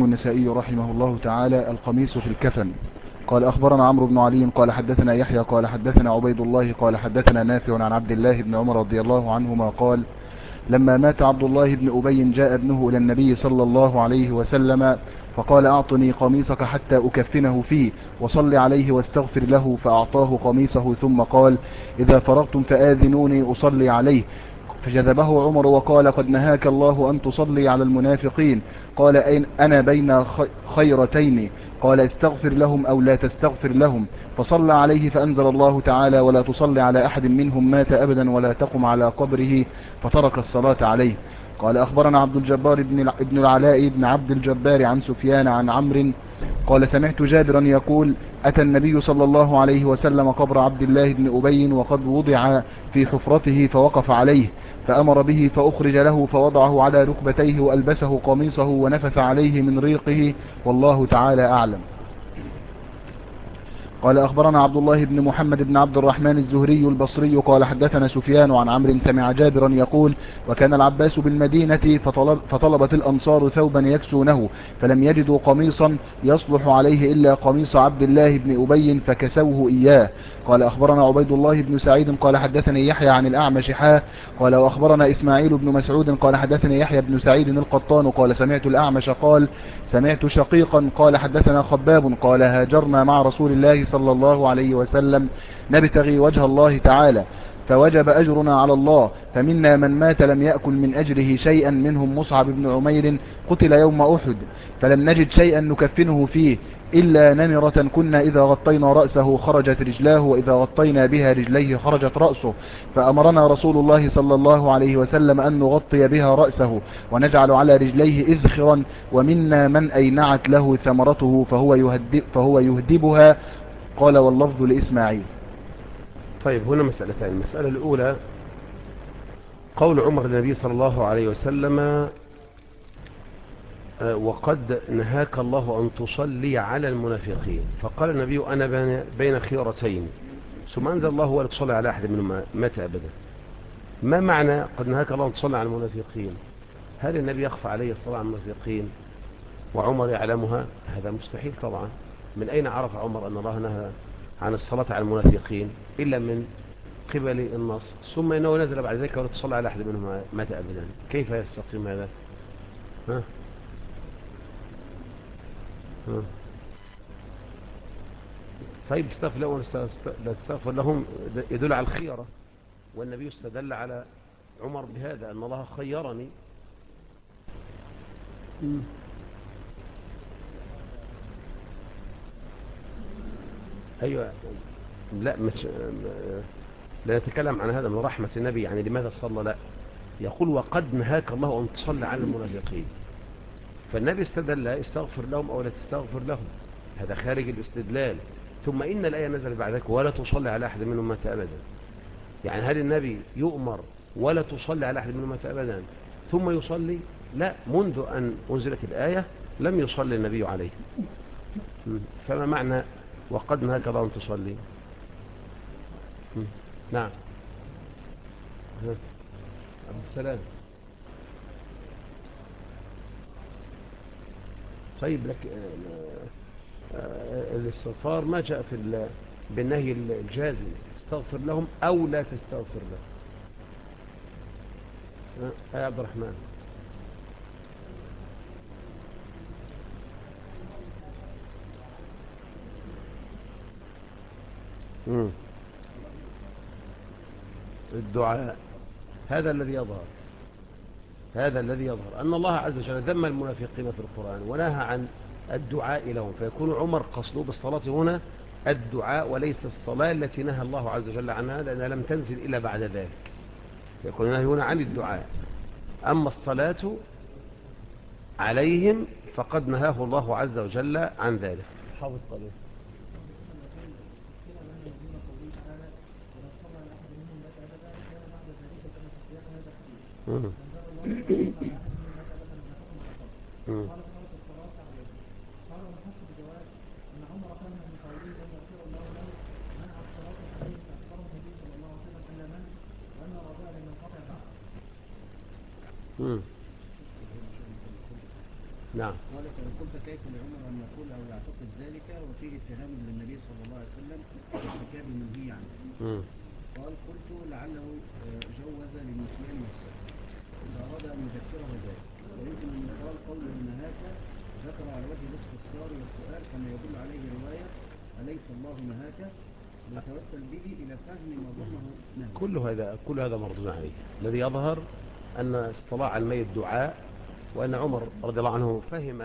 النسائي رحمه الله تعالى: القميص في الكفن. قال أخبرنا عمرو بن علي قال حدثنا يحيى قال حدثنا عبيد الله قال حدثنا نافع عن عبد الله بن عمر رضي الله عنهما قال: لما مات عبد الله بن أبي جاء ابنه إلى النبي صلى الله عليه وسلم فقال: أعطني قميصك حتى أكفنه فيه وصل عليه واستغفر له، فأعطاه قميصه ثم قال: إذا فرغتم فآذنوني أصلي عليه. فجذبه عمر وقال: قد نهاك الله أن تصلي على المنافقين. قال: أنا بين خيرتين، قال: استغفر لهم أو لا تستغفر لهم. فصلى عليه فأنزل الله تعالى: ولا تصلي على أحد منهم مات أبدا ولا تقم على قبره، فترك الصلاة عليه. قال أخبرنا عبد الجبار بن العلاء بن عبد الجبار عن سفيان عن عمرو قال: سمعت جابرا يقول: أتى النبي صلى الله عليه وسلم قبر عبد الله بن أبي وقد وضع في حفرته فوقف عليه، فأمر به فأخرج له فوضعه على ركبتيه وألبسه قميصه ونفث عليه من ريقه، والله تعالى أعلم. قال أخبرنا عبد الله بن محمد بن عبد الرحمن الزهري البصري قال حدثنا سفيان عن عمرو سمع جابرا يقول: وكان العباس بالمدينة فطلبت الأنصار ثوبا يكسونه فلم يجدوا قميصا يصلح عليه إلا قميص عبد الله بن أبي فكسوه إياه. قال أخبرنا عبيد الله بن سعيد قال حدثني يحيى عن الأعمش قال وأخبرنا إسماعيل بن مسعود قال حدثني يحيى بن سعيد القطان قال سمعت الأعمش قال سمعت شقيقا قال حدثنا خباب قال: هاجرنا مع رسول الله صلى الله عليه وسلم نبتغي وجه الله تعالى، فوجب أجرنا على الله، فمنا من مات لم يأكل من أجره شيئا، منهم مصعب بن عمير قتل يوم أحد، فلم نجد شيئا نكفنه فيه إلا نمرة كنا إذا غطينا رأسه خرجت رجلاه، وإذا غطينا بها رجليه خرجت رأسه، فأمرنا رسول الله صلى الله عليه وسلم أن نغطي بها رأسه ونجعل على رجليه إذخرا، ومنا من أينعت له ثمرته فهو يهدبها. قال: واللفظ لإسماعيل. طيب، هنا مسألتين. المسألة الأولى قول عمر النبي صلى الله عليه وسلم: وقد نهاك الله أن تصلي على المنافقين. فقال النبي: أنا بين خيرتين، ثم أنزل الله: ولا تصلي على أحد منهم مات أبدا. ما معنى قد نهاك الله أن تصلي على المنافقين؟ هل النبي يخفى عليه الصلاة على المنافقين وعمر يعلمها؟ هذا مستحيل طبعا. من أين عرف عمر أن الله نهى عن الصلاة على المنافقين إلا من قبل النص؟ ثم إنه نزل بعد ذلك: ولا تصلي على أحد منهم مات أبدا. كيف يستقيم هذا؟ ها؟ طيب، استغفر لهم يدل على الخيرة، والنبي استدل على عمر بهذا أن الله خيرني. أيوة، لا لا نتكلم عن هذا من رحمة النبي، يعني لماذا صلى؟ لا، يقول: وقد نهاك الله أن تصلي على المنافقين، فالنبي استدل: استغفر لهم أو لا تستغفر لهم، هذا خارج الاستدلال. ثم إن الآية نزل بعد ذلك: ولا تصلي على أحد منهم مات أبدا. يعني هل النبي يؤمر ولا تصلي على أحد منهم مات أبدا ثم يصلي؟ لا، منذ أن أنزلت الآية لم يصلي النبي عليه. فما معنى وقد نهاك الله أن تصلي؟ نعم. عبد السلام. طيب، لك الاستغفار ما جاء في بالنهي الجازم: استغفر لهم أو لا تستغفر لهم. يا عبد الرحمن. الدعاء هذا الذي يظهر أن الله عز وجل ذم المنافقين في القرآن ونهى عن الدعاء لهم، فيكون عمر قصده بالصلاة هنا الدعاء وليس الصلاة التي نهى الله عز وجل عنها، لأنها لم تنزل إلا بعد ذلك، يكون نهي هنا عن الدعاء. أما الصلاة عليهم فقد نهاه الله عز وجل عن ذلك. حافظ عليه. نعم. قال فإن قلت كيف لعمر أن يقول أو يعتقد ذلك وفيه اتهام للنبي صلى الله عليه وسلم بارتكاب المنهي عنه. قال قلت لعله جوز للنسيان والسهو فأراد أن يذكره ذلك، ويمكن أن يقال قوله نهاك ذكر على وجه الاستفسار والسؤال كما يدل عليه رواية أليس الله نهاك، ويتوسل به إلى فهم ما ظنه نهى. كل هذا مردود عليه. الذي يظهر أن اصطلاع الميت دعاء، وأن عمر رضي الله عنه فهم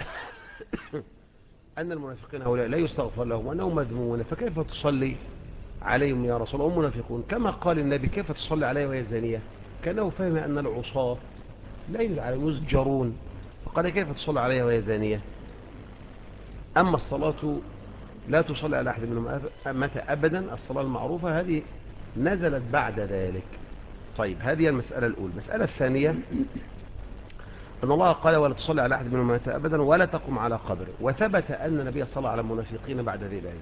أن المنافقين هؤلاء لا يستغفر لهم وأنهم مذمومون، فكيف تصلي عليهم يا رسول الله؟ هم منافقون. كما قال النبي كيف تصلي عليه وهي زانية، كانه فهم أن العصاة لا يزجرون، فقال كيف تصلي عليها وهي زانية. أما الصلاة لا تصلي على أحد منهم متى أبدا، الصلاة المعروفة هذه نزلت بعد ذلك. طيب، هذه المسألة الأولى. المسألة الثانية أن الله قال ولا تصلي على أحد منهم مات أبدا ولا تقم على قبره، وثبت أن النبي صلى على المنافقين بعد ذلك،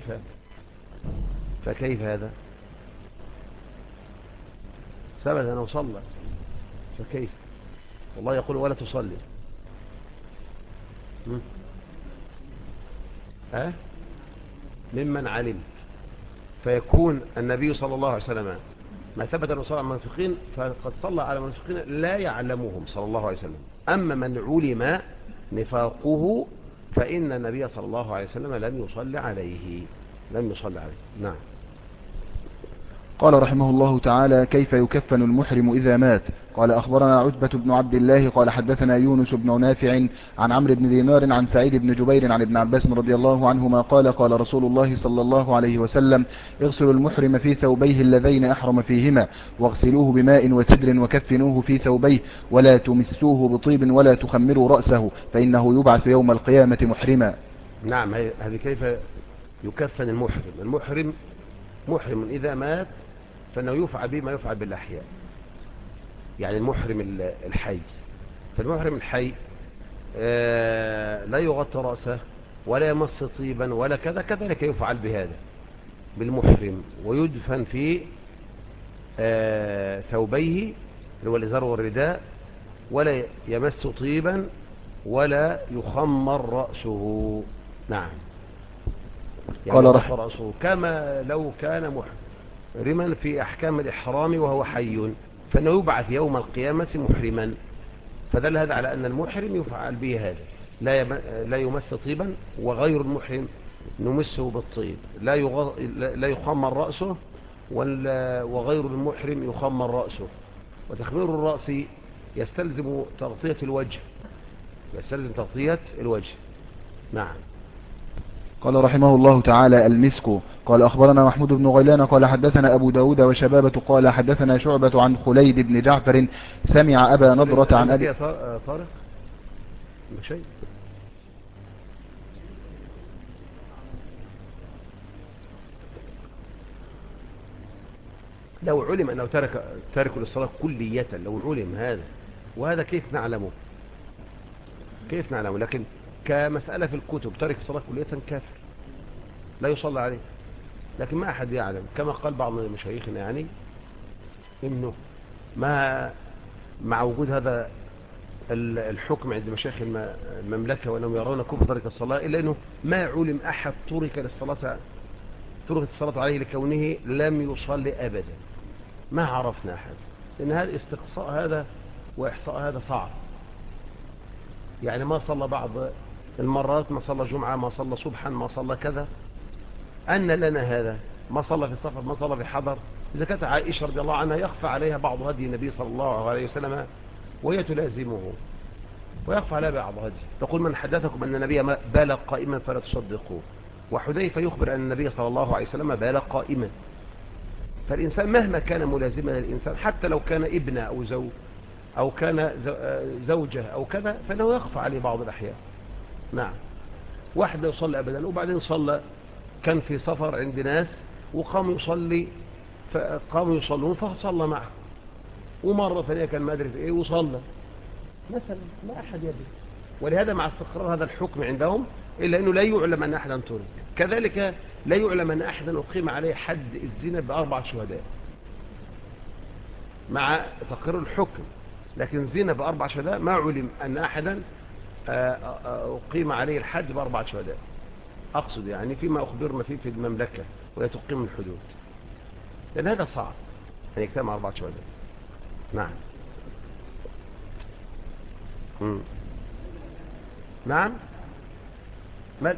فكيف هذا؟ ثبت أنه صلى، فكيف؟ والله يقول ولا تصلي. ممن علم، فيكون النبي صلى الله عليه وسلم ما ثبت أنه صلى على المنافقين فقد صلى على المنافقين لا يعلمهم صلى الله عليه وسلم. أما من علم نفاقه فإن النبي صلى الله عليه وسلم لم يصلي عليه. نعم. قال رحمه الله تعالى كيف يكفن المحرم إذا مات؟ قال أخبرنا عتبة بن عبد الله قال حدثنا يونس بن نافع عن عمرو بن دينار عن سعيد بن جبير عن ابن عباس رضي الله عنهما قال قال رسول الله صلى الله عليه وسلم اغسلوا المحرم في ثوبيه اللذين أحرم فيهما واغسلوه بماء وسدر وكفنوه في ثوبيه ولا تمسوه بطيب ولا تخمروا رأسه فإنه يبعث يوم القيامة محرما. نعم. هذه كيف يكفن المحرم. المحرم محرم إذا مات فإنه يفعل به ما يفعل بالأحياء، يعني المحرم الحي. فالمحرم الحي لا يغطي رأسه ولا يمس طيبا ولا كذا، كذلك يفعل بهذا بالمحرم، ويدفن في ثوبيه اللي هو الإزار والرداء، ولا يمس طيبا ولا يخمر رأسه. نعم. يعني يغطي رأسه كما لو كان محرما في أحكام الإحرام وهو حي، فإنه يبعث يوم القيامة محرما. فدل هذا على أن المحرم يفعل به هذا، لا يمس طيبا، وغير المحرم نمسه بالطيب، لا يخمر رأسه، وغير المحرم يخمر رأسه. وتخمير الرأس يستلزم تغطية الوجه. نعم. قال رحمه الله تعالى المسك. قال أخبرنا محمود بن غيلان قال حدثنا أبو داود وشبابة قال حدثنا شعبة عن خليد بن جعفر سمع أبا نضرة عن أبي طارق شيء. لو علم أنه تارك للصلاة كلية، لو علم هذا، وهذا كيف نعلمه؟ لكن كمسألة في الكتب تارك الصلاة كلية كافر لا يصلى عليه، لكن ما أحد يعلم. كما قال بعض مشايخنا يعني إنه مع وجود هذا الحكم عند مشايخ المملكة وأنهم يرون كفر تارك الصلاة، إلا أنه ما علم أحد تركت الصلاة عليه لكونه لم يصلي أبدا. ما عرفنا أحد، لأن هذا استقصاء هذا وإحصاء هذا صعب. يعني ما صلى بعض المرات، ما صلى جمعة، ما صلى صبحا، ما صلى كذا. أن لنا هذا؟ ما صلى في سفر، ما صلى في حضر. إذا كانت عائشة رضي الله عنها يخفى عليها بعض هدي النبي صلى الله عليه وسلم وهي تلازمه، ويخفى عليها بعض هدي، تقول من حدثكم أن النبي بال قائما فلا تصدقوه. وحذيفة يخبر أن النبي صلى الله عليه وسلم بال قائما. فالإنسان مهما كان ملازما للإنسان، حتى لو كان ابن أو زوج أو كان زوجة أو كذا، فإنه يخفى عليه بعض الأحيان. نعم. واحد لا يصلي أبدا، وبعدين صلى، كان في سفر عند ناس وقاموا يصلون فصلى معه، ومرة ثانية كان ما أدري في إيه وصلى مثلا، ما أحد يدري. ولهذا مع استقرار هذا الحكم عندهم، إلا أنه لا يعلم أن أحدا ترك. كذلك لا يعلم أن أحدا أقيم عليه حد الزنا ب4 شهداء مع تقرير الحكم، لكن زنا ب4 شهداء ما علم أن أحدا أقيم عليه الحد ب4 شهداء، أقصد يعني فيما أخبرنا فيه في المملكة وهي تقيم الحدود، لأن هذا صعب أن يجتمع 4 شهداء. نعم. نعم. ما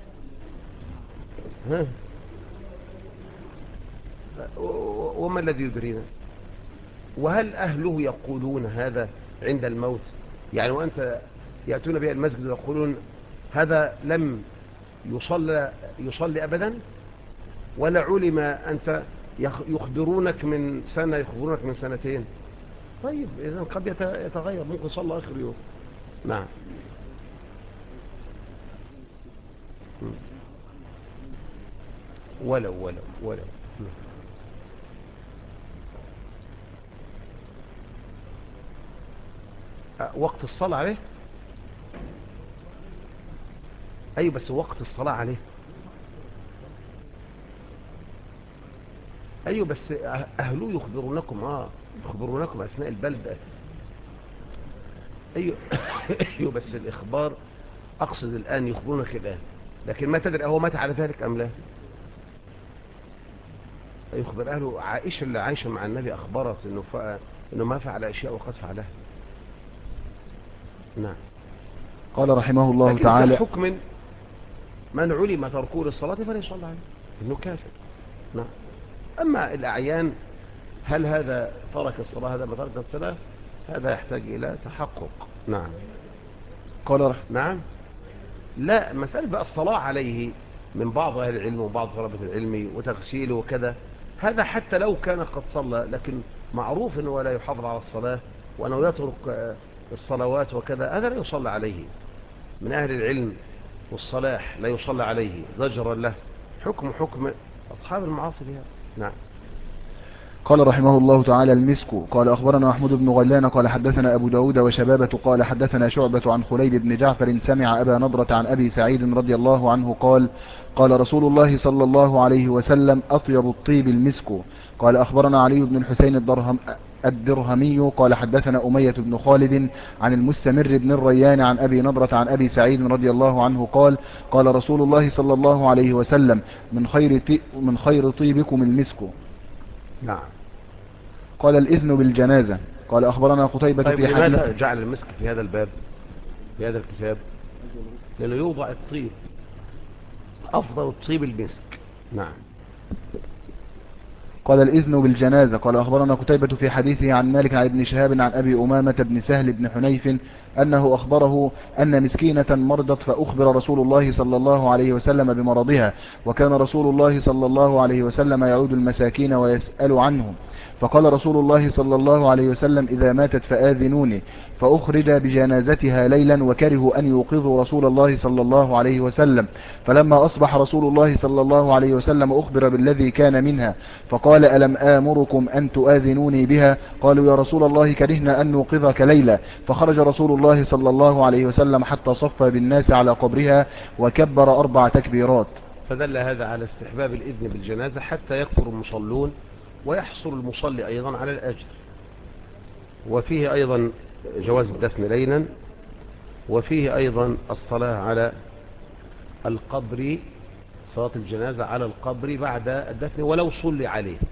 وما الذي يدرينا؟ وهل أهله يقولون هذا عند الموت؟ يعني وأنت يأتون بها المسجد ويقولون هذا لم يصلي أبدا، ولا علم أنت يخبرونك من سنة، يخبرونك من سنتين؟ طيب إذا قد يتغير، ممكن صلى آخر يوم. نعم. ولو وقت الصلاة عليه. أي بس وقت الصلاة عليه. أيوة بس أهله يخبرونكم أثناء البلدة. أيوة أيوة بس الإخبار أقصد الآن يخبرونك الآن، لكن ما تدري هو مات على ذلك أم لا. يخبر أهله. عائشة اللي عايشة مع النبي أخبرت إنه ما فعل أشياء وقد فعلها. نعم. قال رحمه الله تعالى: حكم من علم تركه للصلاة فليصلى عليه إنه كافر. نعم. أما الأعيان هل هذا ترك الصلاة هذا ما ترك الصلاة، هذا يحتاج إلى تحقق. نعم. نعم. لا، مسألة بقى الصلاة عليه من بعض أهل العلم وبعض طلبة العلم وتغسيله وكذا، هذا حتى لو كان قد صلى، لكن معروف أنه لا يحافظ على الصلاة وأنه يترك الصلوات وكذا، هذا لا يصلى عليه من أهل العلم والصلاح، لا يصلى عليه زجرا له، حكم أصحاب المعاصي بها. نعم. قال رحمه الله تعالى: المسك. قال أخبرنا محمود بن غيلان قال حدثنا أبو داود وشبابة قال حدثنا شعبة عن خليل بن جعفر سمع أبا نضرة عن أبي سعيد رضي الله عنه قال: قال رسول الله صلى الله عليه وسلم: أطيب الطيب المسك. قال أخبرنا علي بن الحسين الدرهمي قال حدثنا أمية بن خالد عن المستمر بن الريان عن أبي نضرة عن أبي سعيد رضي الله عنه قال: قال رسول الله صلى الله عليه وسلم: من خير طيبكم المسك. نعم. قال: الإذن بالجنازة. قال أخبرنا قتيبة طيب في حديث. لماذا جعل المسك في هذا الباب في هذا الكتاب؟ لأنه يوضع الطيب، أفضل الطيب المسك. نعم. قال: الإذن بالجنازة. قال أخبرنا قتيبة في حديثه عن مالك عن ابن شهاب عن أبي أمامة بن سهل بن حنيف أنه أخبره أن مسكينة مرضت فأخبر رسول الله صلى الله عليه وسلم بمرضها، وكان رسول الله صلى الله عليه وسلم يعود المساكين ويسأل عنهم، فقال رسول الله صلى الله عليه وسلم: إذا ماتت فآذنوني. فأخرج بجنازتها ليلا وكرهوا أن يوقظوا رسول الله صلى الله عليه وسلم، فلما أصبح رسول الله صلى الله عليه وسلم أخبر بالذي كان منها، فقال: ألم آمركم أن تؤذنوني بها؟ قالوا: يا رسول الله كرهنا أن نوقظك ليلا. فخرج رسول الله صلى الله عليه وسلم حتى صف بالناس على قبرها وكبر 4 تكبيرات. فدل هذا على استحباب الإذن بالجنازة حتى يكثر المصلون ويحصل المصلي أيضا على الأجر. وفيه أيضا جواز الدفن ليلا، وفيه أيضا الصلاة على القبر، صلاة الجنازة على القبر بعد الدفن ولو صلي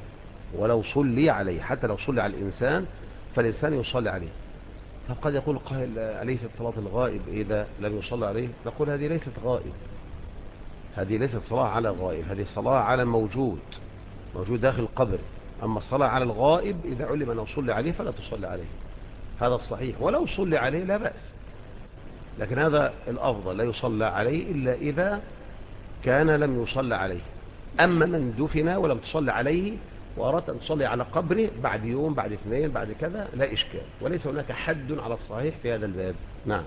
عليه حتى لو صلي على الإنسان فالإنسان يصلي عليه. فقد يقول قائل: أليست صلاة الغائب إذا لم يصلي عليه؟ نقول: هذه ليست غائب، هذه ليست صلاة على غائب، هذه صلاة على موجود داخل القبر. أما الصلاة على الغائب إذا علم أنه صلي عليه فلا تصلي عليه، هذا الصحيح. ولو صلي عليه لا بأس، لكن هذا الأفضل، لا يصلى عليه إلا إذا كان لم يصلى عليه. أما من دفن ولم تصلي عليه وأردت أن تصلي على قبره بعد يوم، بعد 2، بعد كذا، لا إشكال، وليس هناك حد على الصحيح في هذا الباب. نعم.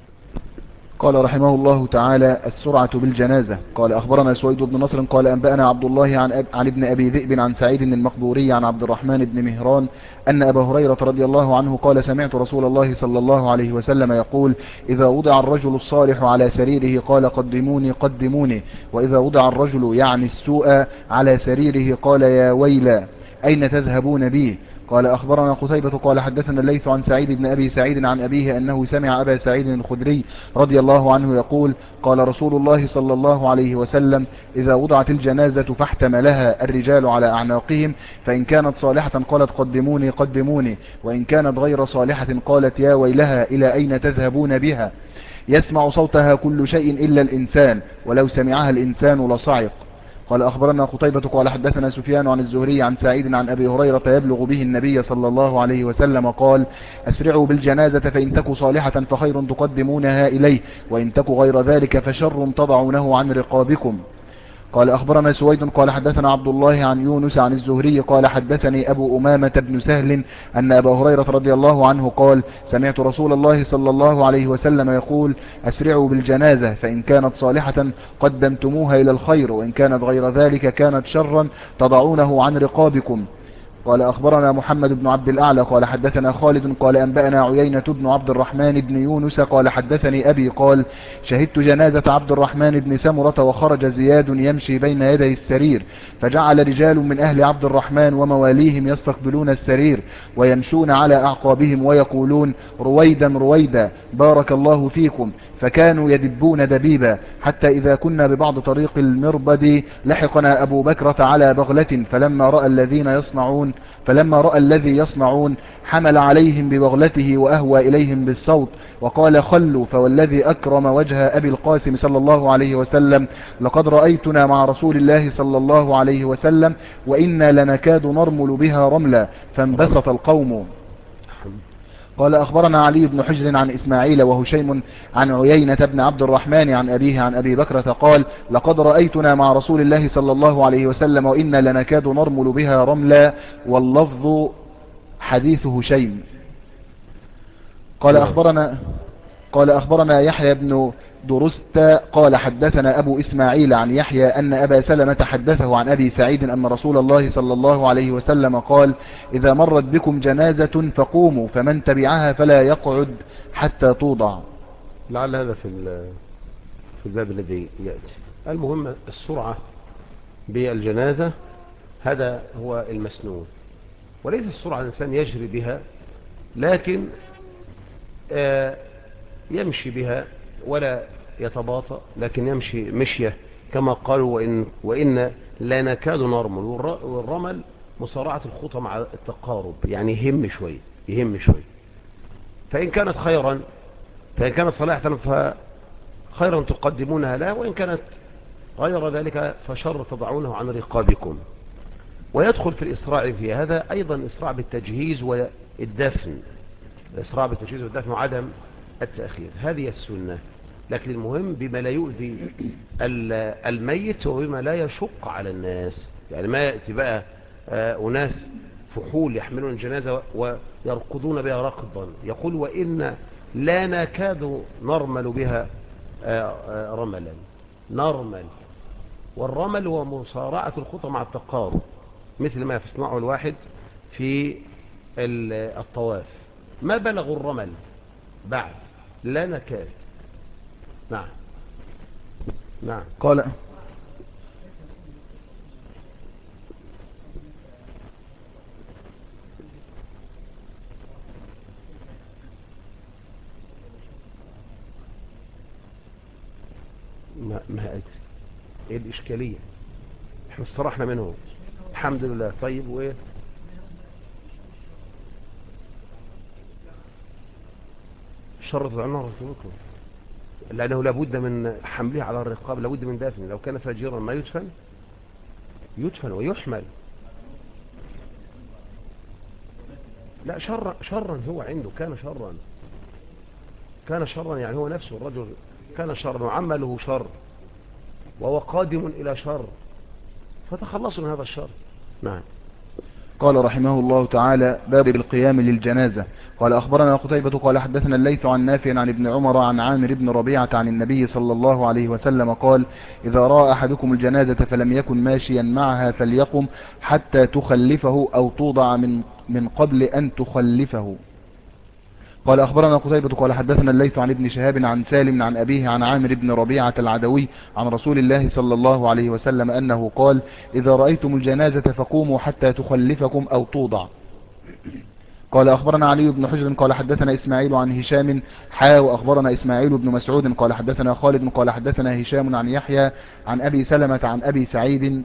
قال رحمه الله تعالى: السرعة بالجنازة. قال أخبرنا سويد بن نصر قال أنبأنا عبد الله عن ابن أبي ذئب عن سعيد المقبوري عن عبد الرحمن بن مهران أن أبا هريرة رضي الله عنه قال: سمعت رسول الله صلى الله عليه وسلم يقول: إذا وضع الرجل الصالح على سريره قال: قدموني قدموني، وإذا وضع الرجل يعني السوء على سريره قال: يا ويلا، أين تذهبون بي؟ قال أخبرنا قتيبة قال حدثنا الليث عن سعيد بن أبي سعيد عن أبيه أنه سمع أبا سعيد الخدري رضي الله عنه يقول قال رسول الله صلى الله عليه وسلم إذا وضعت الجنازة فاحتملها الرجال على أعناقهم فإن كانت صالحة قالت قدموني قدموني، وإن كانت غير صالحة قالت يا ويلها إلى أين تذهبون بها؟ يسمع صوتها كل شيء إلا الإنسان، ولو سمعها الإنسان لصعق. قال أخبرنا قتيبة قال حدثنا سفيان عن الزهري عن سعيد عن أبي هريرة يبلغ به النبي صلى الله عليه وسلم قال أسرعوا بالجنازة فإن تك صالحة فخير تقدمونها إليه، وإن تك غير ذلك فشر تضعونه عن رقابكم. قال أخبرنا سويد قال حدثنا عبد الله عن يونس عن الزهري قال حدثني أبو أمامة بن سهل أن أبا هريرة رضي الله عنه قال سمعت رسول الله صلى الله عليه وسلم يقول أسرعوا بالجنازة فإن كانت صالحة قدمتموها إلى الخير، وإن كانت غير ذلك كانت شرا تضعونه عن رقابكم. قال أخبرنا محمد بن عبد الأعلى قال حدثنا خالد قال أنبأنا عيينة بن عبد الرحمن بن يونس قال حدثني أبي قال شهدت جنازة عبد الرحمن بن سمرة وخرج زياد يمشي بين يدي السرير، فجعل رجال من أهل عبد الرحمن ومواليهم يستقبلون السرير ويمشون على أعقابهم ويقولون رويدا رويدا بارك الله فيكم، فكانوا يدبون دبيبا حتى إذا كنا ببعض طريق المربد لحقنا أبو بكرة على بغلة فلما رأى الذي يصنعون حمل عليهم ببغلته وأهوى إليهم بالصوت وقال خلوا، فوالذي أكرم وجه أبي القاسم صلى الله عليه وسلم لقد رأيتنا مع رسول الله صلى الله عليه وسلم وإنا لنكاد نرمل بها رملا، فانبسط القوم. قال أخبرنا علي بن حجر عن إسماعيل وهشيم عن عيينة بن عبد الرحمن عن أبيه عن أبي بكرة قال لقد رأيتنا مع رسول الله صلى الله عليه وسلم وإنا لنكاد نرمل بها رملا، واللفظ حديث هشيم. قال أخبرنا يحيى بن درست قال حدثنا أبو إسماعيل عن يحيى أن أبا سلمة حدثه عن أبي سعيد أن رسول الله صلى الله عليه وسلم قال إذا مرت بكم جنازة فقوموا فمن تبعها فلا يقعد حتى توضع. لعل هذا في الباب الذي يأتي. المهم السرعة بالجنازة هذا هو المسنون، وليس السرعة الإنسان يجري بها، لكن يمشي بها ولا يتباطأ، لكن يمشي مشية كما قالوا وإن لا نكاد نرمل. والرمل مصارعة الخطى مع التقارب، يعني يهم شوي. فإن كانت صلاحة فخيرا تقدمونها لا، وإن كانت غير ذلك فشر تضعونه عن رقابكم. ويدخل في الإسراع في هذا أيضا إسراع بالتجهيز والدفن، وعدم التأخير، هذه السنة. لكن المهم بما لا يؤذي الميت وبما لا يشق على الناس، يعني ما يأتي بقى أناس فحول يحملون الجنازة ويركضون بها ركضا، يقول وإن لا نكاد نرمل بها رملا، نرمل. والرمل هو مصارعة الخطى مع التقارب، مثل ما يصنعه الواحد في الطواف. ما بلغوا الرمل بعد، لا نكاد. نعم. قال ما أدري ايه الإشكالية، احنا استرحنا منه الحمد لله. طيب وايه شرط عنه رسولكم، لأنه لابد من حمله على الرقاب، لابد من دفن. لو كان فاجرا ما يدفن ويحمل. لا شرا هو عنده، كان شرا يعني هو نفسه الرجل كان شرا وعمله شر وهو قادم إلى شر، فتخلصوا من هذا الشر. نعم. قال رحمه الله تعالى باب القيام للجنازة. قال أخبرنا قتيبة قال حدثنا الليث عن نافع عن ابن عمر عن عامر بن ربيعة عن النبي صلى الله عليه وسلم قال إذا رأى أحدكم الجنازة فلم يكن ماشيا معها فليقم حتى تخلفه أو توضع من قبل أن تخلفه. قال أخبرنا قتيبة قال حدثنا الليث عن ابن شهاب عن سالم عن أبيه عن عامر بن ربيعة العدوي عن رسول الله صلى الله عليه وسلم أنه قال: إذا رأيتم الجنازة فقوموا حتى تخلفكم أو توضع. قال أخبرنا علي بن حجر قال حدثنا إسماعيل عن هشام وأخبرنا إسماعيل بن مسعود قال حدثنا خالد قال حدثنا هشام عن يحيى عن أبي سلمة عن أبي سعيد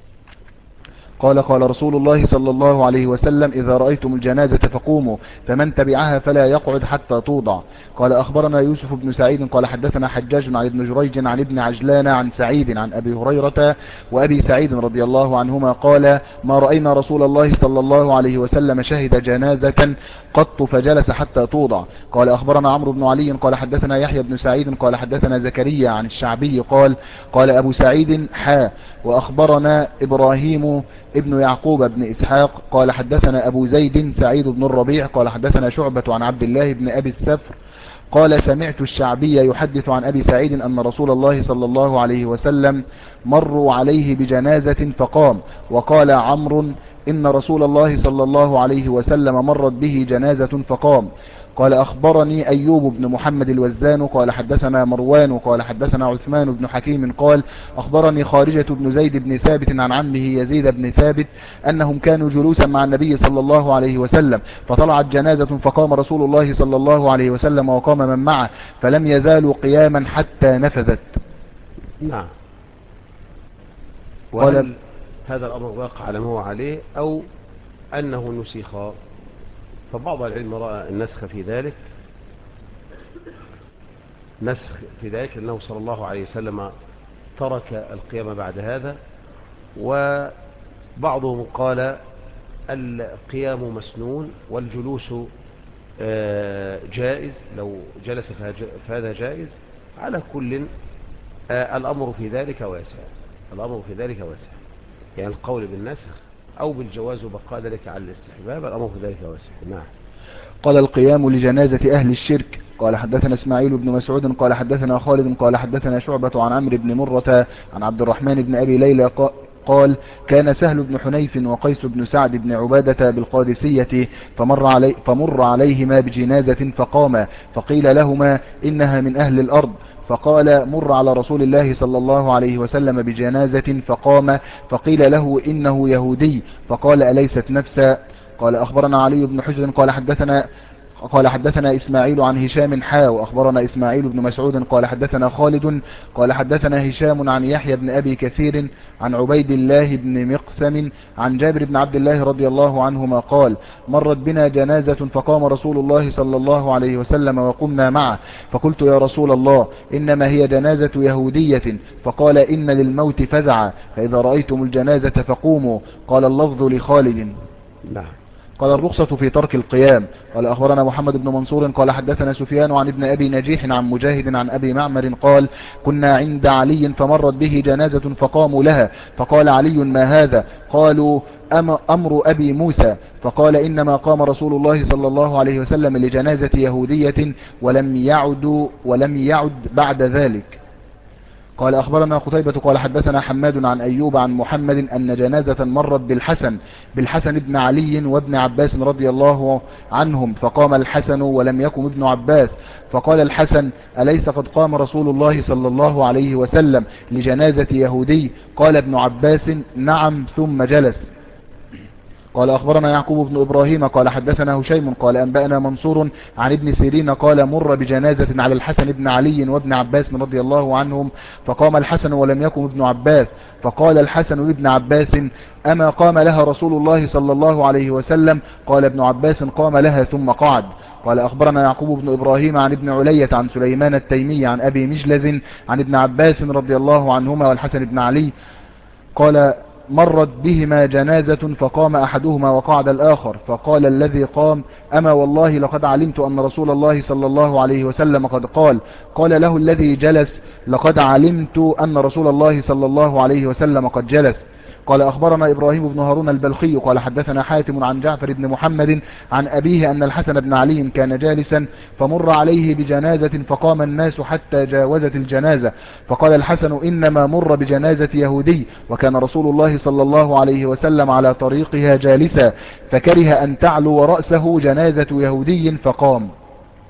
قال رسول الله صلى الله عليه وسلم: إذا رأيتم الجنازة فقوموا، فمن تبعها فلا يقعد حتى توضع. قال أخبرنا يوسف بن سعيد قال حدثنا حجاج عن ابن جريج عن ابن عجلان عن سعيد عن أبي هريرة وأبي سعيد رضي الله عنهما قال: ما رأينا رسول الله صلى الله عليه وسلم شهد جنازة قط فجلس حتى توضع. قال أخبرنا عمرو بن علي قال حدثنا يحيى بن سعيد قال حدثنا زكريا عن الشعبي قال أبو سعيد وأخبرنا إبراهيم ابن يعقوب بن إسحاق قال حدثنا أبو زيد سعيد بن الربيع قال حدثنا شعبة عن عبد الله بن أبي السفر قال: سمعت الشعبي يحدث عن أبي سعيد أن رسول الله صلى الله عليه وسلم مروا عليه بجنازة فقام. وقال عمرو: إن رسول الله صلى الله عليه وسلم مرت به جنازة فقام. قال أخبرني أيوب بن محمد الوزان قال حدثنا مروان قال حدثنا عثمان بن حكيم قال أخبرني خارجة بن زيد بن ثابت عن عمه يزيد بن ثابت أنهم كانوا جلوسا مع النبي صلى الله عليه وسلم، فطلعت جنازة فقام رسول الله صلى الله عليه وسلم وقام من معه، فلم يزالوا قياما حتى نفذت. نعم. وهل هذا الأمر واقع على ما هو عليه أو أنه نسخ؟ فبعض العلم رأى النسخ في ذلك، لأنه صلى الله عليه وسلم ترك القيام بعد هذا، وبعضهم قال القيام مسنون والجلوس جائز، لو جلس فهذا جائز. على كل الأمر في ذلك واسع، يعني القول بالنسخ أو بالجواز وبقاء ذلك على الاستحباب، الأمر في ذلك واسع. نعم. قال القيام لجنازة أهل الشرك. قال حدثنا اسماعيل بن مسعود قال حدثنا خالد قال حدثنا شعبة عن عمرو بن مرة عن عبد الرحمن بن أبي ليلى قال: كان سهل بن حنيف وقيس بن سعد بن عبادة بالقادسية فمر عليهما بجنازة فقاما، فقيل لهما: إنها من أهل الأرض. فقال: مر على رسول الله صلى الله عليه وسلم بجنازة فقام، فقيل له: إنه يهودي. فقال: أليست نفسا؟ قال أخبرنا علي بن حجر قال حدثنا إسماعيل عن هشام وأخبرنا إسماعيل بن مسعود قال حدثنا خالد قال حدثنا هشام عن يحيى بن أبي كثير عن عبيد الله بن مقسم عن جابر بن عبد الله رضي الله عنهما قال: مرت بنا جنازة فقام رسول الله صلى الله عليه وسلم وقمنا معه، فقلت: يا رسول الله، إنما هي جنازة يهودية. فقال: إن للموت فزعا، فإذا رأيتم الجنازة فقوموا. قال اللفظ لخالد. نعم. قال الرخصة في ترك القيام. قال أخبرنا محمد بن منصور قال حدثنا سفيان عن ابن أبي نجيح عن مجاهد عن أبي معمر قال: كنا عند علي فمرت به جنازة فقاموا لها، فقال علي: ما هذا؟ قالوا: أمر أبي موسى. فقال: إنما قام رسول الله صلى الله عليه وسلم لجنازة يهودية ولم يعد بعد ذلك. قال أخبرنا قتيبة قال حدثنا حماد عن أيوب عن محمد أن جنازة مرت بالحسن بن علي وابن عباس رضي الله عنهم، فقام الحسن ولم يقم ابن عباس. فقال الحسن: أليس قد قام رسول الله صلى الله عليه وسلم لجنازة يهودي؟ قال ابن عباس: نعم، ثم جلس. قال أخبرنا يعقوب بن إبراهيم قال حدثنا هشيم قال أنبأنا منصور عن ابن سيرين قال: مر بجنازة على الحسن بن علي وابن عباس رضي الله عنهم، فقام الحسن ولم يقم ابن عباس. فقال الحسن لابن عباس: أما قام لها رسول الله صلى الله عليه وسلم؟ قال ابن عباس: قام لها ثم قعد. قال أخبرنا يعقوب بن إبراهيم عن ابن علية عن سليمان التيمي عن أبي مجلز عن ابن عباس رضي الله عنهما والحسن بن علي قال: مرت بهما جنازة فقام أحدهما وقعد الآخر، فقال الذي قام: أما والله لقد علمت أن رسول الله صلى الله عليه وسلم قد قال له الذي جلس: لقد علمت أن رسول الله صلى الله عليه وسلم قد جلس. قال أخبرنا إبراهيم بن هارون البلخي قال حدثنا حاتم عن جعفر بن محمد عن أبيه أن الحسن بن علي كان جالسا فمر عليه بجنازة فقام الناس حتى جاوزت الجنازة، فقال الحسن: إنما مر بجنازة يهودي، وكان رسول الله صلى الله عليه وسلم على طريقها جالسا، فكره أن تعلو رأسه جنازة يهودي فقام.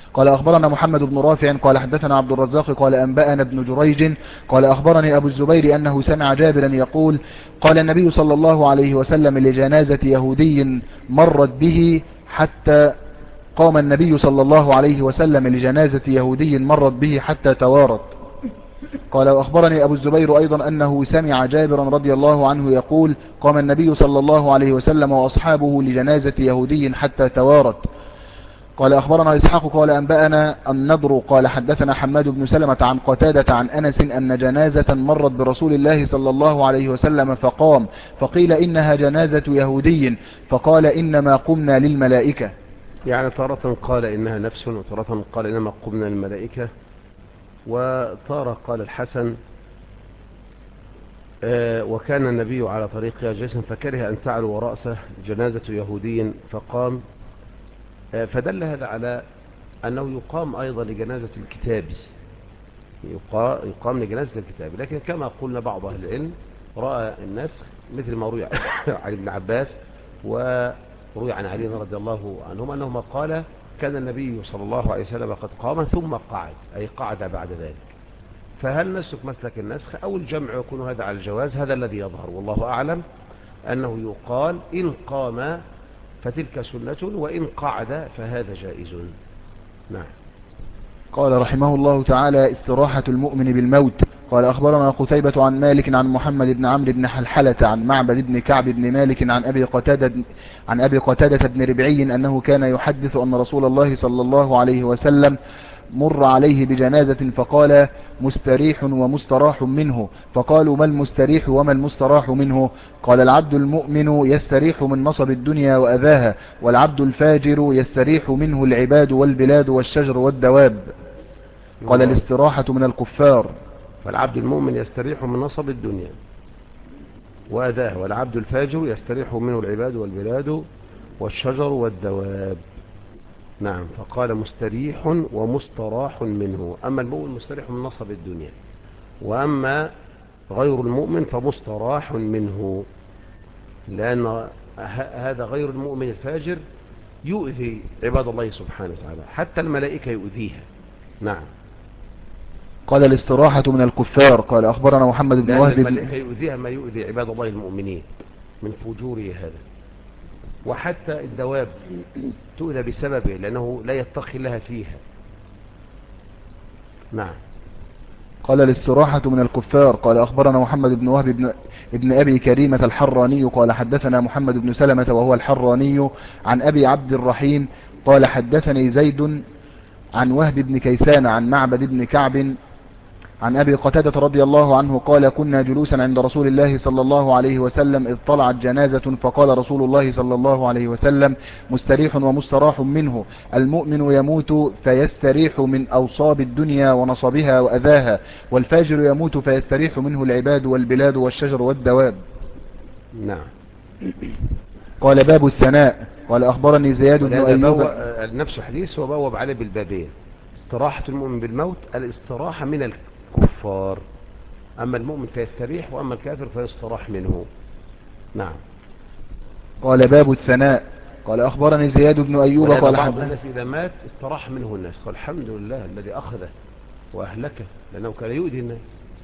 قال أخبرنا محمد بن رافع قال حدثنا عبد الرزاق قال أنبأنا ابن جريج قال أخبرني أبو الزبير أنه سمع جابرا يقول قال النبي صلى الله عليه وسلم لجنازة يهودي مرت به حتى قام النبي صلى الله عليه وسلم لجنازة يهودي مرت به حتى توارت. قال وأخبرني أبو الزبير أيضا أنه سمع جابرا رضي الله عنه يقول قام النبي صلى الله عليه وسلم وأصحابه لجنازة يهودي حتى توارت. قال أخبرنا إسحاق قال أنبأنا النضر قال حدثنا حماد بن سلمة عن قتادة عن أنس أن جنازة مرت برسول الله صلى الله عليه وسلم فقام فقيل إنها جنازة يهودي فقال إنما قمنا للملائكة. يعني تارة قال إنها نفس وتارة قال إنما قمنا للملائكة، وتارة قال الحسن وكان النبي على طريقها جالسا فكره أن تعلو رأسه جنازة يهودي فقام. فدل هذا على أنه يقام أيضا لجنازة الكتاب، يقام لجنازة الكتاب. لكن كما قلنا بعض أهل العلم رأى النسخ مثل ما روي عن ابن عباس وروي عن علي رضي الله عنهما أنهما قال كان النبي صلى الله عليه وسلم قد قام ثم قعد، أي قعد بعد ذلك. فهل نسلك مسلك النسخ أو الجمع يكون هذا على الجواز؟ هذا الذي يظهر والله أعلم، أنه يقال إن قام فتلك سنة وإن قعد فهذا جائز. نعم. قال رحمه الله تعالى استراحة المؤمن بالموت. قال أخبرنا قتيبة عن مالك عن محمد بن عمرو بن حلحلة عن معبد بن كعب بن مالك عن أبي قتادة بن ربعي أنه كان يحدث أن رسول الله صلى الله عليه وسلم مر عليه بجنازة فقال مستريح ومستراح منه. فقالوا ما المستريح وما المستراح منه؟ قال العبد المؤمن يستريح من نصب الدنيا وأذاها، والعبد الفاجر يستريح منه العباد والبلاد والشجر والدواب. قال الاستراحة من الكفار. فالعبد المؤمن يستريح من نصب الدنيا وأذاها، والعبد الفاجر يستريح منه العباد والبلاد والشجر والدواب. نعم. فقال مستريح ومستراح منه. أما المؤمن مستريح من نصب الدنيا، وأما غير المؤمن فمستراح منه، لأن هذا غير المؤمن الفاجر يؤذي عباد الله سبحانه وتعالى، حتى الملائكة يؤذيها. نعم. قال الاستراحة من الكفار. قال أخبرنا محمد بن وهب. الملائكة يؤذيها ما يؤذي عباد الله المؤمنين من فجوره هذا، وحتى الدواب تؤذى بسببه لأنه لا يتقي لها فيها. نعم. قال الاستراحة من الكفار. قال أخبرنا محمد بن وهب ابن أبي كريمة الحراني قال حدثنا محمد بن سلمة وهو الحراني عن أبي عبد الرحيم قال حدثني زيد عن وهب بن كيسان عن معبد بن كعب عن أبي قتادة رضي الله عنه قال كنا جلوسا عند رسول الله صلى الله عليه وسلم إذ طلعت جنازة فقال رسول الله صلى الله عليه وسلم مستريح ومستراح منه، المؤمن يموت فيستريح من أوصاب الدنيا ونصبها وأذاها، والفاجر يموت فيستريح منه العباد والبلاد والشجر والدواب. نعم. قال باب الثناء. قال أخبرني زياد بن أيوب. نفس حديث وبوب عليه بالبابين. استراحة المؤمن بالموت الاستراحة من الكفار، أما المؤمن فيستريح وأما الكافر فيستراح منه. نعم. قال باب الثناء. قال أخبرني زياد بن أيوب قال بعض الناس إذا مات استراح منه الناس، قال الحمد لله الذي أخذه وأهلكه لأنه كان يؤذي الناس.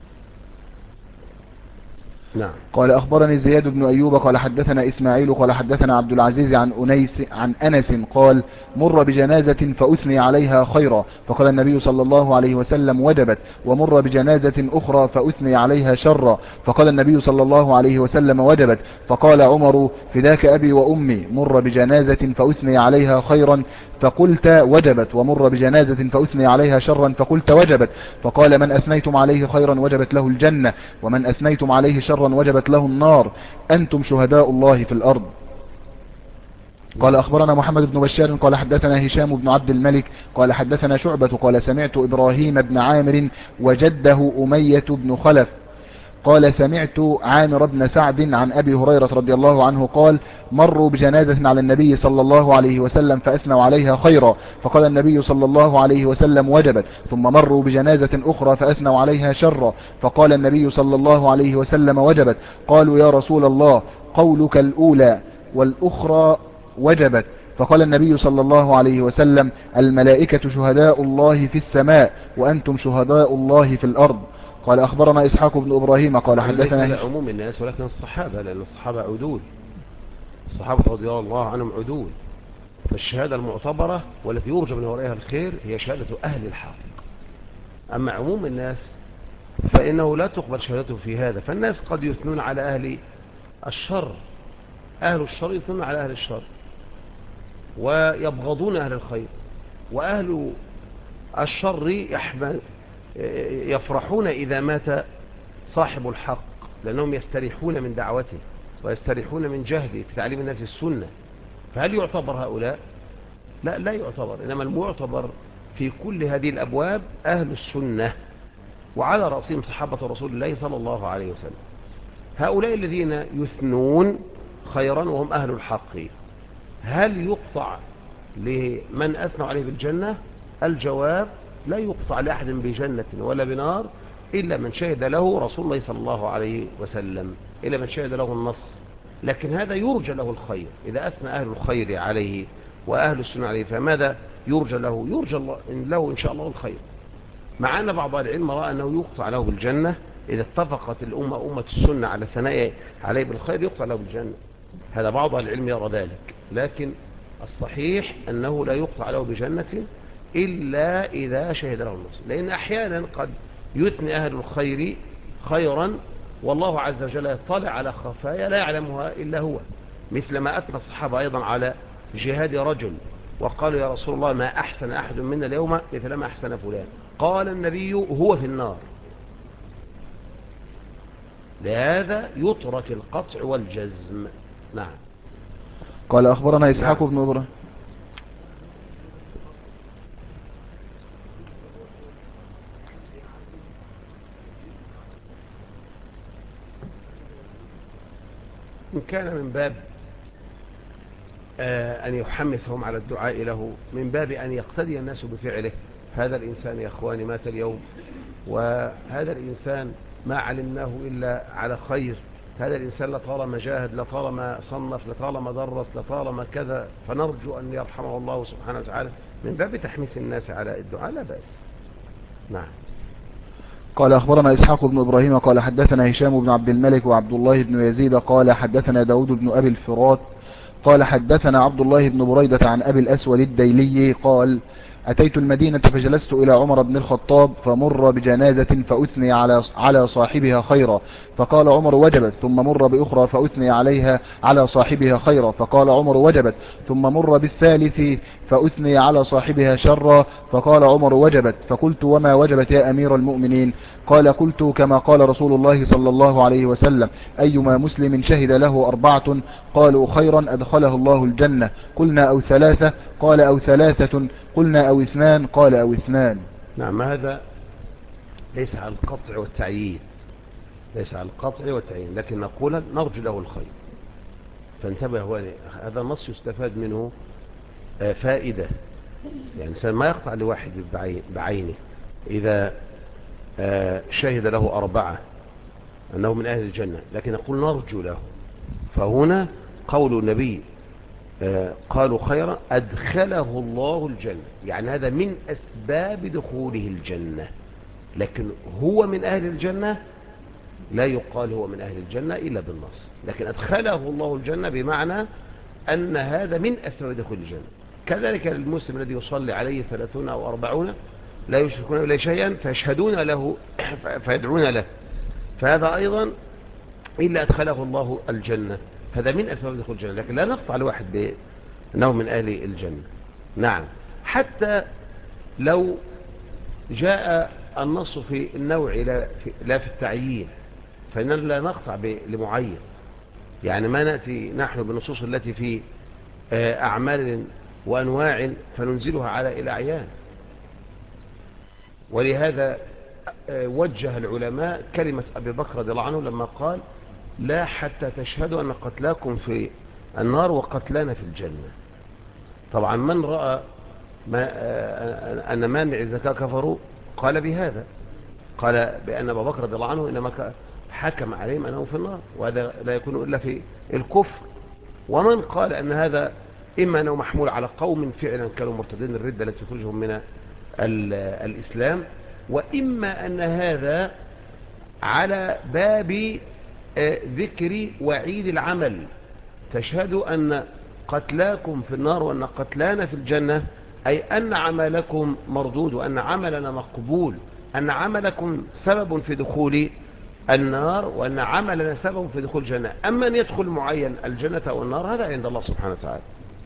نعم. قال أخبرني زياد بن أيوب قال حدثنا إسماعيل قال حدثنا عبد العزيز عن أنس قال مر بجنازة فأثني عليها خيرا فقال النبي صلى الله عليه وسلم وجبت، ومر بجنازة أخرى فأثني عليها شرا فقال النبي صلى الله عليه وسلم وجبت، فقال عمر فداك أبي وأمي مر بجنازة فأثني عليها خيرا فقلت وجبت، ومر بجنازة فأثني عليها شرا فقلت وجبت، فقال من أثنيتم عليه خيرا وجبت له الجنة، ومن أثنيتم عليه شرا وجبت له النار، أنتم شهداء الله في الأرض. قال أخبرنا محمد بن بشار قال حدثنا هشام بن عبد الملك قال حدثنا شعبة قال سمعت إبراهيم بن عامر وجده أمية بن خلف قال سمعت عامر بن سعد عن أبي هريرة رضي الله عنه قال مروا بجنازة على النبي صلى الله عليه وسلم فأثنوا عليها خيرا فقال النبي صلى الله عليه وسلم وجبت، ثم مروا بجنازة أخرى فأثنوا عليها شرا فقال النبي صلى الله عليه وسلم وجبت، قالوا يا رسول الله قولك الأولى والأخرى وجبت فقال النبي صلى الله عليه وسلم: الملائكة شهداء الله في السماء وأنتم شهداء الله في الأرض. قال أخبرنا إسحاق بن إبراهيم قال طبعا ليس حدثنا لعموم الناس ولكن الصحابة، لأن الصحابة عدول، الصحابة رضي الله عنهم عدول. فالشهادة المعتبرة والتي يرجى من ورائها الخير هي شهادة أهل الحق. أما عموم الناس فإنه لا تقبل شهادته في هذا. فالناس قد يثنون على أهل الشر، أهل الشر يثنون على أهل الشر ويبغضون أهل الخير، وأهل الشر يفرحون إذا مات صاحب الحق، لأنهم يستريحون من دعوته ويستريحون من جهده في تعليم الناس السنة. فهل يعتبر هؤلاء؟ لا، لا يعتبر. إنما المعتبر في كل هذه الأبواب أهل السنة، وعلى رأسهم صحابة رسول الله صلى الله عليه وسلم. هؤلاء الذين يثنون خيرا وهم أهل الحق، هل يقطع لمن أثنوا عليه بالجنة؟ الجواب: لا يقطع لأحد بجنة ولا بنار إلا من شهد له رسول الله صلى الله عليه وسلم، إلا من شهد له النص. لكن هذا يرجى له الخير إذا أثنى أهل الخير عليه وأهل السنة عليه. فماذا يرجى له؟ يرجى له إن شاء الله الخير، مع أن بعض العلم رأى أنه يقطع له بالجنة إذا اتفقت الأمة أمة السنة على ثناء عليه بالخير، يقطع له بالجنة. هذا بعض العلم يرى ذلك، لكن الصحيح أنه لا يقطع له بجنة إلا إذا شهد له النص. لأن أحيانا قد يثني أهل الخير خيرا والله عز وجل يطلع على خفايا لا يعلمها إلا هو، مثل ما أثنى الصحابة أيضا على جهاد رجل وقالوا: يا رسول الله ما أحسن أحد منا اليوم مثل ما أحسن فلان. قال النبي: هو في النار. لهذا يترك القطع والجزم. نعم. قال أخبرنا إسحاق بن إبراهيم. إن كان من باب أن يحمسهم على الدعاء له، من باب أن يقتدي الناس بفعله. هذا الإنسان يا أخواني مات اليوم، وهذا الإنسان ما علمناه إلا على خير. هذا الإنسان لطالما جاهد، لطالما صنف، لطالما درس، لطالما كذا، فنرجو أن يرحمه الله سبحانه وتعالى من باب تحميس الناس على الدعاء، لا بأس. نعم. قال أخبرنا إسحاق بن إبراهيم قال حدثنا هشام بن عبد الملك وعبد الله بن يزيد قال حدثنا داود بن أبي الفرات قال حدثنا عبد الله بن بريدة عن أبي الأسود الديلي قال: أتيت المدينة فجلست إلى عمر بن الخطاب فمر بجنازة فأثني على صاحبها خيرا، فقال عمر: وجبت. ثم مر بأخرى فأثني عليها على صاحبها خيرا، فقال عمر: وجبت. ثم مر بالثالث فأثني على صاحبها شرا، فقال عمر: وجبت. فقلت: وما وجبت يا أمير المؤمنين؟ قال: قلت كما قال رسول الله صلى الله عليه وسلم: أيما مسلم شهد له 4 قالوا خيرا أدخله الله الجنة. قلنا: أو 3؟ قال: أو 3. قلنا: أو 2؟ قال: أو 2. نعم. هذا ليس على القطع والتعيين، ليس على القطع والتعيين، لكن نقول نرجو له الخير. فانتبه، هذا النص يستفاد منه فائدة. يعني الإنسان ما يقطع لواحد بعينه إذا شهد له 4 أنه من أهل الجنة، لكن نقول نرجو له. فهنا قول النبي قالوا خيرا أدخله الله الجنة، يعني هذا من أسباب دخوله الجنة. لكن هو من أهل الجنة لا يقال هو من أهل الجنة إلا بالنص، لكن أدخله الله الجنة بمعنى أن هذا من أسباب دخول الجنة. كذلك المسلم الذي يصلي عليه 30 أو 40 لا يشركون إليه شيئا فيشهدون له فيدعون له، فهذا أيضا إلا أدخله الله الجنة، هذا من أسباب دخول الجنة. لكن لا نقطع الواحد بأنه من أهل الجنة. نعم. حتى لو جاء النص في النوع لا في التعيين، فإننا لا نقطع لمعين. يعني ما نأتي نحن بالنصوص التي في أعمال وأنواع فننزلها على الأعيان. ولهذا وجه العلماء كلمة أبي بكر رضي الله عنه لما قال: لا حتى تشهدوا أن قتلاكم في النار وقتلانا في الجنة. طبعا من رأى أن مانع الزكاة كفروا قال بهذا، قال بأن أبا بكر رضي الله عنه إنما حكم عليهم أنه في النار، وهذا لا يكون إلا في الكفر. ومن قال أن هذا إما أنه محمول على قوم فعلا كانوا مرتدين الردة التي تخرجهم من الإسلام، وإما أن هذا على باب ذكر وعيد العمل. تشهد أن قتلاكم في النار وأن قتلانا في الجنة، أي أن عملكم مردود وأن عملنا مقبول، أن عملكم سبب في دخول النار وأن عملنا سبب في دخول الجنة. أما أن يدخل معين الجنة أو النار هذا عند الله سبحانه وتعالى،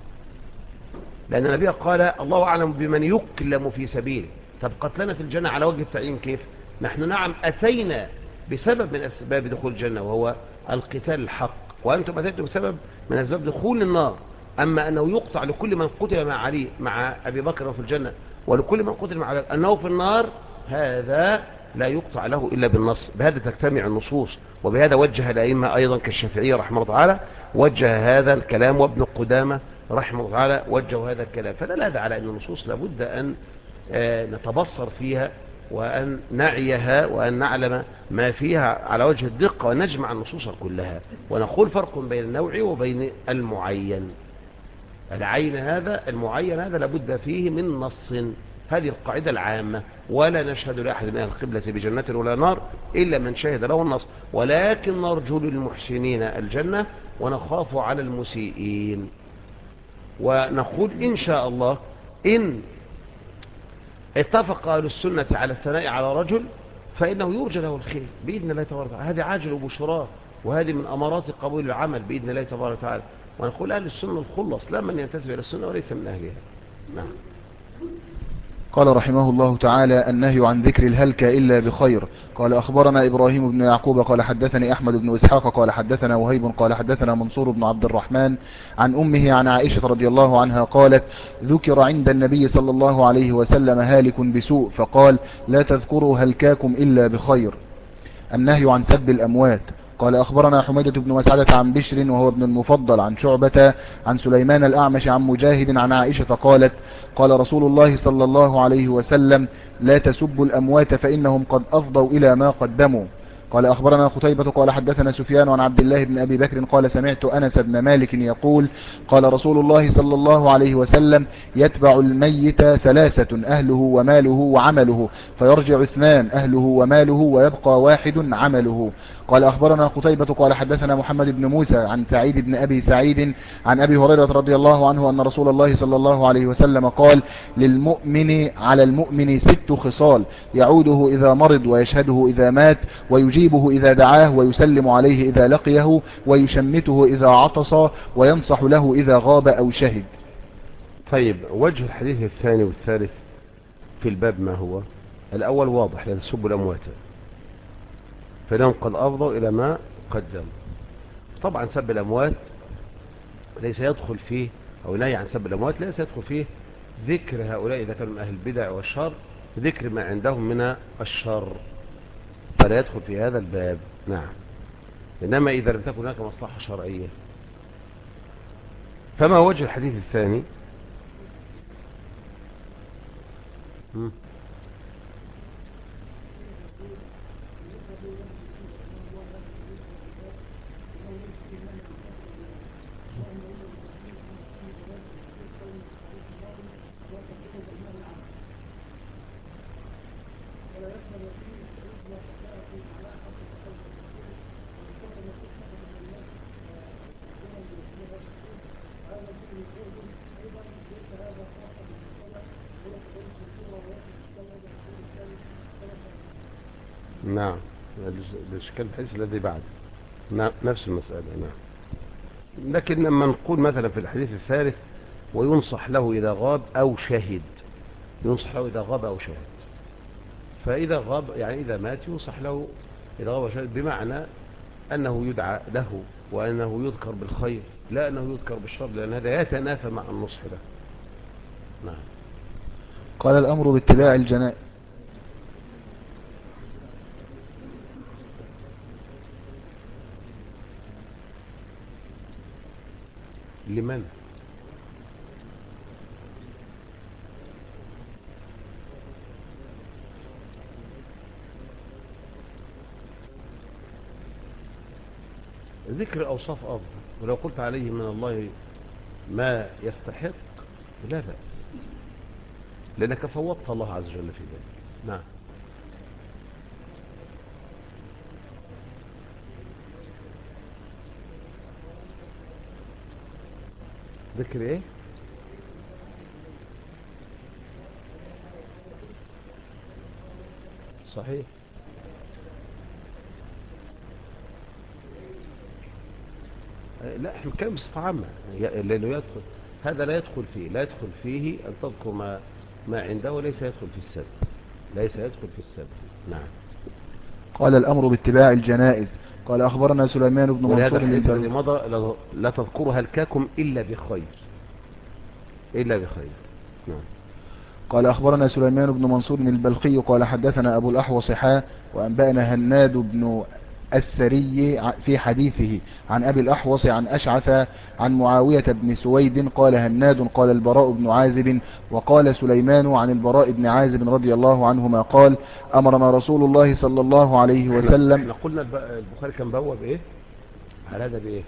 لأن النبي قال الله أعلم بمن يكلم في سبيله. طب قتلنا في الجنة على وجه التعيين كيف؟ نحن نعم أتينا بسبب من أسباب دخول الجنة وهو القتال الحق، وأنتم أتيتم بسبب من أسباب دخول النار. أما أنه يقطع لكل من قتل مع علي مع أبي بكر في الجنة ولكل من قتل مع أنه في النار، هذا لا يقطع له إلا بالنص. بهذا تجتمع النصوص، وبهذا وجه الأئمة أيضا كالشافعية رحمه الله تعالى وجه هذا الكلام، وابن قدامة رحمه الله تعالى وجه هذا الكلام. فدل هذا على أن النصوص لابد أن نتبصر فيها وأن نعيها وأن نعلم ما فيها على وجه الدقة، ونجمع النصوص كلها ونقول فرق بين النوع وبين المعين. العين هذا المعين هذا لابد فيه من نص، هذه القاعدة العامة. ولا نشهد لأحد من أهل القبلة بجنة ولا نار إلا من شهد له النص، ولكن نرجو للمحسنين الجنة ونخاف على المسيئين. ونقول إن شاء الله إن اتفق أهل السنة على الثناء على رجل فإنه يرجى له الخير بإذن الله تبارك وتعالى. هذه عاجل وبشراه، وهذه من أمارات قبول العمل بإذن الله تبارك وتعالى. ونقول أهل السنة الخلص لا من ينتسب إلى السنة وليس من أهلها. نعم. قال رحمه الله تعالى: النهي عن ذكر الهلك إلا بخير. قال أخبرنا إبراهيم بن يعقوب قال حدثني أحمد بن إسحاق قال حدثنا وهيب قال حدثنا منصور بن عبد الرحمن عن أمه عن عائشة رضي الله عنها قالت: ذكر عند النبي صلى الله عليه وسلم هالك بسوء فقال: لا تذكروا هلكاكم إلا بخير. النهي عن سب الأموات. قال أخبرنا حميدة بن مسعدة عن بشر وهو ابن المفضل عن شعبة عن سليمان الأعمش عن مجاهد عن عائشة قالت: قال رسول الله صلى الله عليه وسلم: لا تسبوا الأموات فإنهم قد أفضوا إلى ما قدموا. قال أخبرنا قتيبة قال حدثنا سفيان عن عبد الله بن أبي بكر قال سمعت أنس بن مالك يقول: قال رسول الله صلى الله عليه وسلم: يتبع الميت ثلاثة: أهله وماله وعمله، فيرجع اثنان: أهله وماله ويبقى واحد عمله. قال أخبرنا قتيبة قال حدثنا محمد بن موسى عن سعيد بن أبي سعيد عن أبي هريرة رضي الله عنه أن رسول الله صلى الله عليه وسلم قال: للمؤمن على المؤمن 6 خصال: يعوده إذا مرض ويشهده إذا مات ويجيبه إذا دعاه ويسلم عليه إذا لقيه ويشمته إذا عطس وينصح له إذا غاب أو شهد. طيب، وجه الحديث الثاني والثالث في الباب ما هو؟ الأول واضح: لا تسبوا الأموات فإنهم قد أفضوا إلى ما قدموا. طبعا سب الأموات ليس يدخل فيه، أو نهي عن سب الأموات ليس يدخل فيه ذكر هؤلاء إذا كانوا من أهل البدع والشر، ذكر ما عندهم من الشر، فلا يدخل في هذا الباب. نعم. إنما إذا لم تكن هناك مصلحة شرعية. فما وجه الحديث الثاني؟ نعم، الإشكال الحديث الذي بعد نفس المسألة. نعم. لكن لما نقول مثلا في الحديث الثالث: وينصح له إذا غاب أو شهد، ينصح له إذا غاب أو شهد، فإذا غاب يعني إذا مات ينصح له إذا غاب أو شهد، بمعنى أنه يدعى له وأنه يذكر بالخير لا أنه يذكر بالشر، لأن هذا يتنافى مع النصح له. نعم. قال: الأمر باتباع الجنائز. لمن؟ ذكر أوصاف أفضل، ولو قلت عليه من الله ما يستحق لا بأس، لأنك فوضت الله عز وجل في ذلك. نعم. ذكر ايه؟ صحيح. لا احنا بنتكلم بصفة عامة، لأنه يدخل هذا لا يدخل فيه، لا يدخل فيه أن تذكر ما عنده، وليس يدخل في السب، ليس يدخل في السب. نعم. قال الأمر باتباع الجنائز. قال أخبرنا سليمان بن ولهذا منصور الحديث الذي مضى لا تذكرها الكاكم إلا بخير، إلا بخير. نعم. قال أخبرنا سليمان بن منصور البلخي قال حدثنا أبو الأحوص وأنبأنا هناد بن السري في حديثه عن أبي الأحوص عن أشعث عن معاوية بن سويد قال هناد قال البراء بن عازب وقال سليمان عن البراء بن عازب رضي الله عنهما قال أمرنا رسول الله صلى الله عليه وسلم. احنا قلنا البخاري كان بواب ايه على هذا بايه؟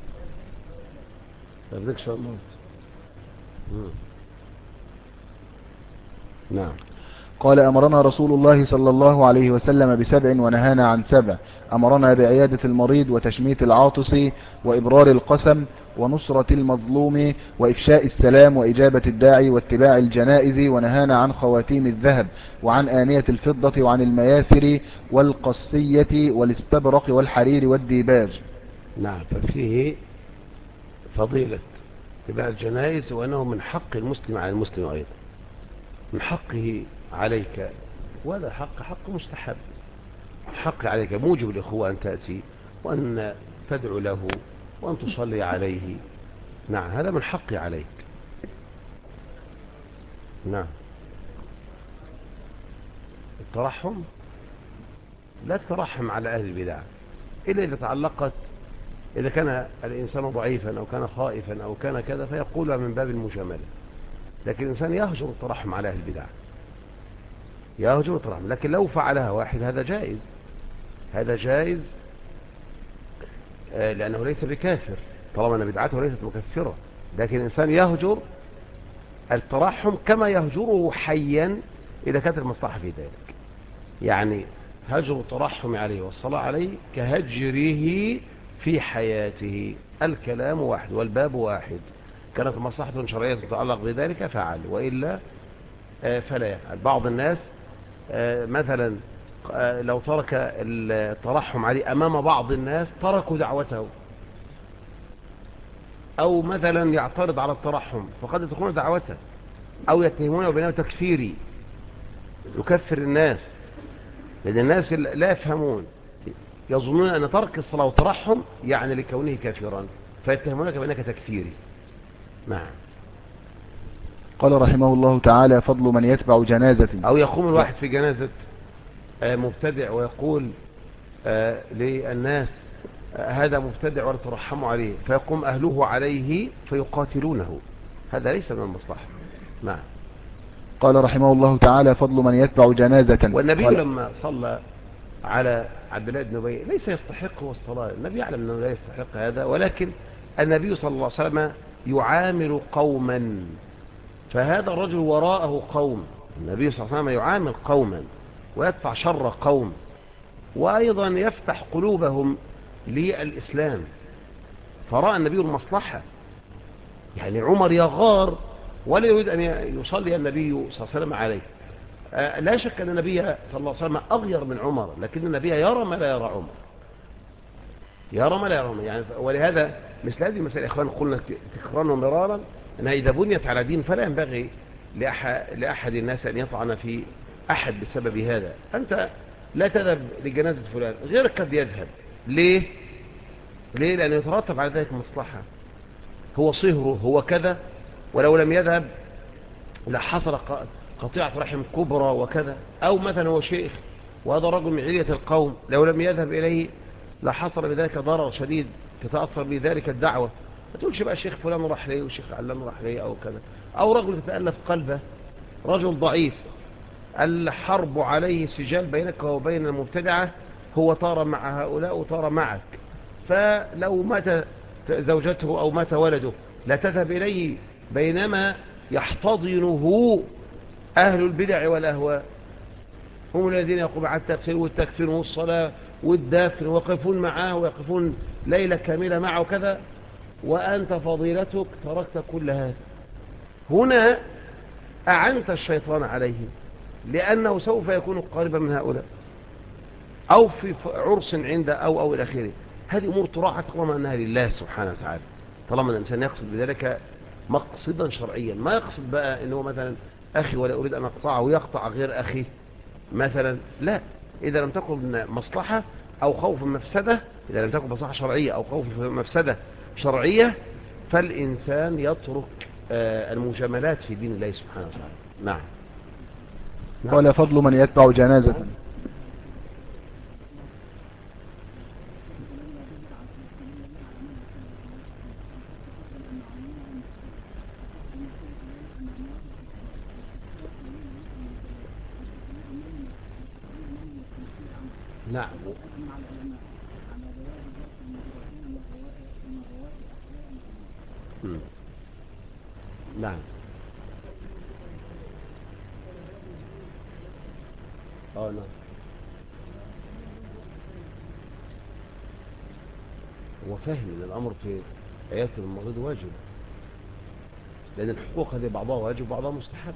تبذيك شاء الله. نعم. قال أمرنا رسول الله صلى الله عليه وسلم ب7 ونهانا عن 7. أمرنا بعيادة المريض وتشميت العاطس وإبرار القسم ونصرة المظلوم وإفشاء السلام وإجابة الداعي واتباع الجنائز، ونهانا عن خواتيم الذهب وعن آنية الفضة وعن المياثر والقصية والاستبرق والحرير والديباج. نعم. ففيه فضيلة اتباع الجنائز، وأنه من حق المسلم على المسلم أيضا، من حقه عليك، وهذا حق مستحب، حق عليك موجب الإخوة أن تأتي وأن تدعو له وأن تصلي عليه. نعم، هذا من حقي عليك. نعم. الترحم لا تترحم على أهل البدع إلا إذا تعلقت، إذا كان الإنسان ضعيفا أو كان خائفا أو كان كذا فيقولها من باب المجاملة، لكن الإنسان يهجر الترحم على أهل البدع، يهجر الترحم. لكن لو فعلها واحد هذا جائز، هذا جائز، لأنه ليس بكافر طالما أن بدعته ليست مكفرة، لكن الإنسان يهجر الترحم كما يهجره حيا إذا كانت المصلحة في ذلك. يعني هجر الترحم عليه والصلاة عليه كهجره في حياته، الكلام واحد والباب واحد، كانت مصلحة شرعية تتعلق بذلك فعل، وإلا فلا يفعل. بعض الناس مثلا لو ترك الترحم عليه أمام بعض الناس تركوا دعوته، أو مثلا يعترض على الترحم فقد تكون دعوته، أو يتهمونه بأنه تكفيري يكفر الناس، لأن الناس لا يفهمون، يظنون أن ترك الصلاة والترحم يعني لكونه كافرا، فيتهمونك بأنك تكفيري. نعم. قال رحمه الله تعالى فضل من يتبع جنازة. أو يقوم الواحد في جنازة مبتدع ويقول للناس هذا مبتدع ولا ترحموا عليه، فيقوم أهله عليه فيقاتلونه، هذا ليس من المصلحة. نعم. قال رحمه الله تعالى فضل من يتبع جنازة. والنبي لما صلى على عبد الله بن أبي ليس يستحق الصلاة، النبي يعلم أنه لا يستحق هذا، ولكن النبي صلى الله عليه وسلم يعامل قوما، فهذا الرجل وراءه قوم، النبي صلى الله عليه وسلم يعامل قوما ويدفع شر قوم، وأيضا يفتح قلوبهم للإسلام، فرأى النبي المصلحة. يعني عمر يغار ولا يريد أن يصلي النبي صلى الله عليه وسلم عليه. لا شك أن النبي صلى الله عليه وسلم أغير من عمر، لكن النبي يرى ما لا يرى عمر، يرى ما لا يرى عمر. يعني ولهذا مثل هذه المسائل إخوان قلنا تكررنا مرارا أنها إذا بنيت على دين فلا ينبغي لأحد الناس أن يطعن في أحد بسبب هذا. أنت لا تذهب لجنازة فلان، غيرك قد يذهب. ليه؟ لأنه يترتب على ذلك مصلحة، هو صهره هو كذا، ولو لم يذهب لحصل قطيعة رحم كبرى وكذا. أو مثلا هو شيخ وهذا رجل من علية القوم، لو لم يذهب إليه لحصل بذلك ضرر شديد تتأثر بذلك الدعوة. ما تقولش بقى شيخ فلان راح ليه وشيخ علان راح ليه أو كذا. أو رجل تتألف قلبه، رجل ضعيف الحرب عليه سجال بينك وبين المبتدعة، هو طار مع هؤلاء وطار معك، فلو مات زوجته أو مات ولده لا تذهب إليه، بينما يحتضنه أهل البدع والأهواء، هم الذين يقومون على التغسيل والتكفير والصلاة والدفن ويقفون معه ويقفون ليلة كاملة معه وكذا، وأنت فضيلتك تركت كل هذا. هنا أعنت الشيطان عليه، لأنه سوف يكون قريبا من هؤلاء أو في عرس عند أو إلى آخره. هذه أمور تراعى طالما أنها لله سبحانه وتعالى، طالما الإنسان يقصد بذلك مقصدا شرعيا، ما يقصد بقى أنه مثلا أخي ولا أريد أن أقطعه ويقطع غير أخي مثلا، لا. إذا لم تكن مصلحة أو خوف مفسدة، إذا لم تكن مصلحة شرعية أو خوف مفسدة شرعية، فالإنسان يترك المجاملات في دين الله سبحانه وتعالى. نعم. قال فضل من يتبع جنازة. نعم. نعم. نعم. هو فاهم ان الامر في عيادة المريض واجب، لان الحقوق هذه بعضها واجب وبعضها مستحب،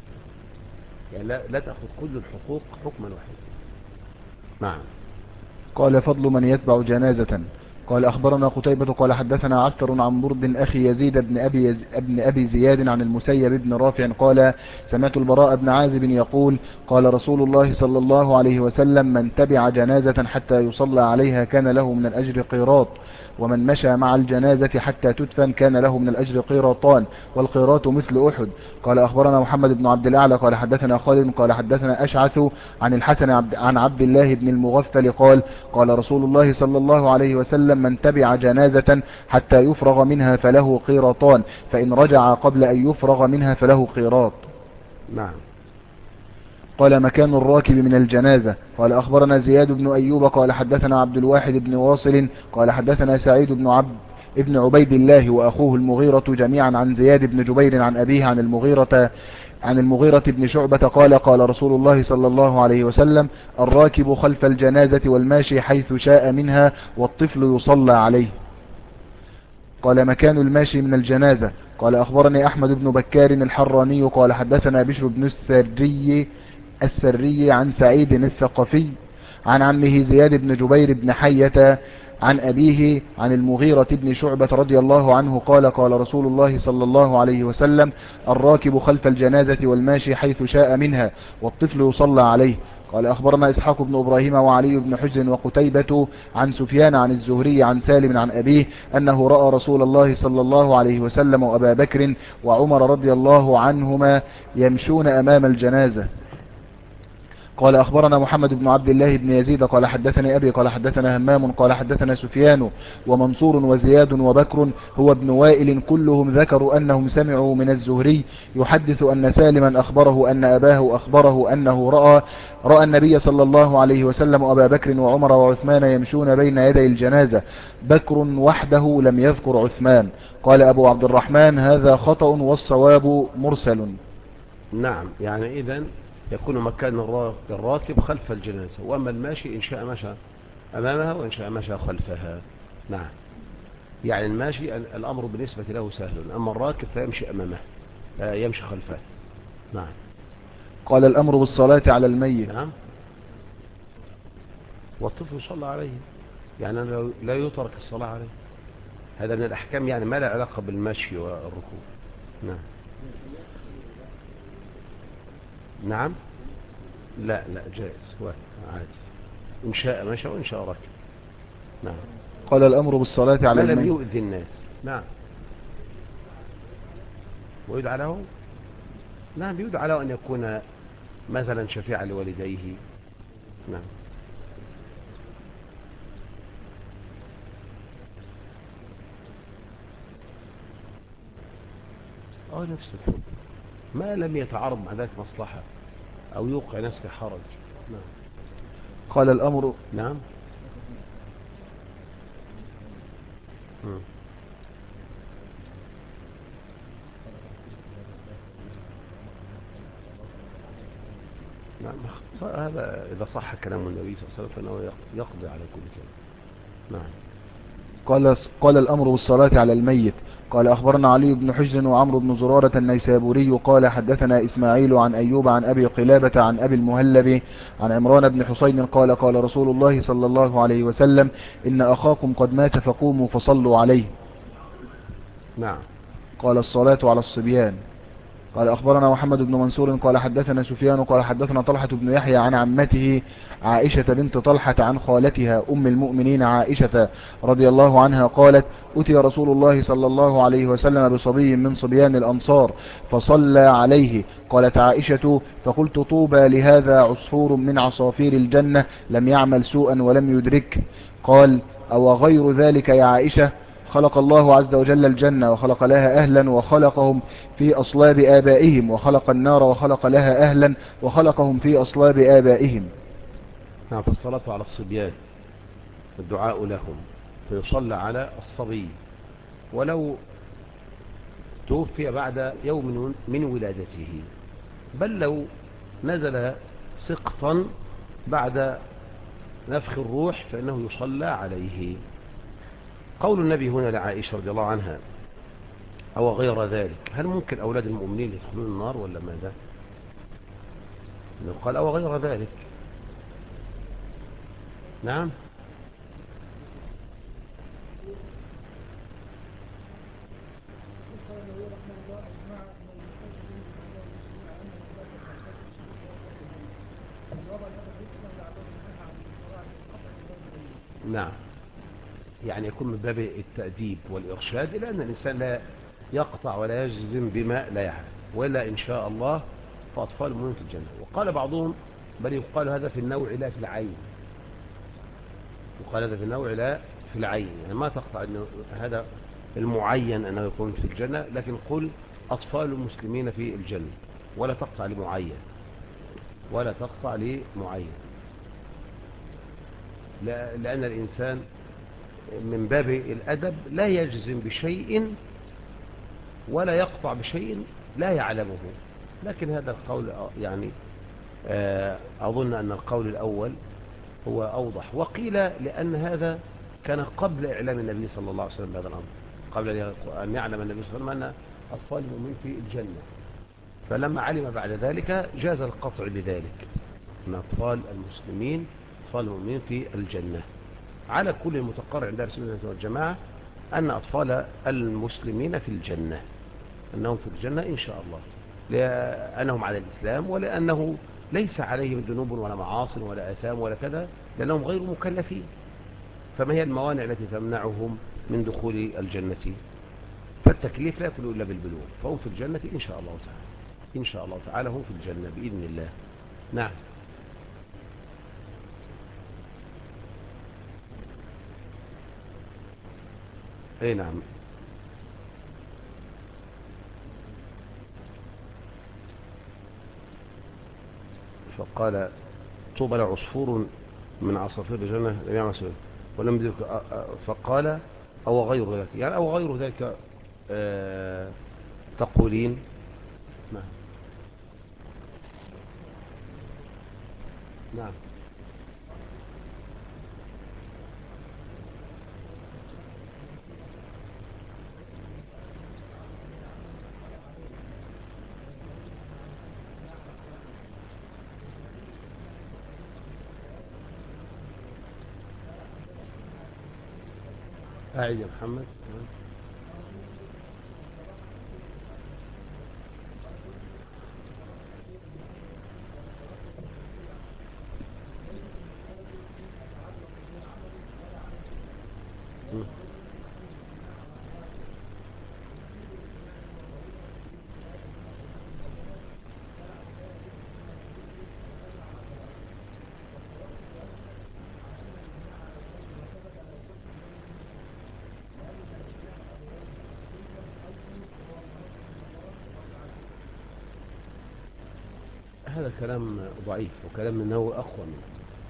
يعني لا تأخذ كل الحقوق حكما واحدا. نعم. قال فضل من يتبع جنازة. قال أخبرنا قتيبة قال حدثنا عسكر عن برد أخي يزيد بن أبي زياد عن المسيب بن رافع قال سمعت البراء بن عازب يقول قال رسول الله صلى الله عليه وسلم من تبع جنازة حتى يصلى عليها كان له من الأجر قيراط، ومن مشى مع الجنازة حتى تدفن كان له من الأجر قيراطان، والقيراط مثل أحد. قال أخبرنا محمد بن عبد الأعلى قال حدثنا خالد قال حدثنا أشعث عن الحسن عن عبد الله بن المغفل قال قال رسول الله صلى الله عليه وسلم من تبع جنازة حتى يفرغ منها فله قيراطان، فإن رجع قبل أن يفرغ منها فله قيراط. نعم. قال مكان الراكب من الجنازة. قال أخبرنا زياد بن أيوب قال حدثنا عبد الواحد بن واصل قال حدثنا سعيد ابن عبيد الله وأخوه المغيرة جميعا عن زياد بن جبير عن أبيه عن المغيرة بن شعبة قال قال رسول الله صلى الله عليه وسلم الراكب خلف الجنازة والماشي حيث شاء منها والطفل يصلى عليه. قال مكان الماشي من الجنازة. قال أخبرني أحمد بن بكار الحراني قال حدثنا بشر بن السري عن سعيد الثقفي عن عمه زياد بن جبير بن حية عن أبيه عن المغيرة بن شعبة رضي الله عنه قال قال رسول الله صلى الله عليه وسلم الراكب خلف الجنازة والماشي حيث شاء منها والطفل يصلى عليه. قال أخبرنا إسحاق بن إبراهيم وعلي بن حجر وقتيبة عن سفيان عن الزهري عن سالم عن أبيه أنه رأى رسول الله صلى الله عليه وسلم وأبا بكر وعمر رضي الله عنهما يمشون أمام الجنازة. قال أخبرنا محمد بن عبد الله بن يزيد قال حدثني أبي قال حدثنا همام قال حدثنا سفيان ومنصور وزياد وبكر هو ابن وائل كلهم ذكروا أنهم سمعوا من الزهري يحدث أن سالما أخبره أن أباه أخبره أنه رأى النبي صلى الله عليه وسلم وأبا بكر وعمر وعثمان يمشون بين يدي الجنازة، بكر وحده لم يذكر عثمان. قال أبو عبد الرحمن هذا خطأ والصواب مرسل. نعم. يعني إذن يكون مكان الراكب خلف الجنازة، وأما الماشي إن شاء مشى أمامها وإن شاء مشى خلفها. نعم. يعني الماشي الأمر بالنسبة له سهل، أما الراكب فيمشي أمامه يمشي خلفه. نعم. قال الأمر بالصلاة على الميت. نعم. والطفل يصلى عليه، يعني لا يترك الصلاة عليه. هذا من الأحكام، يعني ما لا علاقة بالمشي والركوب. نعم. نعم. لا جائز عادي، إن شاء مشى وإن شاء ركب. نعم. قال الأمر بالصلاة على ما لم الميت. يؤذي الناس. نعم. ويدعى له. نعم، يدعى له أن يكون مثلا شفيعا لوالديه. نعم. نفس الحكم ما لم يتعارض مع ذلك مصلحة أو يوقع نفسه في حرج. نعم. قال الأمر. نعم. هذا إذا صح كلام النبي صلى الله عليه وسلم فإنه يقضي على كل كلام. نعم. قال الأمر بالصلاة على الميت. قال أخبرنا علي بن حجر وعمرو بن زرارة النيسابوري قال حدثنا إسماعيل عن أيوب عن أبي قلابة عن أبي المهلب عن عمران بن حسين قال قال رسول الله صلى الله عليه وسلم إن أخاكم قد مات فقوموا فصلوا عليه. نعم. قال الصلاة على الصبيان. قال أخبرنا محمد بن منصور قال حدثنا سفيان قال حدثنا طلحة بن يحيى عن عمته عائشة بنت طلحة عن خالتها أم المؤمنين عائشة رضي الله عنها قالت أتي رسول الله صلى الله عليه وسلم بصبي من صبيان الأنصار فصلى عليه. قالت عائشة فقلت طوبى لهذا عصفور من عصافير الجنة لم يعمل سوءا ولم يدرك. قال أو غير ذلك يا عائشة خلق الله عز وجل الجنة وخلق لها أهلا وخلقهم في أصلاب آبائهم وخلق النار وخلق لها أهلا وخلقهم في أصلاب آبائهم. نعم. فالصلاة على الصبيان الدعاء لهم فيصلى على الصبي ولو توفي بعد يوم من ولادته، بل لو نزل سقطا بعد نفخ الروح فإنه يصلى عليه. قول النبي هنا لعائشة رضي الله عنها أو غير ذلك، هل ممكن أولاد المؤمنين يدخلون النار ولا ماذا؟ إنه قال أو غير ذلك. نعم. نعم، يعني يكون من باب التأديب والإرشاد إلى أن الإنسان لا يقطع ولا يجزم بما لا يعلم، وإلا إن شاء الله فأطفال المؤمنين في الجنة. وقال بعضهم بل يقال هذا في النوع لا في العين، يقال هذا في النوع لا في العين، يعني ما تقطع أنه هذا المعين أنه يكون في الجنة، لكن قل أطفال المسلمين في الجنة ولا تقطع لمعين، ولا تقطع لمعين، لأن الإنسان من باب الأدب لا يجزم بشيء ولا يقطع بشيء لا يعلمه. لكن هذا القول يعني أظن أن القول الأول هو أوضح. وقيل لأن هذا كان قبل إعلام النبي صلى الله عليه وسلم بهذا الأمر، قبل أن يعلم النبي صلى الله عليه وسلم أن أطفال المؤمنين في الجنة، فلما علم بعد ذلك جاز القطع بذلك أن أطفال المسلمين أطفال المؤمنين في الجنة. على كل المتقرر عند أهل السنة والجماعة أن أطفال المسلمين في الجنة، أنهم في الجنة إن شاء الله، لأنهم على الإسلام ولأنه ليس عليهم ذنوب ولا معاصي ولا آثام ولا كذا، لأنهم غير مكلفين. فما هي الموانع التي تمنعهم من دخول الجنة؟ فالتكليف لا يكون إلا بالبلوغ، فهم في الجنة إن شاء الله تعالى، إن شاء الله تعالى هم في الجنة بإذن الله. نعم. أي نعم. فقال طوبى لعصفور من عصافير الجنة لم يعمل سوءا ولم يدرك. فقال أو غير ذلك، يعني أو غير ذلك تقولين. نعم. نعم. أعيد يا محمد. هذا كلام ضعيف وكلام من نوع أقوى منه.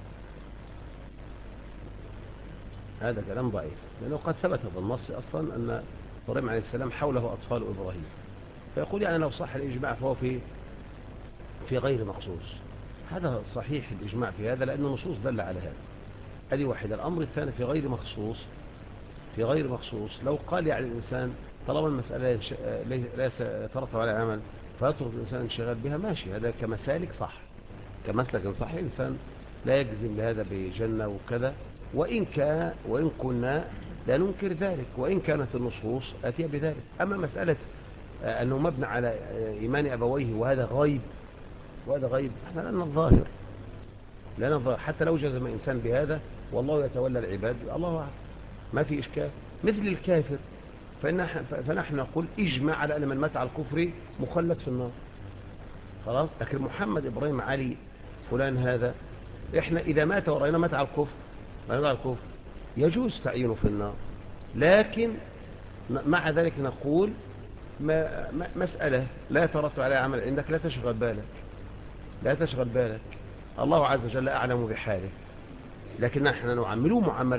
هذا كلام ضعيف، لأنه قد ثبت بالنص أصلا أن إبراهيم عليه السلام حوله أطفال إبراهيم، فيقول يعني لو صح الإجماع فهو في غير مخصوص. هذا صحيح الإجماع في هذا، لأن النصوص دل على هذا. هذه واحدة. الأمر الثاني في غير مخصوص، في غير مخصوص لو قال يعني الإنسان طالما المسألة ليس يترتب على عمل فيترك الإنسان انشغال بها، ماشي، هذا كمسالك صح، كمسلك صح. الإنسان لا يجزم بهذا بجنة وكذا، وإن كنا لا ننكر ذلك، وإن كانت النصوص آتية بذلك. أما مسألة أنه مبنى على إيمان أبويه وهذا غيب، احنا لنا الظاهر، حتى لو جزم إنسان بهذا والله يتولى العباد، الله أعلم، ما في إشكال. مثل الكافر، فنحن نقول اجمع على أن من مات على الكفر مخلد في النار، خلاص. لكن محمد، إبراهيم، علي، فلان، هذا إحنا إذا مات ورأينا مات على الكفر يجوز تعيينه في النار. لكن مع ذلك نقول مسألة لا يترتب عليها عمل عندك، لا تشغل بالك، الله عز وجل أعلم بحاله. لكن نحن نعامله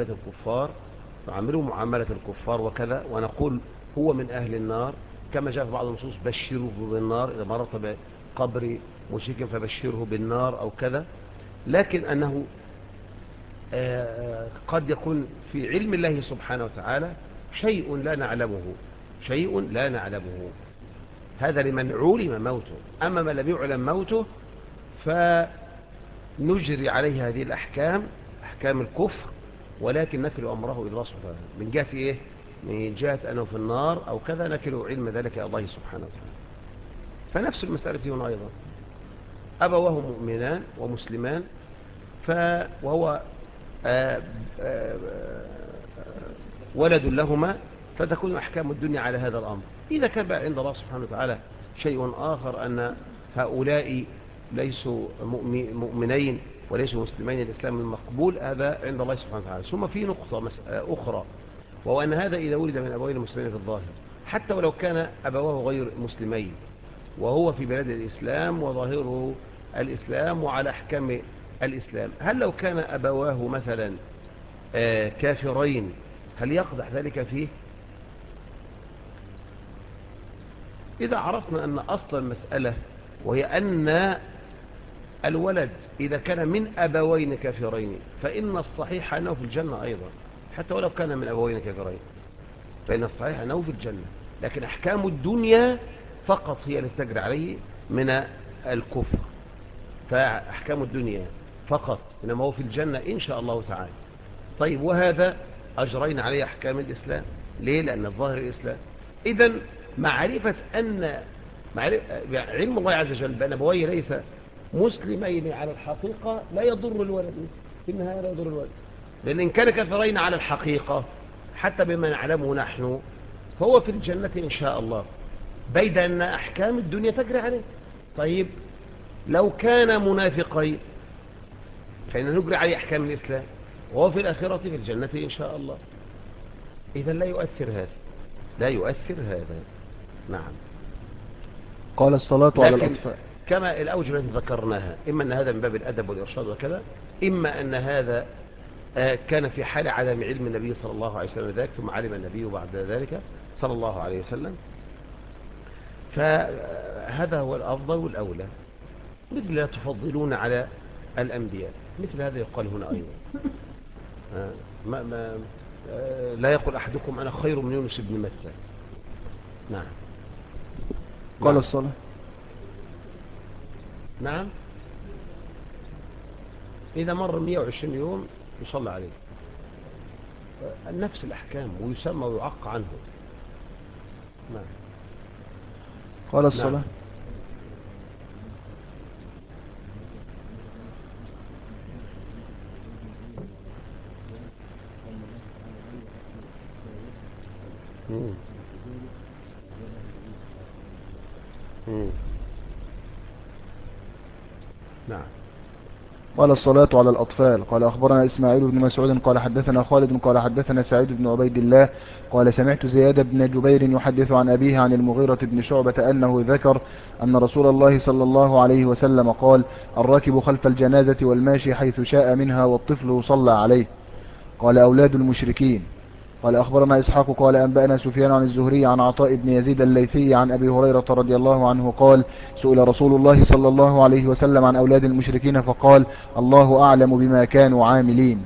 معاملة الكفار وكذا، ونقول هو من أهل النار، كما جاء في بعض النصوص بشره بالنار، إذا مرت بقبر مشرك فبشره بالنار أو كذا. لكن أنه قد يكون في علم الله سبحانه وتعالى شيء لا نعلمه، هذا لمن علم موته. أما من لم يعلم موته فنجري عليه هذه الأحكام، أحكام الكفر، ولكن نكل أمره إلى الله سبحانه وتعالى. من جهة إيه؟ من جهة أنه في النار أو كذا، نكل علم ذلك إلى الله سبحانه وتعالى. فنفس المسألة هنا أيضا، أبواه مؤمنان ومسلمان، وهو ولد لهما، فتكون أحكام الدنيا على هذا الأمر. إذا كان بقى عند الله سبحانه وتعالى شيء آخر، أن هؤلاء ليسوا مؤمنين وليسوا مسلمين الإسلام المقبول، هذا عند الله سبحانه وتعالى. ثم في نقطة أخرى، وهو أن هذا إذا ولد من أبوين المسلمين في الظاهر، حتى ولو كان أبواه غير مسلمين وهو في بلاد الإسلام وظاهره الإسلام وعلى أحكام الإسلام، هل لو كان أبواه مثلا كافرين هل يقدح ذلك فيه؟ إذا عرفنا أن أصل المسألة وهي أن الولد إذا كان من أبوين كافرين فإن الصحيح أنه في الجنة أيضا، حتى ولو كان من أبوين كافرين فإن الصحيح أنه في الجنة. لكن أحكام الدنيا فقط هي التي تجري عليه من الكفر، فأحكام الدنيا فقط، إنما هو في الجنة إن شاء الله تعالى. طيب، وهذا أجرين عليه أحكام الإسلام. ليه؟ لأن الظاهر الإسلام. إذن معرفة أن علم الله عز وجل بأن أبويه ليس مسلمين على الحقيقة لا يضر الولد، في النهاية لا يضر الولد، لأن إن كان كافرين على الحقيقة حتى بما نعلمه نحن فهو في الجنة إن شاء الله، بيد أن أحكام الدنيا تجري عليه. طيب، لو كان منافقين فإن نجري عليه أحكام الإسلام وهو في الآخرة في الجنة إن شاء الله. إذا لا يؤثر هذا. نعم. قال الصلاة على لكن الأطفال كما الأوجه التي ذكرناها، إما أن هذا من باب الأدب والإرشاد وكذا، إما أن هذا كان في حال عدم علم النبي صلى الله عليه وسلم ذلك، ثم علم النبي بعد ذلك صلى الله عليه وسلم، فهذا هو الأفضل والأولى. مثل لا تفضلون على الأنبياء، مثل هذا يقال هنا أيضا. لا يقول أحدكم أنا خير من يونس بن متى. نعم. قال الصلاة. نعم. إذا مر 120 يوم يصلى عليه نفس الأحكام ويسمى ويعق عنه. نعم. قال الصلاة. نعم. نعم. قال الصلاة على الأطفال. قال أخبرنا إسماعيل بن مسعود قال حدثنا خالد قال حدثنا سعيد بن عبيد الله قال سمعت زياد بن جبير يحدث عن أبيه عن المغيرة بن شعبة أنه ذكر أن رسول الله صلى الله عليه وسلم قال الراكب خلف الجنازة والماشي حيث شاء منها والطفل صلى عليه. قال أولاد المشركين. قال أخبرنا إسحاق قال أنبأنا سفيان عن الزهري عن عطاء بن يزيد الليثي عن أبي هريرة رضي الله عنه قال سئل رسول الله صلى الله عليه وسلم عن أولاد المشركين فقال الله أعلم بما كانوا عاملين.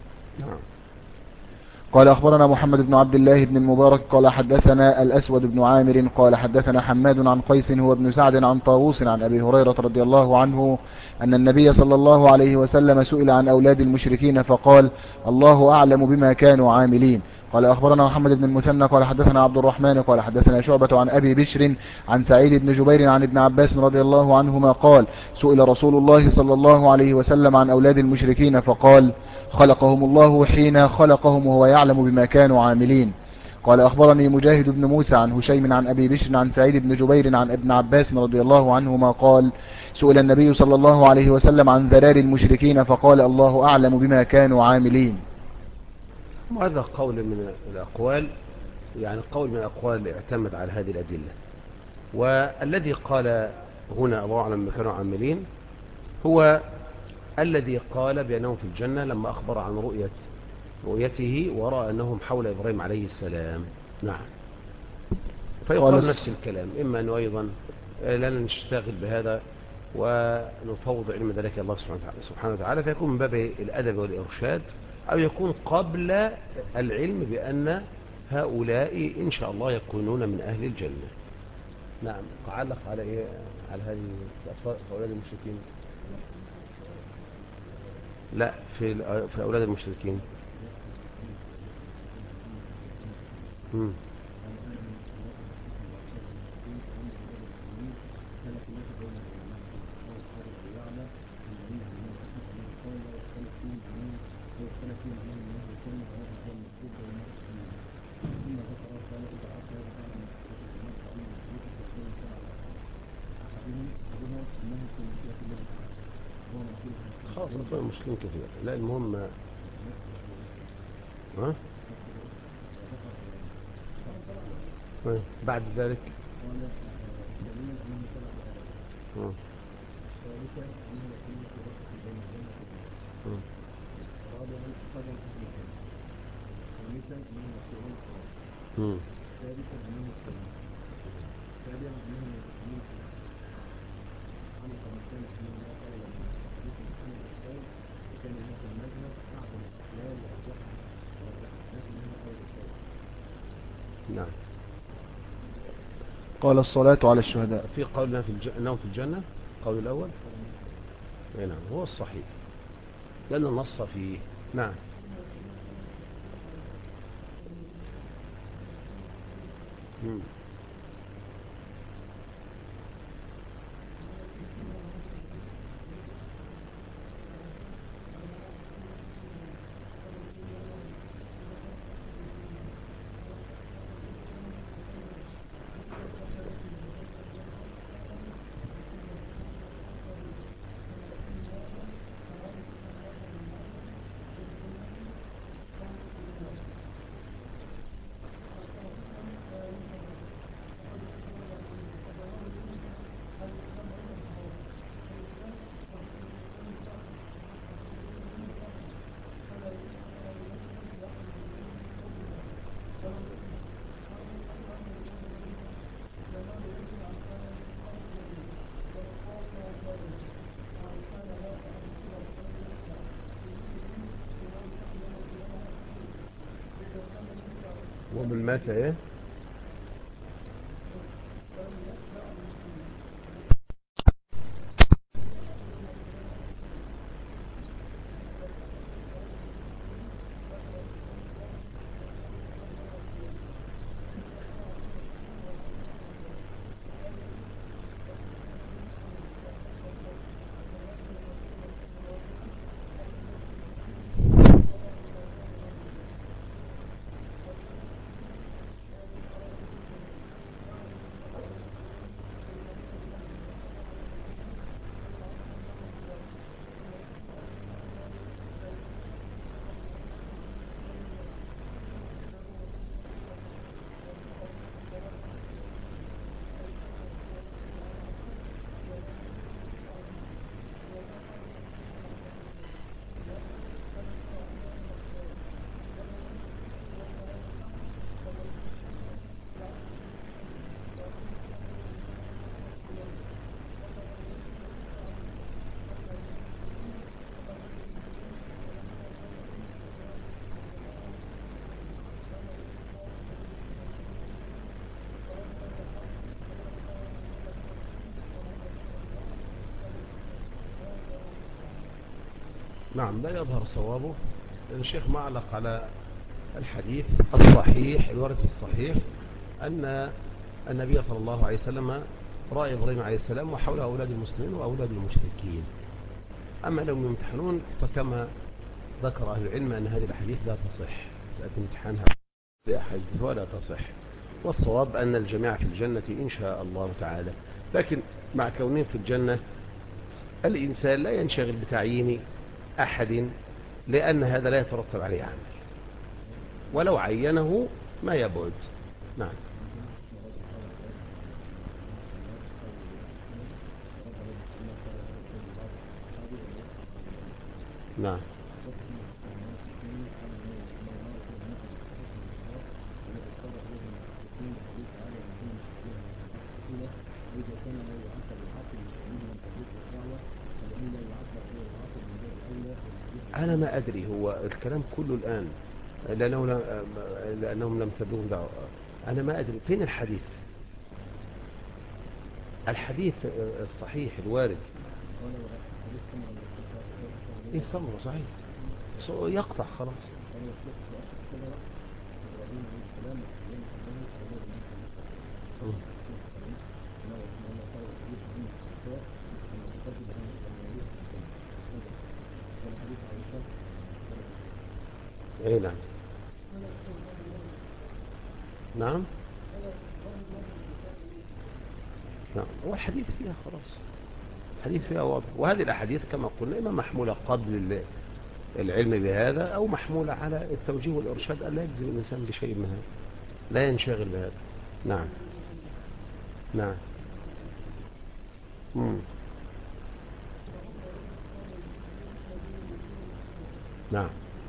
قال أخبرنا محمد بن عبد الله بن المبارك قال حدثنا الأسود بن عامر قال حدثنا حماد عن قيس هو ابن سعد عن طاووس عن أبي هريرة رضي الله عنه أن النبي صلى الله عليه وسلم سئل عن أولاد المشركين فقال الله أعلم بما كانوا عاملين. قال أخبرنا محمد بن المثنى قال حدثنا عبد الرحمن قال حدثنا شعبة عن أبي بشر عن سعيد بن جبير عن ابن عباس رضي الله عنهما قال سئل رسول الله صلى الله عليه وسلم عن أولاد المشركين فقال خلقهم الله حين خلقهم وهو يعلم بما كانوا عاملين. قال أخبرني مجاهد بن موسى عن هشيم عن أبي بشر عن سعيد بن جبير عن ابن عباس رضي الله عنهما قال سئل النبي صلى الله عليه وسلم عن ذرار المشركين فقال الله أعلم بما كانوا عاملين. هذا قول من الأقوال، يعني قول من الأقوال اعتمد على هذه الأدلة. والذي قال هنا الله أعلم بما كانوا عاملين هو الذي قال بأنهم في الجنة لما أخبر عن رؤيته ورأى أنهم حول إبراهيم عليه السلام. نعم. فيقال نفس الكلام، إما أنه أيضا لا نشتغل بهذا ونفوض علم ذلك الله سبحانه وتعالى، فيكون من باب الأدب والإرشاد، أو يكون قبل العلم بأن هؤلاء إن شاء الله يكونون من أهل الجنة. نعم. تعلق على إيه؟ على هذه أولاد المشركين؟ لا، في أولاد المشركين. خلاص أطلع المسلمين كثير. لا المهم بعد ذلك نعم. قال الصلاة على الشهداء. في قولنا أنهم في الجنة، قول الأول نعم هو الصحيح لأن النص فيه. نعم. ومن مات ايه؟ نعم، لا يظهر صوابه، لأن الشيخ معلق على الحديث الصحيح الوارد في الصحيح أن النبي صلى الله عليه وسلم رأى إبراهيم عليه السلام وحوله أولاد المسلمين وأولاد المشركين. أما لو يمتحنون فكما ذكر أهل العلم أن هذه الحديث لا تصح، لكن امتحانها بأحاديث ولا تصح، والصواب أن الجميع في الجنة إن شاء الله تعالى. لكن مع كونهم في الجنة الإنسان لا ينشغل بتعيين أحد، لأن هذا لا يترتب عليه عمل، ولو عينه ما يبعد. نعم. نعم. أنا ما أدري، هو الكلام كله الآن لأنهم لم تبلغوا دعوة. أنا ما أدري فين الحديث الصحيح الوارد. إيه صبر صحيح يقطع خلاص. ايه نعم. نعم. نعم، هو الحديث فيها خلاص، الحديث فيها واضح، وهذه الأحاديث كما قلنا إما محمولة قبل العلم بهذا أو محمولة على التوجيه والإرشاد، أن لا يجزم الإنسان بشيء من هذا، لا ينشغل بهذا. نعم. نعم. نعم.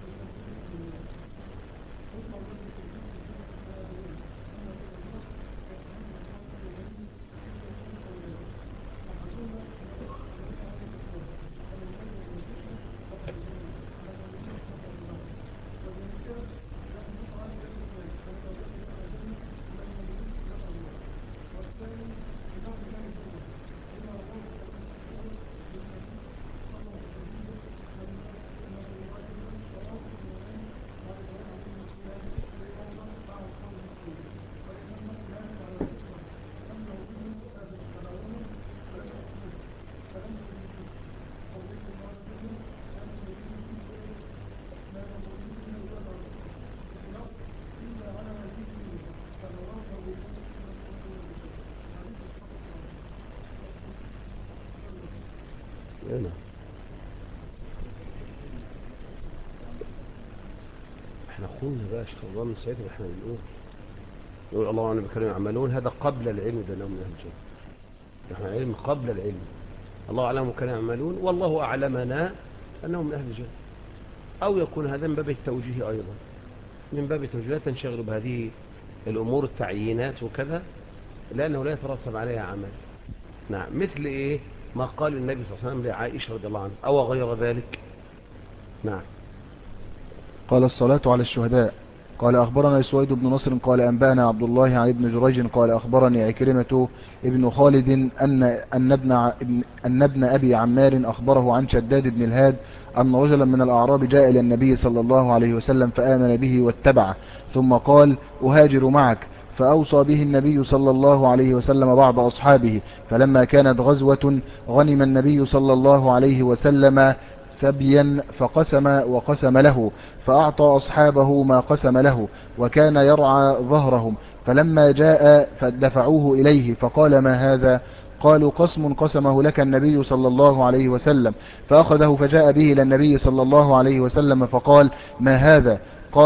هنا احنا قلنا بقى اشتغلنا من ساعتها، احنا نقول الله عنه بكلام يعملون، هذا قبل العلم بأنهم من أهل الجنة. نحن علم قبل العلم، الله أعلم بكلام يعملون والله أعلمنا أنهم من أهل الجنة. أو يكون هذا من باب التوجيه أيضا، من باب التوجيه، لا تنشغل بهذه الأمور التعيينات وكذا، لأنه لا يترتب عليها عمل. نعم، مثل إيه ما قال النبي صلى الله عليه وسلم لعائشة رضي الله عنها أو غير ذلك. نعم. قال الصلاة على الشهداء. قال أخبرنا سويد بن نصر قال أنبأنا عبد الله عن ابن جريج قال أخبرني عكرمة ابن خالد أن ابن أبي عمار أخبره عن شداد بن الهاد أن رجلا من الأعراب جاء إلى النبي صلى الله عليه وسلم فآمن به واتبعه، ثم قال أهاجر معك، فأوصى به النبي صلى الله عليه وسلم بعض أصحابه. فلما كانت غزوة غنم النبي صلى الله عليه وسلم ثبيا وقسم له، فأعطى أصحابه ما قسم له، وكان يرعى ظهرهم. فلما جاء فدفعوه إليه فقال ما هذا؟ قالوا قسم قسمه لك النبي صلى الله عليه وسلم. فأخذه فجاء به إلى النبي صلى الله عليه وسلم فقال ما هذا؟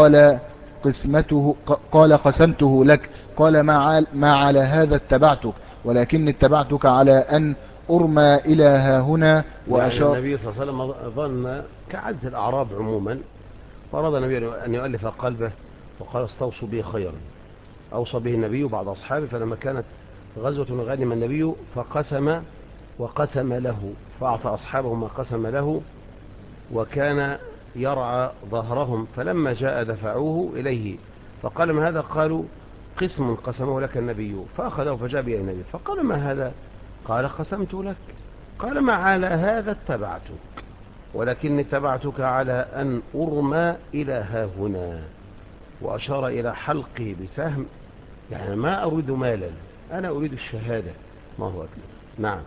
قال قسمته لك. قال ما على هذا اتبعتك، ولكن اتبعتك على أن أرمى إلى هنا. يعني النبي صلى الله عليه وسلم ظن كعجز الأعراب عموما، فأراد النبي أن يؤلف قلبه وقال استوصوا به خيرا. أوصى به النبي بعض أصحابه، فلما كانت غزوة غنم النبي فقسم وقسم له، فأعطى أصحابه ما قسم له، وكان يرعى ظهرهم. فلما جاء دفعوه إليه فقال ما هذا؟ قالوا قسم قسمه لك النبي. فأخذه فجاء به النبي فقال ما هذا؟ قال قسمت لك. قال ما على هذا اتبعتك. ولكني اتبعتك على أن أرمى إلى ها هنا، وأشار إلى حلقه بسهم، يعني ما أريد مالا، أنا أريد الشهادة، ما هو أكبر. نعم.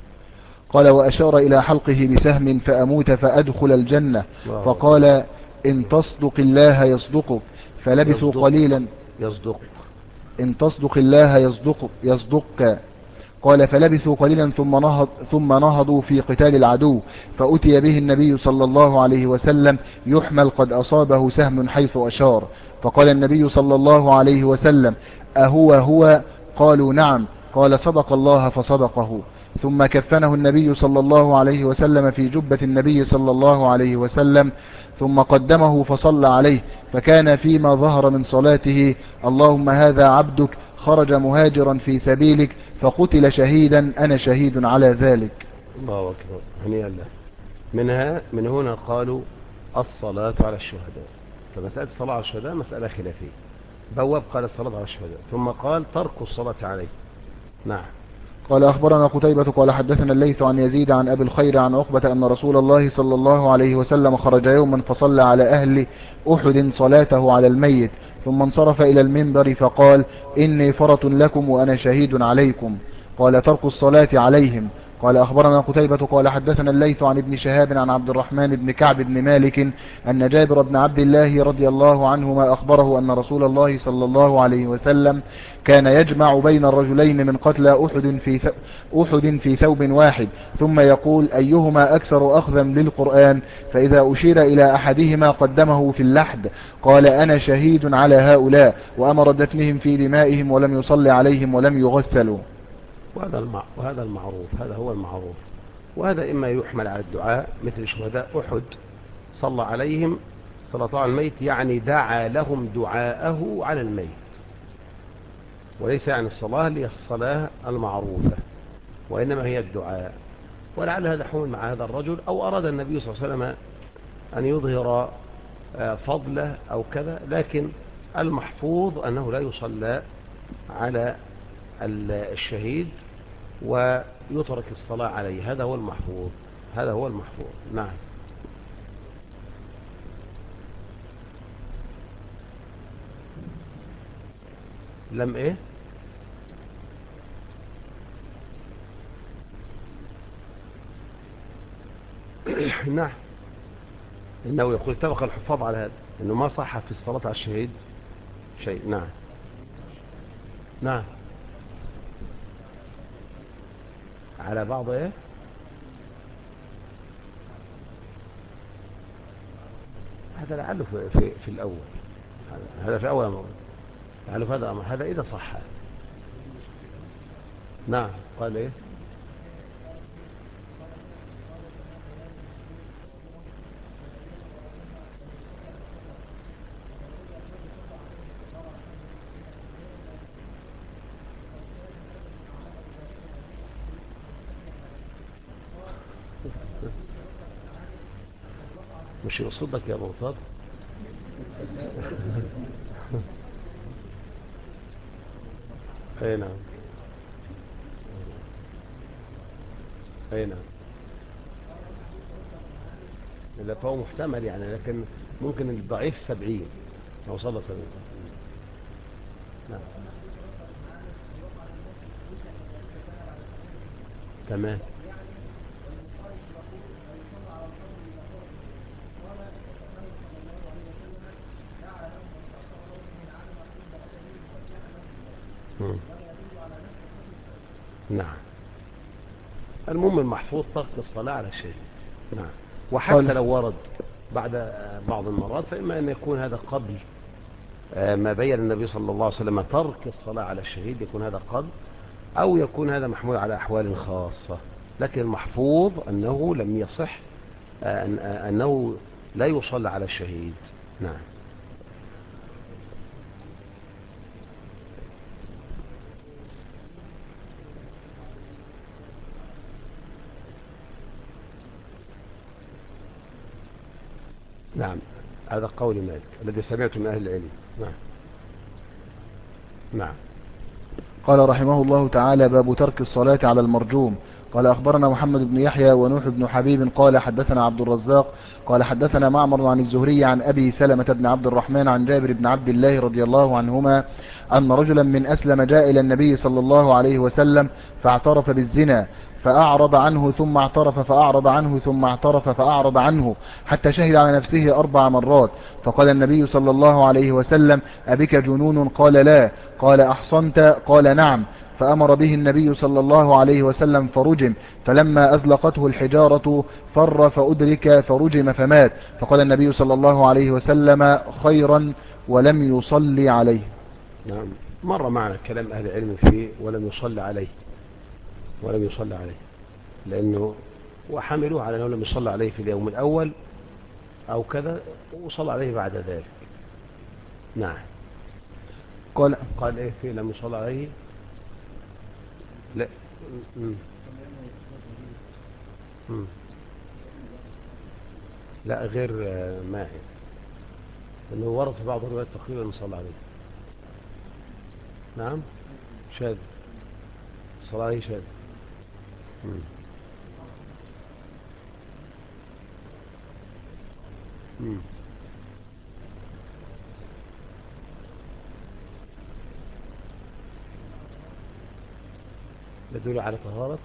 قال وأشار إلى حلقه بسهم فأموت فأدخل الجنة. فقال إن تصدق الله يصدقك. فلبثوا قليلا. يصدق. إن تصدق الله يصدقك. قال فلبثوا قليلا ثم نهضوا في قتال العدو، فأتي به النبي صلى الله عليه وسلم يحمل قد أصابه سهم حيث أشار. فقال النبي صلى الله عليه وسلم هو؟ قالوا نعم. قال صدق الله فصدقه. ثم كفنه النبي صلى الله عليه وسلم في جبة النبي صلى الله عليه وسلم، ثم قدمه فصلى عليه، فكان فيما ظهر من صلاته اللهم هذا عبدك خرج مهاجرا في سبيلك فقتل شهيدا أنا شهيد على ذلك. الله أكبر، هنيئا له. من هنا قالوا الصلاة على الشهداء. فمسألة الصلاة على الشهداء مسألة خلافية. بواب قال الصلاة على الشهداء، ثم قال ترك الصلاة عليه. نعم. قال أخبرنا قتيبة قال حدثنا الليث عن يزيد عن أبي الخير عن عقبة أن رسول الله صلى الله عليه وسلم خرج يوما فصلى على أهل أحد صلاته على الميت، ثم انصرف إلى المنبر فقال إني فرط لكم وأنا شهيد عليكم. قال ترك الصلاة عليهم. قال أخبرنا قتيبة قال حدثنا الليث عن ابن شهاب عن عبد الرحمن بن كعب بن مالك أن جابر بن عبد الله رضي الله عنهما أخبره أن رسول الله صلى الله عليه وسلم كان يجمع بين الرجلين من قتلى أحد في ثوب واحد، ثم يقول أيهما أكثر أخذا للقرآن، فإذا أشير إلى أحدهما قدمه في اللحد. قال أنا شهيد على هؤلاء، وأمر دفنهم في دمائهم ولم يصلي عليهم ولم يغسلوا. وهذا المعروف، هذا هو المعروف. وهذا إما يحمل على الدعاء مثل شهداء أحد صلى عليهم صلاة على الميت، يعني دعا لهم دعاءه على الميت، وليس يعني الصلاة هي الصلاة المعروفة، وإنما هي الدعاء. ولعل هذا حمل مع هذا الرجل، أو أراد النبي صلى الله عليه وسلم أن يظهر فضله أو كذا، لكن المحفوظ أنه لا يصلى على الشهيد ويترك الصلاة عليه. هذا هو المحفوظ، هذا هو المحفوظ. نعم. لم ايه؟ نعم. انه يقول اتفق الحفاظ على هذا، انه ما صح في الصلاة على الشهيد شيء. نعم. نعم. على بعض ايه؟ هذا لعله في الاول، هذا في اول امر، لعله هذا امر، هذا اذا صح. نعم. قال ايه؟ مش يقصدك يا مرتضى؟ اي نعم، اي نعم. لا فهو محتمل يعني، لكن ممكن الضعيف 70 لو صلى 70. نعم. تمام. نعم. المهم المحفوظ ترك الصلاة على الشيء. نعم. وحتى لو ورد بعد بعض المرات، فإما أن يكون هذا قبل ما بين النبي صلى الله عليه وسلم ترك الصلاة على الشهيد، يكون هذا قبل، أو يكون هذا محمول على أحوال خاصة. لكن المحفوظ أنه لم يصح أنه لا يصلى على الشهيد. نعم. نعم. هذا قول مالك الذي سمعته من أهل العلم. نعم. نعم. قال رحمه الله تعالى باب ترك الصلاة على المرجوم. قال أخبرنا محمد بن يحيى ونوح بن حبيب قال حدثنا عبد الرزاق قال حدثنا معمر عن الزهري عن أبي سلمة بن عبد الرحمن عن جابر بن عبد الله رضي الله عنهما أن رجلا من أسلم جاء إلى النبي صلى الله عليه وسلم فاعترف بالزنا فأعرض عنه ثم اعترف فأعرض عنه ثم اعترف فأعرض عنه حتى شهد على نفسه 4 مرات. فقال النبي صلى الله عليه وسلم أبك جنون؟ قال لا. قال أحصنت؟ قال نعم. فأمر به النبي صلى الله عليه وسلم فرجم، فلما أزلقته الحجارة فر فأدرك فرجم فمات. فقال النبي صلى الله عليه وسلم خيرا ولم يصلي عليه. نعم، مر معنا كلام أهل العلم فيه ولم يصلي عليه، لأنه وحملوه على أنه لم يصلي عليه في اليوم الأول أو كذا وصلى عليه بعد ذلك. نعم. قال إيه فيه لم يصلي عليه؟ لا. لا، غير ماعز، لأنه ورد في بعض الروايات تقريبا صلى عليه. نعم، شاذ، صلى عليه شاذ. يدل على طهارة.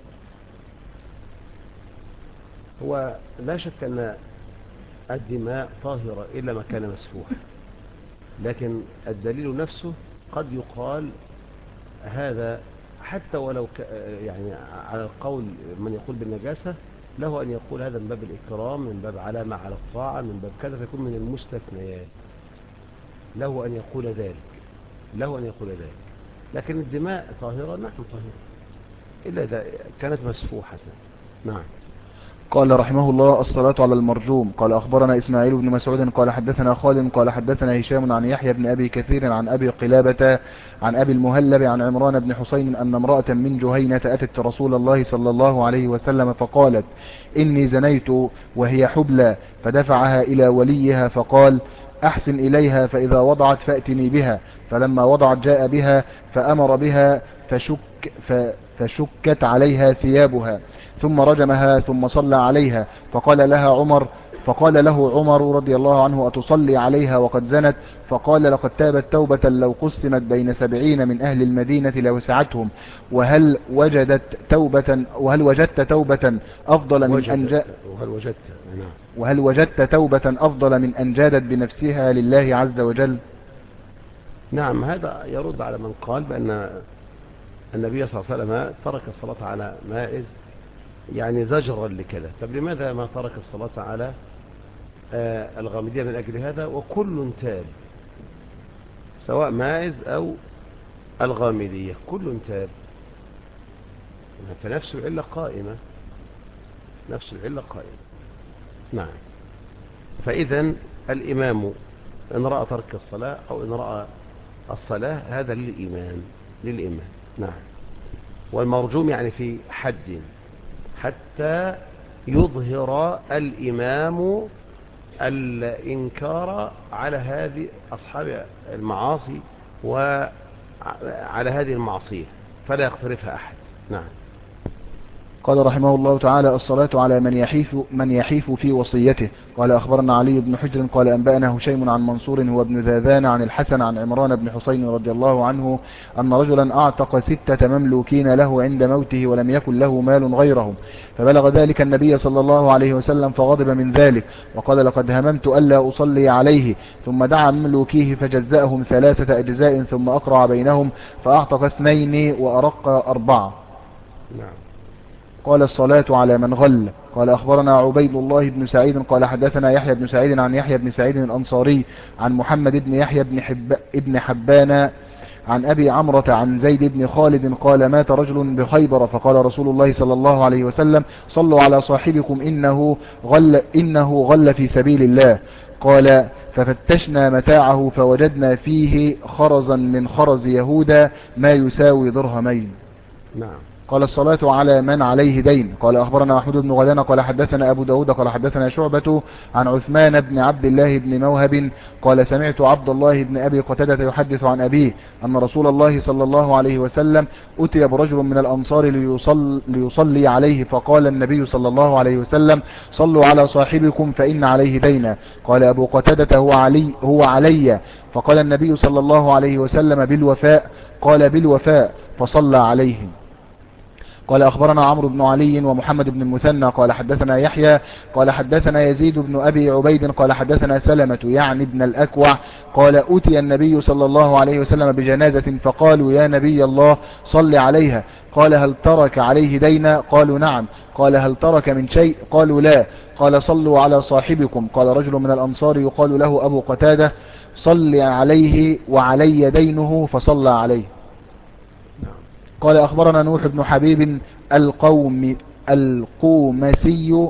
هو لا شك أن الدماء طاهرة إلا ما كان مسفوح، لكن الدليل نفسه قد يقال هذا حتى ولو يعني على القول من يقول بالنجاسة له أن يقول هذا من باب الإكرام، من باب علامة على الطاعة، من باب كذا، فيكون من المستثنيات، له أن يقول ذلك. لكن الدماء طاهرة، نحن طاهرة إلا إذا كانت مسفوحة. نعم. قال رحمه الله الصلاة على المرجوم. قال أخبرنا إسماعيل بن مسعود قال حدثنا خالد قال حدثنا هشام عن يحيى بن أبي كثير عن أبي قلابة عن أبي المهلب عن عمران بن حسين أن امرأة من جهينة أتت رسول الله صلى الله عليه وسلم فقالت إني زنيت وهي حبلى، فدفعها إلى وليها فقال أحسن إليها فإذا وضعت فأتني بها. فلما وضعت جاء بها فأمر بها فشكت عليها ثيابها ثم رجمها ثم صلى عليها. فقال له عمر رضي الله عنه أتصلي عليها وقد زنت؟ فقال لقد تابت توبة لو قسمت بين 70 من أهل المدينة لوسعتهم. وهل وجدت توبة أفضل من أن جادت بنفسها لله عز وجل؟ نعم، هذا يرد على من قال بأن النبي صلى الله عليه وسلم ترك الصلاة على مائز يعني زجرا لكذا. طب لماذا ما ترك الصلاة على الغامدية من أجل هذا؟ وكل تاب، سواء مائز أو الغامدية، كل تاب، فنفس العلة قائمة. نعم. فإذا الإمام إن رأى ترك الصلاة أو إن رأى الصلاة هذا للإمام. نعم. والمرجوم يعني في حد حتى يظهر الإمام الإنكار على هذه أصحاب المعاصي وعلى هذه المعصية فلا يقترفها أحد. نعم. قال رحمه الله تعالى الصلاة على من يحيف في وصيته. قال أخبرنا علي بن حجر قال أنبأنا هشيم عن منصور هو ابن ذاذان عن الحسن عن عمران بن حسين رضي الله عنه أن رجلا أعتق 6 مملوكين له عند موته ولم يكن له مال غيرهم، فبلغ ذلك النبي صلى الله عليه وسلم فغضب من ذلك وقال لقد هممت ألا أصلي عليه، ثم دعا مملوكيه فجزأهم 3 أجزاء ثم أقرع بينهم فأعتق 2 وأرق 4. نعم. قال الصلاة على من غل. قال أخبرنا عبيد الله بن سعيد قال حدثنا يحيى بن سعيد عن يحيى بن سعيد الأنصاري عن محمد بن يحيى بن حبان عن أبي عمرة عن زيد بن خالد قال مات رجل بخيبر فقال رسول الله صلى الله عليه وسلم صلوا على صاحبكم إنه غل في سبيل الله. قال ففتشنا متاعه فوجدنا فيه خرزا من خرز يهودا ما يساوي درهمين. نعم. قال الصلاة على من عليه دين. قال أخبرنا محمود بن غيلان قال حدثنا أبو داود قال حدثنا شعبة عن عثمان بن عبد الله بن موهب قال سمعت عبد الله بن أبي قتادة يحدث عن أبيه أن رسول الله صلى الله عليه وسلم أتي برجل من الأنصار ليصلي عليه، فقال النبي صلى الله عليه وسلم صلوا على صاحبكم فإن عليه دينا. قال أبو قتادة هو علي. فقال النبي صلى الله عليه وسلم بالوفاء. قال بالوفاء، فصلى عليه. قال أخبرنا عمرو بن علي ومحمد بن المثنى قال حدثنا يحيى قال حدثنا يزيد بن أبي عبيد قال حدثنا سلمة يعني ابن الأكوع قال أتي النبي صلى الله عليه وسلم بجنازة فقالوا يا نبي الله صل عليها. قال هل ترك عليه دينا؟ قالوا نعم. قال هل ترك من شيء؟ قالوا لا. قال صلوا على صاحبكم. قال رجل من الأنصار يقال له أبو قتادة صل عليه وعلي دينه، فصلى عليه. قال أخبرنا نوح بن حبيب القومسي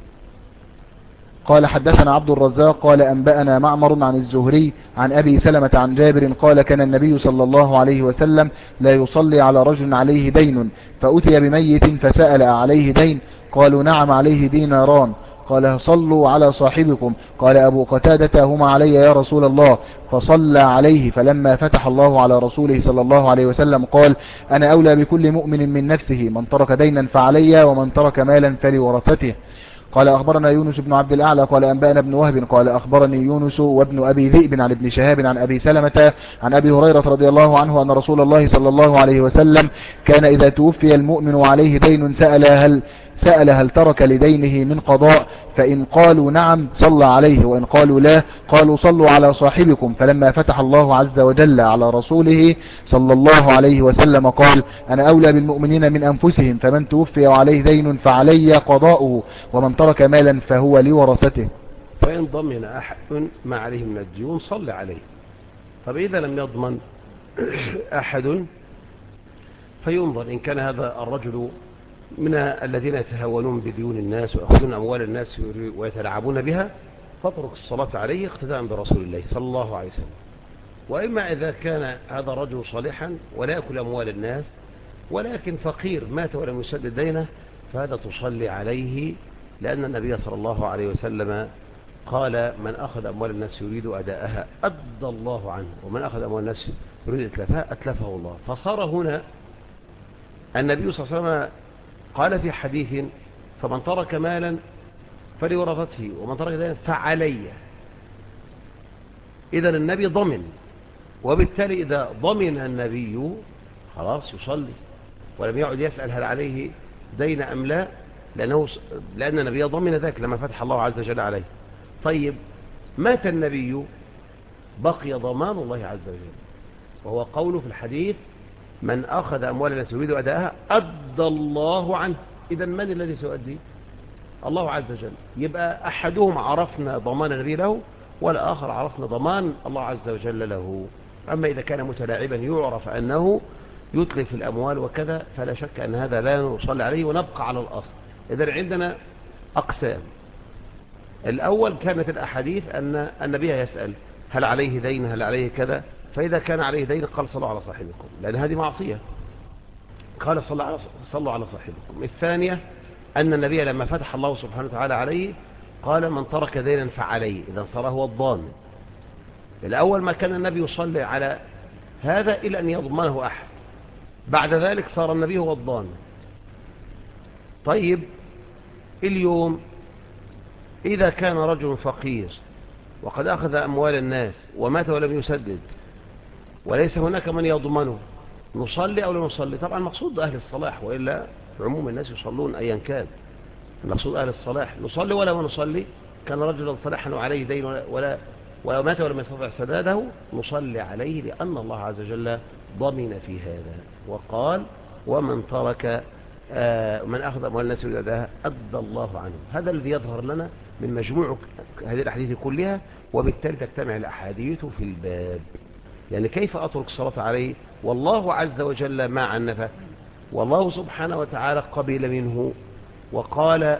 قال حدثنا عبد الرزاق قال أنبأنا معمر عن الزهري عن أبي سلمة عن جابر قال كان النبي صلى الله عليه وسلم لا يصلي على رجل عليه دين، فأتي بميت فسأل عليه دين؟ قالوا نعم عليه ديناران. قال صلوا على صاحبكم. قال أبو قتادة هما علي يا رسول الله، فصلى عليه. فلما فتح الله على رسوله صلى الله عليه وسلم قال أنا أولى بكل مؤمن من نفسه، من ترك دينا فعلي ومن ترك مالا فلورثته. قال أخبرنا يونس بن عبد الأعلى قال أنبأنا بن وهب قال أخبرني يونس وابن أبي ذئب عن ابن شهاب عن أبي سلمة عن أبي هريرة رضي الله عنه أن رسول الله صلى الله عليه وسلم كان إذا توفي المؤمن وعليه دين سأل هل ترك لدينه من قضاء؟ فإن قالوا نعم صلى عليه، وإن قالوا لا قالوا صلوا على صاحبكم. فلما فتح الله عز وجل على رسوله صلى الله عليه وسلم قال أنا أولى بالمؤمنين من أنفسهم، فمن توفي وعليه دين فعلي قضاؤه، ومن ترك مالا فهو لورثته. فإن ضمن أحد ما عليه من الديون صلى عليه. طب إذا لم يضمن أحد فينظر إن كان هذا الرجل من الذين يتهاونون بديون الناس ويأخذون أموال الناس ويتلعبون بها، فاترك الصلاة عليه اقتداء برسول الله صلى الله عليه وسلم. وإما إذا كان هذا الرجل صالحا ولا يأكل أموال الناس ولكن فقير مات ولم يسدد دينه، فهذا تصلي عليه، لأن النبي صلى الله عليه وسلم قال من أخذ أموال الناس يريد أداءها أدى الله عنه، ومن أخذ أموال الناس يريد إتلافها أتلفه الله. فصار هنا النبي صلى الله عليه وسلم قال في حديث فمن ترك مالا فلورثته ومن ترك دينا فعلي. إذا النبي ضمن، وبالتالي إذا ضمن النبي خلاص يصلي، ولم يعد يسأل هل عليه دين أم لا، لأن النبي ضمن ذلك لما فتح الله عز وجل عليه. طيب مات النبي بقي ضمان الله عز وجل، وهو قوله في الحديث من أخذ أموال الناس يريد أداءها أدى الله عنه. إذا من الذي سيؤدي؟ الله عز وجل. يبقى أحدهم عرفنا ضمان النبي له، والآخر عرفنا ضمان الله عز وجل له. أما إذا كان متلاعبا يعرف أنه يتلف الأموال وكذا، فلا شك أن هذا لا نصلي عليه ونبقى على الأصل. إذا عندنا أقسام. الأول كانت الأحاديث أن النبي يسأل هل عليه دين هل عليه كذا، فإذا كان عليه دين قال صلوا على صاحبكم، لأن هذه معصية، قال صلوا على صاحبكم. الثانية أن النبي لما فتح الله سبحانه وتعالى عليه قال من ترك دينا فعليه، إذا صار هو الضامن. الأول ما كان النبي يصلي على هذا إلا أن يضمنه أحد، بعد ذلك صار النبي هو الضامن. طيب اليوم إذا كان رجل فقير وقد أخذ أموال الناس ومات ولم يسدد وليس هناك من يضمنه، نصلي أو لا نصلي؟ طبعا المقصود أهل الصلاح، وإلا عموم الناس يصلون أيا كان. المقصود أهل الصلاح، نصلي ولا ما نصلي؟ كان رجلا صلاحا وعليه دين ومات ولم يستطع سداده، نصلي عليه، لأن الله عز وجل ضمن في هذا وقال ومن ترك من أخذ أموال الناس يريد أداءها أدى الله عنه. هذا الذي يظهر لنا من مجموع هذه الأحاديث كلها، وبالتالي تجتمع الأحاديث في الباب. يعني كيف أترك الصلاة عليه والله عز وجل ما عنفه، والله سبحانه وتعالى قبل منه، وقال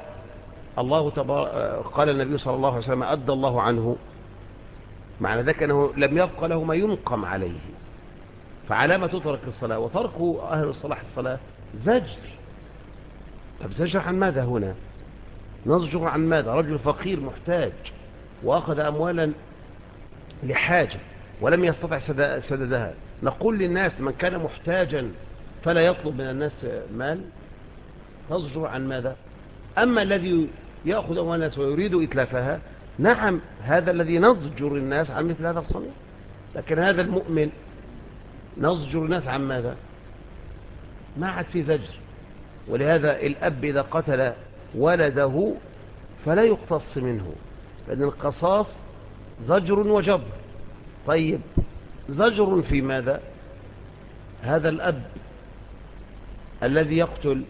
قال النبي صلى الله عليه وسلم أدى الله عنه، معنى ذلك أنه لم يبق له ما ينقم عليه. فعلى ما تترك الصلاة وترك أهل الصلاح الصلاة زجر. طب زجر عن ماذا هنا؟ نزجر عن ماذا؟ رجل فقير محتاج وأخذ أموالا لحاجة ولم يستطع سددها، نقول للناس من كان محتاجا فلا يطلب من الناس مال؟ تزجر عن ماذا؟ أما الذي يأخذ أموال الناس ويريد إتلافها، نعم هذا الذي نزجر الناس عن مثل هذا الصنيع. لكن هذا المؤمن نزجر الناس عن ماذا؟ ما عاد في زجر. ولهذا الأب إذا قتل ولده فلا يقتص منه، لأن القصاص زجر وجبر. طيب زجر في ماذا؟ هذا الأب الذي يقتل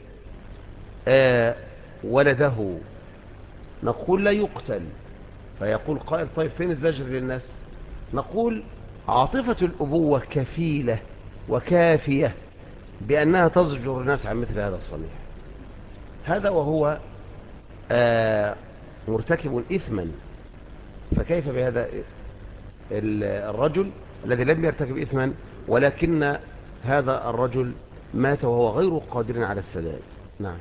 ولده نقول لا يقتل، فيقول قائل طيب فين الزجر للناس؟ نقول عاطفة الأبوة كفيلة وكافية بأنها تزجر الناس عن مثل هذا الصنيع. هذا وهو مرتكب إثما، فكيف بهذا الرجل الذي لم يرتكب إثما ولكن هذا الرجل مات وهو غير قادر على السداد؟ نعم.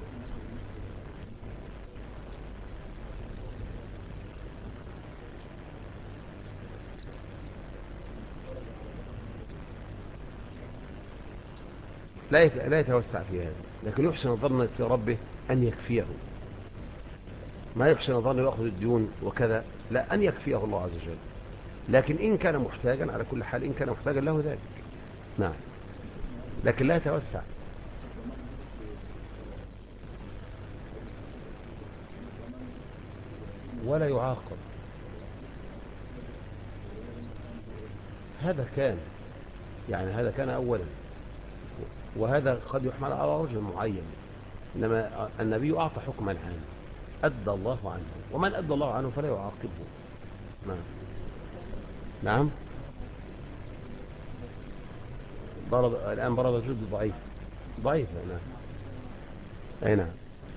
لا يتوسع في هذا، لكن يحسن الظن في ربه أن يكفيه. ما يحسن الظن يأخذ الديون وكذا، لا، أن يكفيه الله عز وجل. لكن إن كان محتاجا على كل حال، إن كان محتاجا له ذلك، نعم، لكن لا يتوسع. ولا يعاقب. هذا كان يعني هذا كان أولا، وهذا قد يحمل على رجل معين، إنما النبي أعطى حكما عاما أدى الله عنه، ومن أدى الله عنه فلا يعاقبه. نعم. نعم. الآن ضرب جلد ضعيف. نعم. أي نعم.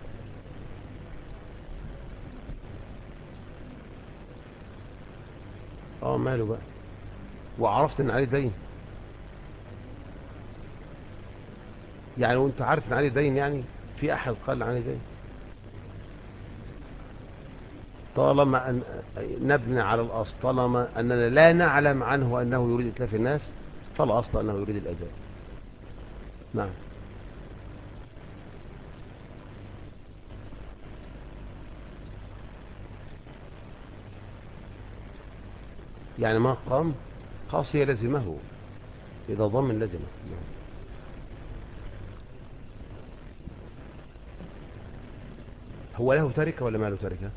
ماله بقى؟ وعرفت ان عليه دين يعني، وانت عارف ان عليه دين يعني، في احد قال عليه دين؟ طالما أن نبني على الأصل، طالما أننا لا نعلم عنه أنه يريد إتلاف الناس، فالأصل أنه يريد الأداء. نعم. يعني ما قام خاصية لزمه، إذا ضمن لزمه. هو له تركة ولا ما له تركة؟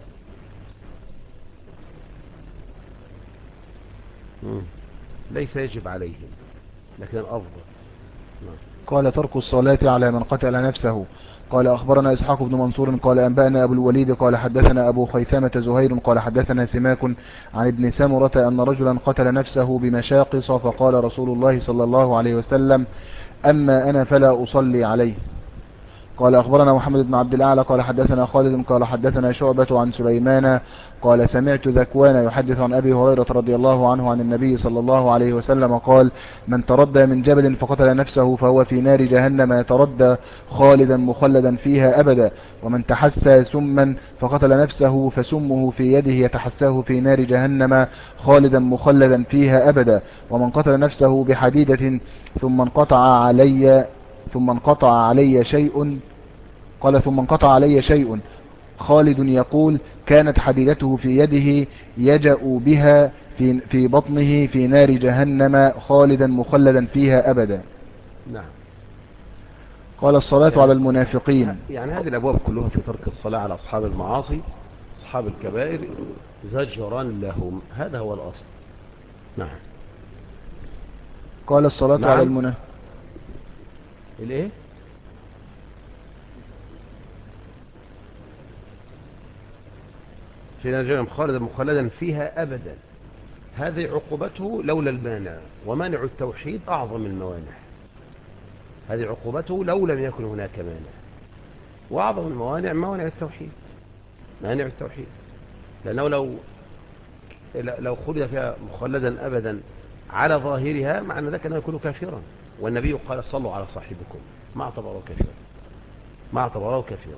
ليس يجب عليهم، لكن الأفضل. نعم. قال ترك الصلاة على من قتل نفسه. قال أخبرنا إسحاق بن منصور قال أنبأنا أبو الوليد قال حدثنا أبو خيثمة زهير قال حدثنا سماك عن ابن سمرة أن رجلا قتل نفسه بمشاقص، فقال رسول الله صلى الله عليه وسلم: أما أنا فلا أصلي عليه. قال أخبرنا محمد بن عبد الأعلى قال حدثنا خالد قال حدثنا شعبة عن سليمان قال سمعت ذكوان يحدث عن أبي هريرة رضي الله عنه عن النبي صلى الله عليه وسلم قال: من تردى من جبل فقتل نفسه فهو في نار جهنم يتردى خالدا مخلدا فيها أبدا، ومن تحسى سما فقتل نفسه فسمه في يده يتحساه في نار جهنم خالدا مخلدا فيها أبدا، ومن قتل نفسه بحديدة ثم انقطع علي شيء، قال ثم انقطع علي شيء، خالد يقول: كانت حديدته في يده يجأ بها في بطنه في نار جهنم خالدا مخلدا فيها أبدا. نعم. قال الصلاة على المنافقين. يعني هذه الأبواب كلها في ترك الصلاة على أصحاب المعاصي، أصحاب الكبائر، زجرا لهم، هذا هو الأصل. نعم. قال الصلاة نعم. على المنافقين. الايه؟ في نار جهنم خالدا مخلدا فيها أبدا، هذه عقوبته لولا المانع، ومانع التوحيد أعظم الموانع. هذه عقوبته لو لم يكن هناك مانع، وأعظم الموانع موانع التوحيد، مانع التوحيد، لأنه لو خلد فيها مخلدا أبدا على ظاهرها معنى ذلك أنه يكون كافرا، والنبي قال صلوا على صاحبكم، ما اعتبره كافرا، ما اعتبره كافرا،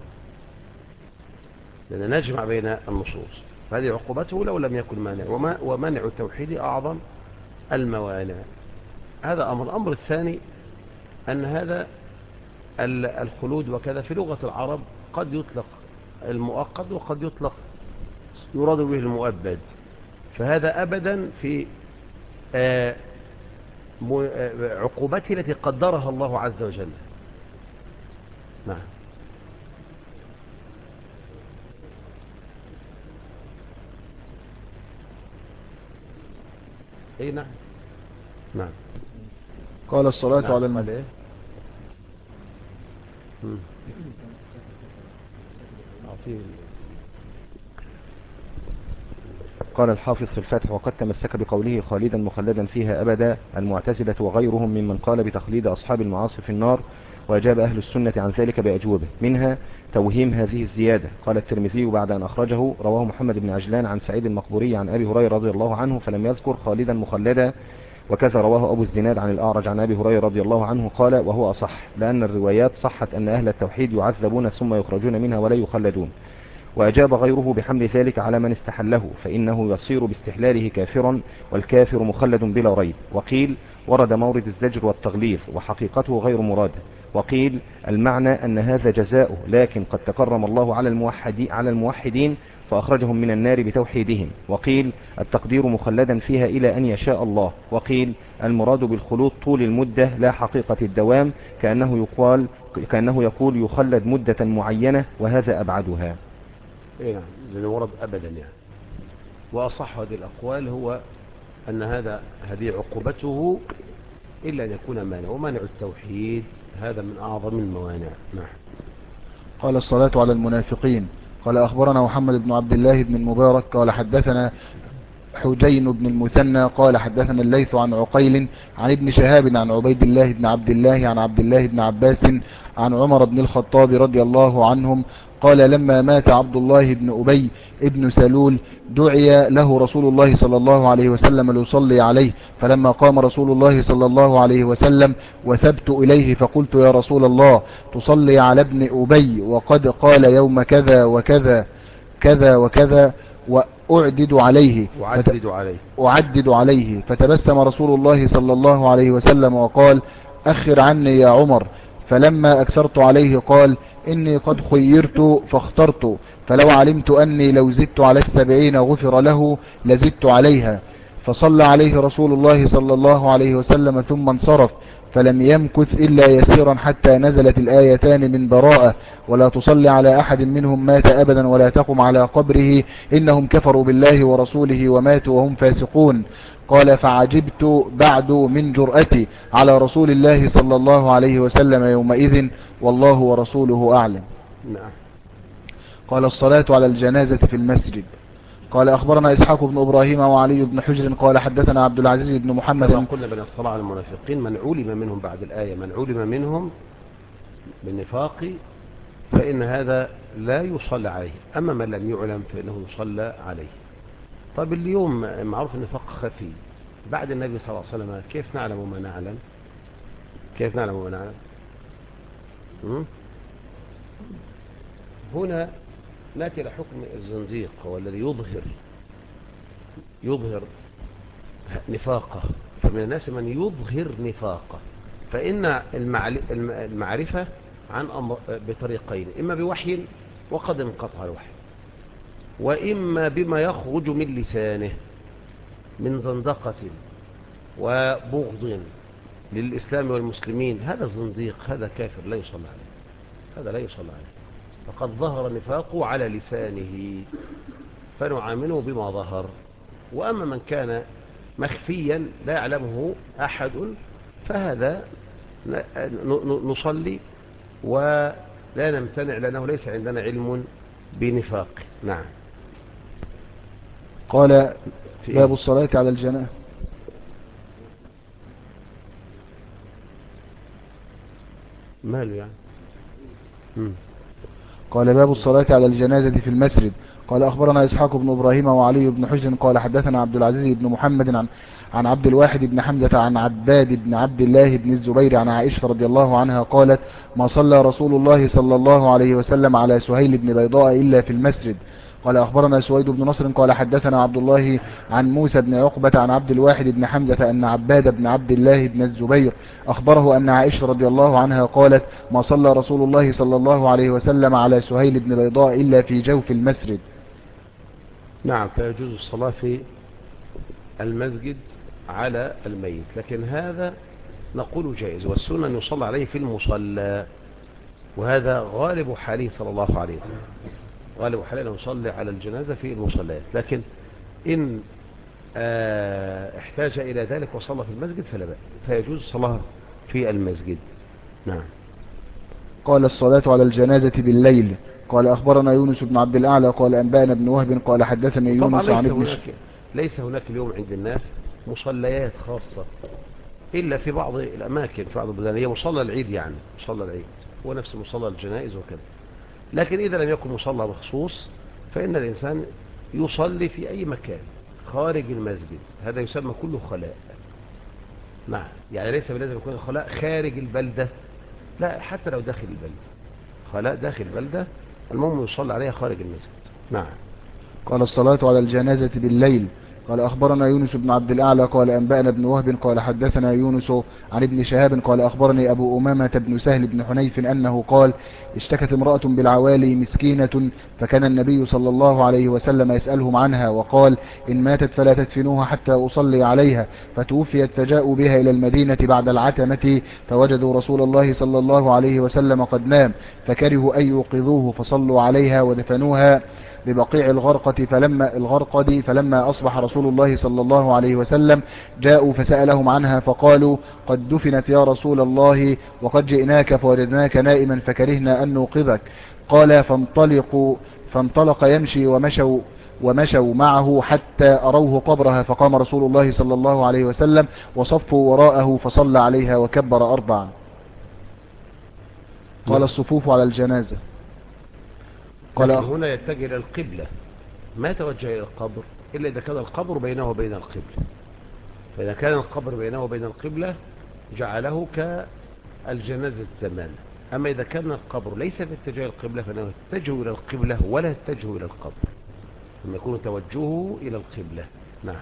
لأن نجمع بين النصوص. فهذه عقوبته لو لم يكن مانع، ومنع التوحيد أعظم الموانع. هذا أمر. الأمر الثاني أن هذا الخلود وكذا في لغة العرب قد يطلق المؤقت وقد يطلق يراد به المؤبد، فهذا أبدا في عقوبته التي قدرها الله عز وجل. نعم. اي نعم. نعم. قال الصلاة نعم. على قال ايه؟ قال الحافظ في الفتح: وقد تمسك بقوله خالدا مخلدا فيها أبدا المعتزلة وغيرهم ممن قال بتخليد أصحاب المعاصي في النار، وأجاب أهل السنة عن ذلك بأجوبة، منها توهيم هذه الزيادة. قال الترمذي بعد أن أخرجه: رواه محمد بن عجلان عن سعيد المقبوري عن أبي هريرة رضي الله عنه فلم يذكر خالدا مخلدا، وكذا رواه أبو الزناد عن الأعرج عن أبي هريرة رضي الله عنه قال: وهو أصح، لأن الروايات صحت أن أهل التوحيد يعذبون ثم يخرجون منها ولا يخلدون. وأجاب غيره بحمل ذلك على من استحله، فإنه يصير باستحلاله كافرا، والكافر مخلد بلا ريب. وقيل ورد مورد الزجر والتغليظ، وحقيقته غير مرادة. وقيل المعنى أن هذا جزاؤه، لكن قد تكرم الله على الموحدين فأخرجهم من النار بتوحيدهم. وقيل التقدير مخلدا فيها إلى أن يشاء الله. وقيل المراد بالخلود طول المدة لا حقيقة الدوام، كأنه يقول يخلد مدة معينة، وهذا أبعدها. اي نعم، لأنه ورد أبدا يعني. وأصح هذه الأقوال هو أن هذه عقوبته إلا أن يكون مانع، ومانع التوحيد هذا من أعظم الموانع. نعم. قال الصلاة على المنافقين. قال أخبرنا محمد بن عبد الله بن المبارك قال حدثنا حجين بن المثنى قال حدثنا الليث عن عقيل عن ابن شهاب عن عبيد الله بن عبد الله عن عبد الله بن عباس عن عمر بن الخطاب رضي الله عنهم قال: لما مات عبد الله بن أبي ابن سلول دعي له رسول الله صلى الله عليه وسلم ليصلي عليه، فلما قام رسول الله صلى الله عليه وسلم وثبت إليه فقلت: يا رسول الله، تصلي على ابن أبي وقد قال يوم كذا وكذا كذا وكذا أعدد عليه فتبسم رسول الله صلى الله عليه وسلم وقال: أخر عني يا عمر. فلما أكثرت عليه قال: إني قد خيرت فاخترت، فلو علمت أني لو زدت على 70 غفر له لزدت عليها. فصلى عليه رسول الله صلى الله عليه وسلم ثم انصرف، فلم يمكث إلا يسيرا حتى نزلت الآيتان من براءة: ولا تصلي على أحد منهم مات أبدا ولا تقم على قبره إنهم كفروا بالله ورسوله وماتوا وهم فاسقون. قال: فعجبت بعد من جرأتي على رسول الله صلى الله عليه وسلم يومئذ، والله ورسوله أعلم. نعم. قال الصلاة على الجنازة في المسجد. قال أخبرنا إسحاق بن إبراهيم وعلي بن حجر قال حدثنا عبد العزيز بن محمد. كما قلنا بين الصلاة على المنافقين من علم منهم بعد الآية، من علم منهم بالنفاق فإن هذا لا يصلى عليه، أما من لم يعلم فإنه يصلى عليه. طيب اليوم معروف النفاق خفي بعد النبي صلى الله عليه وسلم، كيف نعلم ما نعلم؟ كيف نعلم ما نعلم؟ هنا نأتي إلى حكم الزنديق، هو الذي يظهر نفاقه. فمن الناس من يظهر نفاقه، فإن المعرفة عن أمر بطريقين: إما بوحي وقد انقطع الوحي، وإما بما يخرج من لسانه من زندقة وبغض للإسلام والمسلمين. هذا الزنديق، هذا كافر، لا يصلى عليه، هذا لا يصلى عليه، فقد ظهر نفاقه على لسانه فنعامله بما ظهر. وأما من كان مخفيا لا يعلمه أحد فهذا نصلي ولا نمتنع لأنه ليس عندنا علم بنفاق. نعم. قال باب الصلاة على الجنازة. ماله يعني؟ قال باب الصلاة على الجنازة في المسجد. قال أخبرنا إسحاق بن إبراهيم وعلي بن حجر قال حدثنا عبد العزيز بن محمد عن عبد الواحد بن حمزة عن عباد بن عبد الله بن الزبير عن عائشة رضي الله عنها قالت ما صلى رسول الله صلى الله عليه وسلم على سهيل بن بيضاء إلا في المسجد. قال أخبرنا سويد بن نصر قال حدثنا عبد الله عن موسى بن عقبة عن عبد الواحد بن حمزة أن عباد بن عبد الله بن الزبير أخبره أن عائشة رضي الله عنها قالت ما صلى رسول الله صلى الله عليه وسلم على سهيل بن بيضاء إلا في جوف المسجد. نعم، فيجوز الصلاة في المسجد على الميت، لكن هذا نقول جائز، والسنة أن يصلى عليه في المصلى، وهذا غالب حاله صلى الله عليه وسلم، غالب حاله أن يصلي على الجنازة في المصليات، لكن إن احتاج إلى ذلك وصلى في المسجد فلا بأس، فيجوز الصلاة في المسجد. نعم. قال الصلاة على الجنازة بالليل. قال أخبرنا يونس بن عبد الأعلى قال أنبأنا ابن وهب قال حدثني يونس عن ابن ليس هناك اليوم عند الناس مصليات خاصة إلا في بعض الأماكن، في بعض البلدان هي مصلى العيد، يعني مصلى العيد هو نفس مصلى الجنائز وكذا، لكن إذا لم يكن مصلى مخصوص فإن الإنسان يصلي في أي مكان خارج المسجد، هذا يسمى كله خلاء. نعم، يعني ليس بلازم يكون الخلاء خارج البلدة، لا، حتى لو داخل البلدة، خلاء داخل البلدة المهم يصلي عليها خارج المسجد. نعم. قال الصلاة على الجنازة بالليل. قال أخبرنا يونس بن عبد الأعلى قال أنبأنا ابن وهب قال حدثنا يونس عن ابن شهاب قال أخبرني أبو أمامة بن سهل بن حنيف أنه قال اشتكت امرأة بالعوالي مسكينة، فكان النبي صلى الله عليه وسلم يسألهم عنها وقال إن ماتت فلا تدفنوها حتى أصلي عليها، فتوفيت فجاءوا بها إلى المدينة بعد العتمة فوجدوا رسول الله صلى الله عليه وسلم قد نام، فكرهوا أن يوقظوه فصلوا عليها ودفنوها ببقيع الغرقد فلما أصبح رسول الله صلى الله عليه وسلم جاءوا فسألهم عنها فقالوا قد دفنت يا رسول الله وقد جئناك فوجدناك نائما فكرهنا أن نوقظك. قال فانطلق يمشي ومشوا معه حتى أروه قبرها، فقام رسول الله صلى الله عليه وسلم وصفوا وراءه فصلى عليها وكبر 4. قال الصفوف على الجنازة. لكن هنا يتجه إلى القبلة، ما توجه إلى القبر إلا إذا كان القبر بينه وبين القبلة، فإذا كان القبر بينه وبين القبلة جعله كالجنازة تماما، أما إذا كان القبر ليس في اتجاه القبلة فإنه يتجه إلى القبلة ولا يتجه إلى القبر، أن يكون توجهه إلى القبلة. نعم.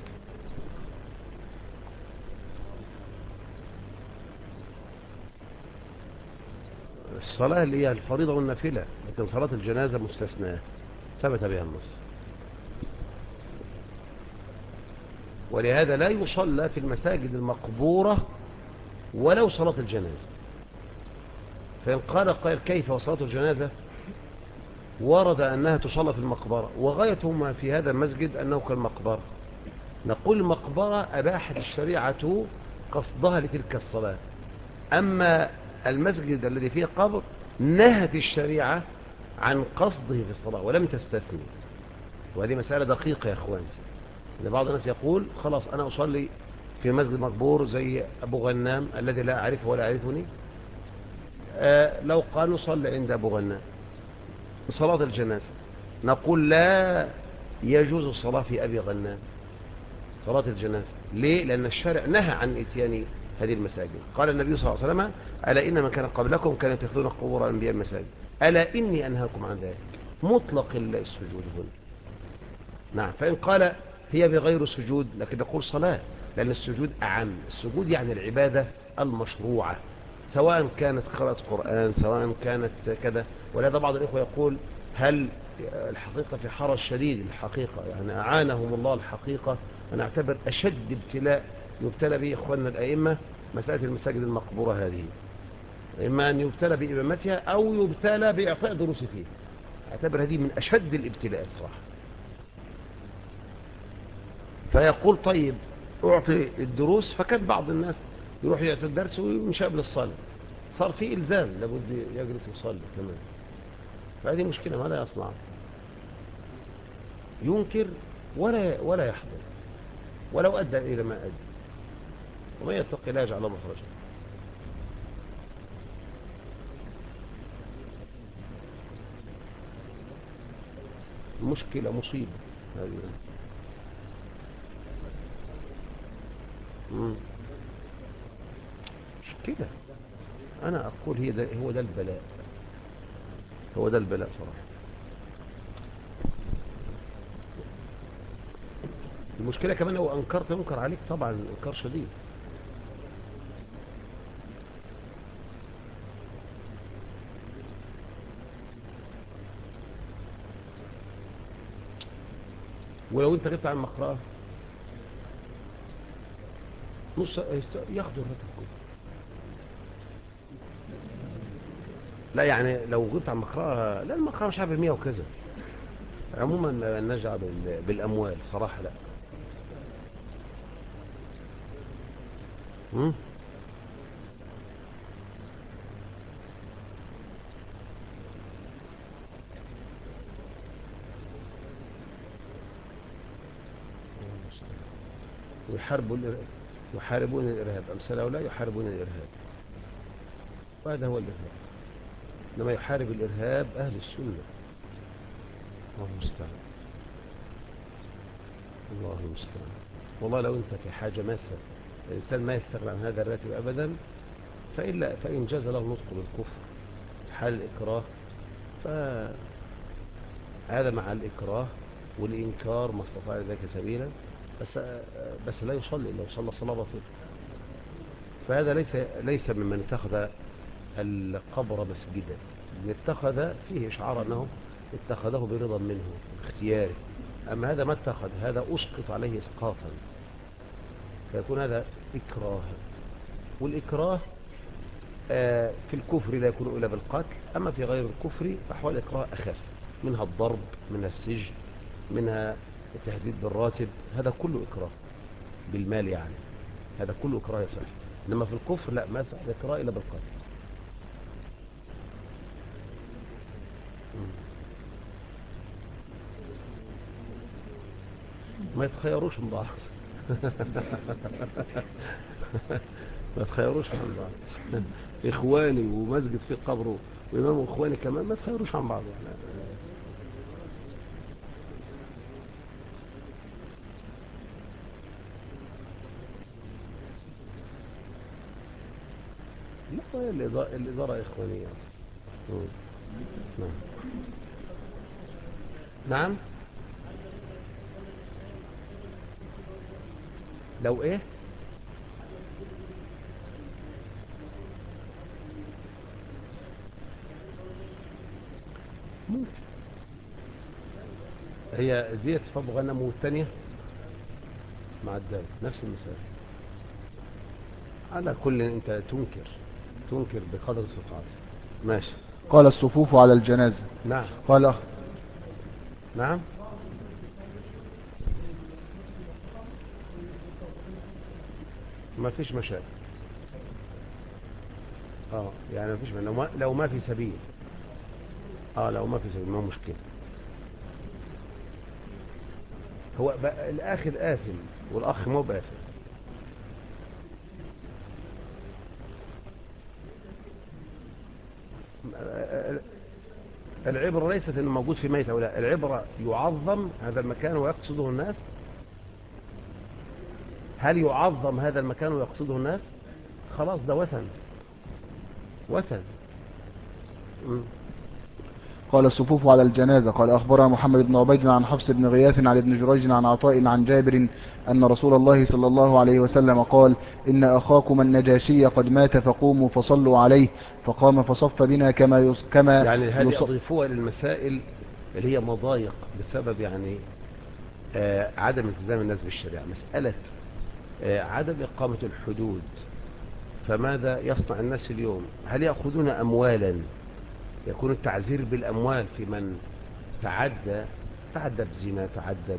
الصلاة اللي هي الفريضة والنافلة، لكن صلاة الجنازة مستثناة ثبت بها النص، ولهذا لا يصلى في المساجد المقبورة ولو صلاة الجنازة. فإن قال كيف وصلاة الجنازة ورد أنها تصلى في المقبرة، وغايتهم في هذا المسجد أنه كالمقبرة، نقول المقبرة أباحت الشريعة قصدها لتلك الصلاة، أما المسجد الذي فيه قبر نهت الشريعة عن قصده في الصلاة ولم تستثني، وهذه مسألة دقيقة يا أخواني. إن بعض الناس يقول خلاص أنا أصلي في مسجد مقبور زي أبو غنام الذي لا أعرفه ولا أعرفني، لو قال نصلي عند أبو غنام صلاة الجنازة، نقول لا يجوز الصلاة في أبي غنام صلاة الجنازة. ليه؟ لأن الشارع نهى عن إتيان هذه المساجد. قال النبي صلى الله عليه وسلم ألا إن من كان قبلكم كانوا يتخذون قبور أنبياء المساجد، ألا إني أنهاكم عن ذلك، مطلق السجود هنا. نعم. فإن قال هي بغير سجود لكن نقول صلاة، لأن السجود أعم، السجود يعني العبادة المشروعة، سواء كانت قراءة قرآن سواء كانت كذا. ولهذا بعض الإخوة يقول هل الحقيقة في حرج شديد، الحقيقة يعني أعانهم الله، الحقيقة أنا أعتبر أشد ابتلاء يبتلى به إخواننا الأئمة مسألة المساجد المقبورة هذه، إما أن يبتلى بإمامتها أو يبتلى بإعطاء دروس فيه، أعتبر هذه من أشد الابتلاءات صراحة. فيقول طيب أعطي الدروس، فكان بعض الناس يروح يعطي الدرس ويمشي قبل الصلاة، صار في إلزام لابد يجلس يصلي كمان، فهذه مشكلة. ماذا يصنع؟ ينكر ولا يحضر ولو أدى إلى ما أدى، وما يتقي لا يجعل الله مخرجا. مشكلة مصيبة هذه. مش كده، أنا أقول هو ده البلاء، هو ده البلاء صراحة. المشكلة كمان لو أنكرت ينكر عليك طبعا إنكار شديد. ولو انت غبت عن مقرأة نص ياخدوا الراتب كله. لا يعني لو غبت عن مقرأة، لا المقرأة مش عارف 100 وكذا. عموما ما نجع بالأموال صراحة، لا. يحاربون الإرهاب، أمثال هؤلاء يحاربون الإرهاب، وهذا هو الإرهاب. لما يحارب الإرهاب أهل السنة. الله المستعان، الله المستعان. والله لو أنت في حاجة ماسة، الإنسان ما يستغنى عن هذا الراتب أبدا، فإن جاز له نطق بالكفر حال الإكراه، فهذا مع الإكراه والإنكار ما استطاع ذلك سبيلا، بس لا يصلي، لو صلى صلاة باطلة. فهذا ليس ممن اتخذ القبر مسجدا، من اتخذ فيه إشعار أنه اتخذه برضا منه باختياره. أما هذا ما اتخذ، هذا أسقط عليه إسقاطا، فيكون هذا إكراه. والإكراه في الكفر لا يكون إلا بالقتل، أما في غير الكفر فأحوال الإكراه أخف، منها الضرب، منها السجن، منها التهديد بالراتب، هذا كله إكراه بالمال يعني، هذا كله إكراه يصح. إنما في الكفر لا، ما يصح الإكراه إلا بالقتل. ما يتخيروش من بعض. ما يتخيروش عن بعض. إخواني ومسجد في قبره وإمام إخواني كمان، ما يتخيروش عن بعض يعني. لا، الإدارة إخوانية. نعم. نعم. لو إيه؟ ممكن. هي زيت صب غنم والثانية مع الدال نفس المسألة. على كل انت تنكر بقدر استطاعتك. ماشي. قال الصفوف على الجنازة. نعم. قال نعم. ما فيش مشاكل. يعني ما فيش، لو ما في سبيل. لو ما في سبيل ما مشكلة. هو الآخذ آثم والأخ مو بآثم. العبرة ليست انه موجود في ميت او لا، العبرة يعظم هذا المكان ويقصده الناس. هل يعظم هذا المكان ويقصده الناس؟ خلاص ده وثن. قال الصفوف على الجنازة. قال أخبرنا محمد بن عبيد عن حفص بن غياث عن ابن جريج عن عطاء عن جابر أن رسول الله صلى الله عليه وسلم قال: إن أخاكم النجاشي قد مات فقوموا فصلوا عليه، فقام فصف بنا كما يعني هذه أضيفوها للمسائل اللي هي مضايق بسبب يعني عدم التزام الناس بالشريعة. مسألة عدم إقامة الحدود، فماذا يصنع الناس اليوم؟ هل يأخذون أموالا؟ يكون التعذير بالأموال في من تعدى بزنا، تعدى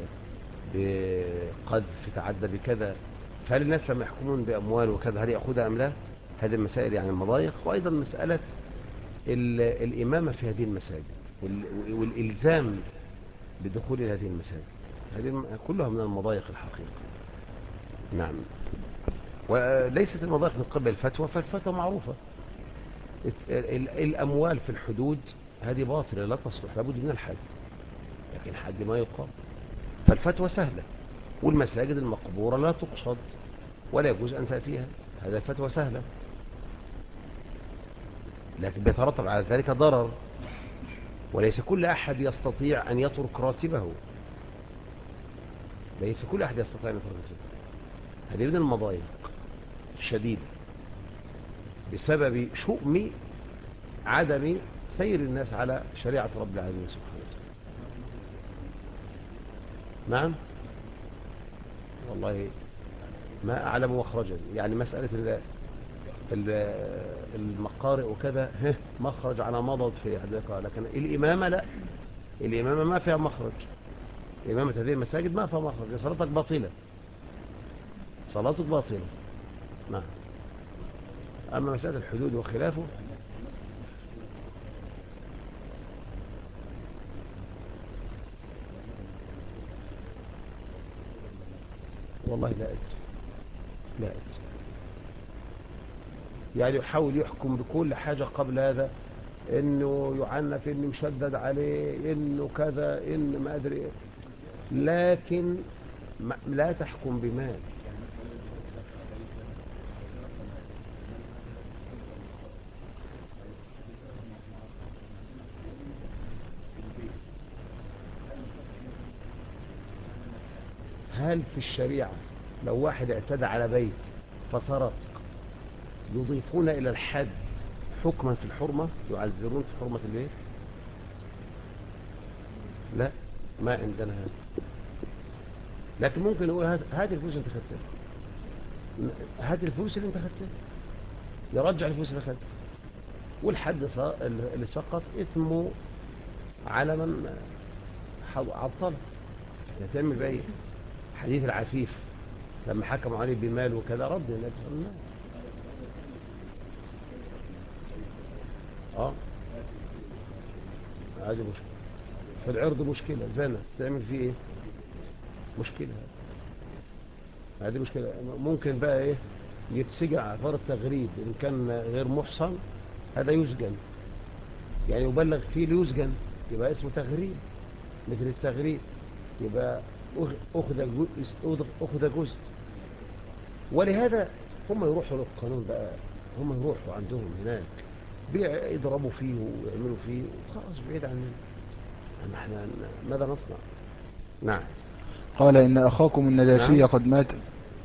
بقذف، تعدى بكذا، فهل الناس لما يحكمون بأموال وكذا هل يأخذها أم لا؟ هذه المسائل يعني المضايق. وأيضا مسألة الإمامة في هذه المساجد والإلزام بدخول هذه المساجد، هذه كلها من المضايق الحقيقة. نعم. وليست المضايق من قبل الفتوى، فالفتوى معروفة. الأموال في الحدود هذه باطلة لا تصلح، لابد من الحد. لكن حد ما يقام. فالفتوى سهلة، والمساجد المقبورة لا تقصد ولا يجوز أن تأتيها، هذا فتوى سهلة، لكن بيترتب على ذلك ضرر، وليس كل أحد يستطيع أن يترك راتبه، ليس كل أحد يستطيع أن يترك راتبه. هذه من المضايق الشديدة بسبب شؤم عدم سير الناس على شريعة رب العالمين سبحانه وتعالى. نعم، والله ما أعلم مخرجا، يعني مسألة المقارئ وكذا مخرج على مضض في حديقة، لكن الإمامة لا، الإمامة ما فيها مخرج، إمامة هذه المساجد ما فيها مخرج، صلاتك باطلة، صلاتك باطلة. نعم. أما مسألة الحدود وخلافه والله لا أدري، لا أدري، يعني يحاول يحكم بكل حاجة قبل هذا، إنه يعنف، إنه يشدد عليه، إنه كذا، إن ما أدري إيه، لكن لا تحكم بمال. هل في الشريعة لو واحد اعتدى على بيت فسرق يضيفون إلى الحد حكما في الحرمة، يعذرون في حرمة البيت؟ لا، ما عندنا هذا، لكن ممكن نقول هات الفلوس انت خدتها، هات الفلوس اللي انت خدتها، يرجع الفلوس اللي خدتها، والحد اللي سقط اسمه على من عطله. يتم بأي حديث العفيف لما حكموا عليه بمال وكذا رد النبي صلى الله عليه وسلم. هذه مشكلة في العرض، مشكلة زنا تعمل فيه ايه؟ مشكلة، هذه مشكلة. ممكن بقى ايه؟ يتسجع عفار التغريب ان كان غير محصن، هذا يسجن، يعني يبلغ فيه ليسجن، يبقى اسمه تغريب، مثل التغريب يبقى أخذ جزء. ولهذا هم يروحوا للقانون بقى، هم يروحوا عندهم هناك بيضربوا فيه ويعملوا فيه وخلاص بعيد عننا، احنا ماذا نصنع؟ نعم. قال إن أخاكم النجاشي نعم. قد مات.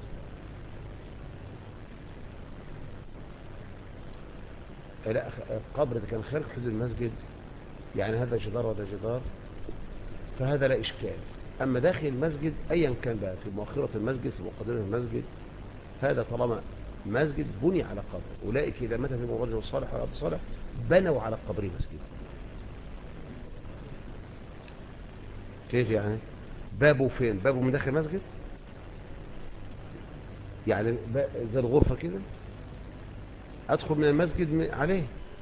لا، القبر ده كان خارج حدود المسجد، يعني هذا جدار وهذا جدار، فهذا لا إشكال. أما داخل المسجد أيا كان بقى، في مؤخرة المسجد، في مقدمة المسجد، هذا طالما مسجد بني على قبر، أولئك إذا مات فيهم الرجل الصالح والعبد الصالح بنوا على قبره مسجد. كيف يعني؟ بابه فين؟ بابه من داخل المسجد، يعني زي الغرفة كده أدخل من المسجد عليه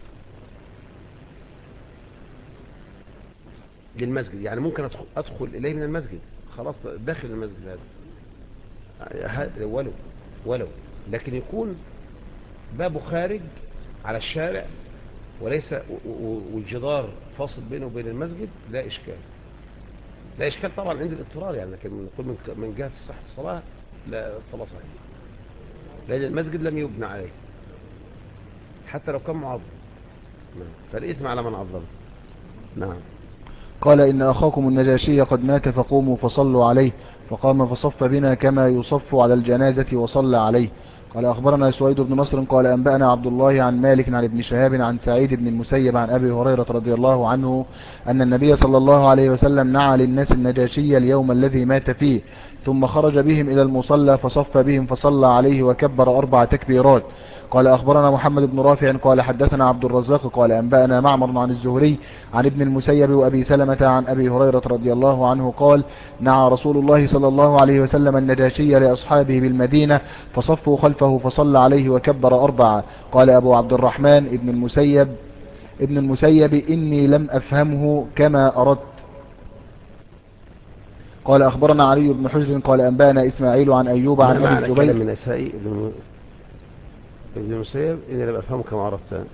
للمسجد، يعني ممكن أدخل إليه من المسجد، خلاص داخل المسجد هذا ولو لكن يكون بابه خارج على الشارع وليس والجدار فاصل بينه وبين المسجد، لا إشكال، لا إشكال طبعا عند الاضطرار، يعني لكن نقول من جهة صحة الصلاة لا، الصلاة صحيحة، لأن المسجد لم يبنى عليه حتى لو كان معظم، فالإثم على من عظمه. نعم. قال إن أخاكم النجاشي قد مات فقوموا فصلوا عليه، فقام فصف بنا كما يصف على الجنازة وصلى عليه. قال أخبرنا سويد بن نصر قال أنبأنا عبد الله عن مالك عن ابن شهاب عن سعيد بن المسيب عن أبي هريرة رضي الله عنه أن النبي صلى الله عليه وسلم نعى للناس النجاشي اليوم الذي مات فيه، ثم خرج بهم إلى المصلى فصف بهم فصلى عليه وكبر 4 تكبيرات. قال أخبرنا محمد بن رافع قال حدثنا عبد الرزاق قال أنبأنا معمر عن الزهري عن ابن المسيب وأبي سلمة عن أبي هريرة رضي الله عنه قال نعى رسول الله صلى الله عليه وسلم النجاشي لأصحابه بالمدينة فصفوا خلفه فصلى عليه وكبر 4. قال أبو عبد الرحمن ابن المسيب إني لم أفهمه كما أردت. قال أخبرنا علي بن حجر قال أنبأنا إسماعيل عن أيوب عن أبي معنى كلام الزبير. من أسائي ابن المسيب إني لم أفهمه كما أردت.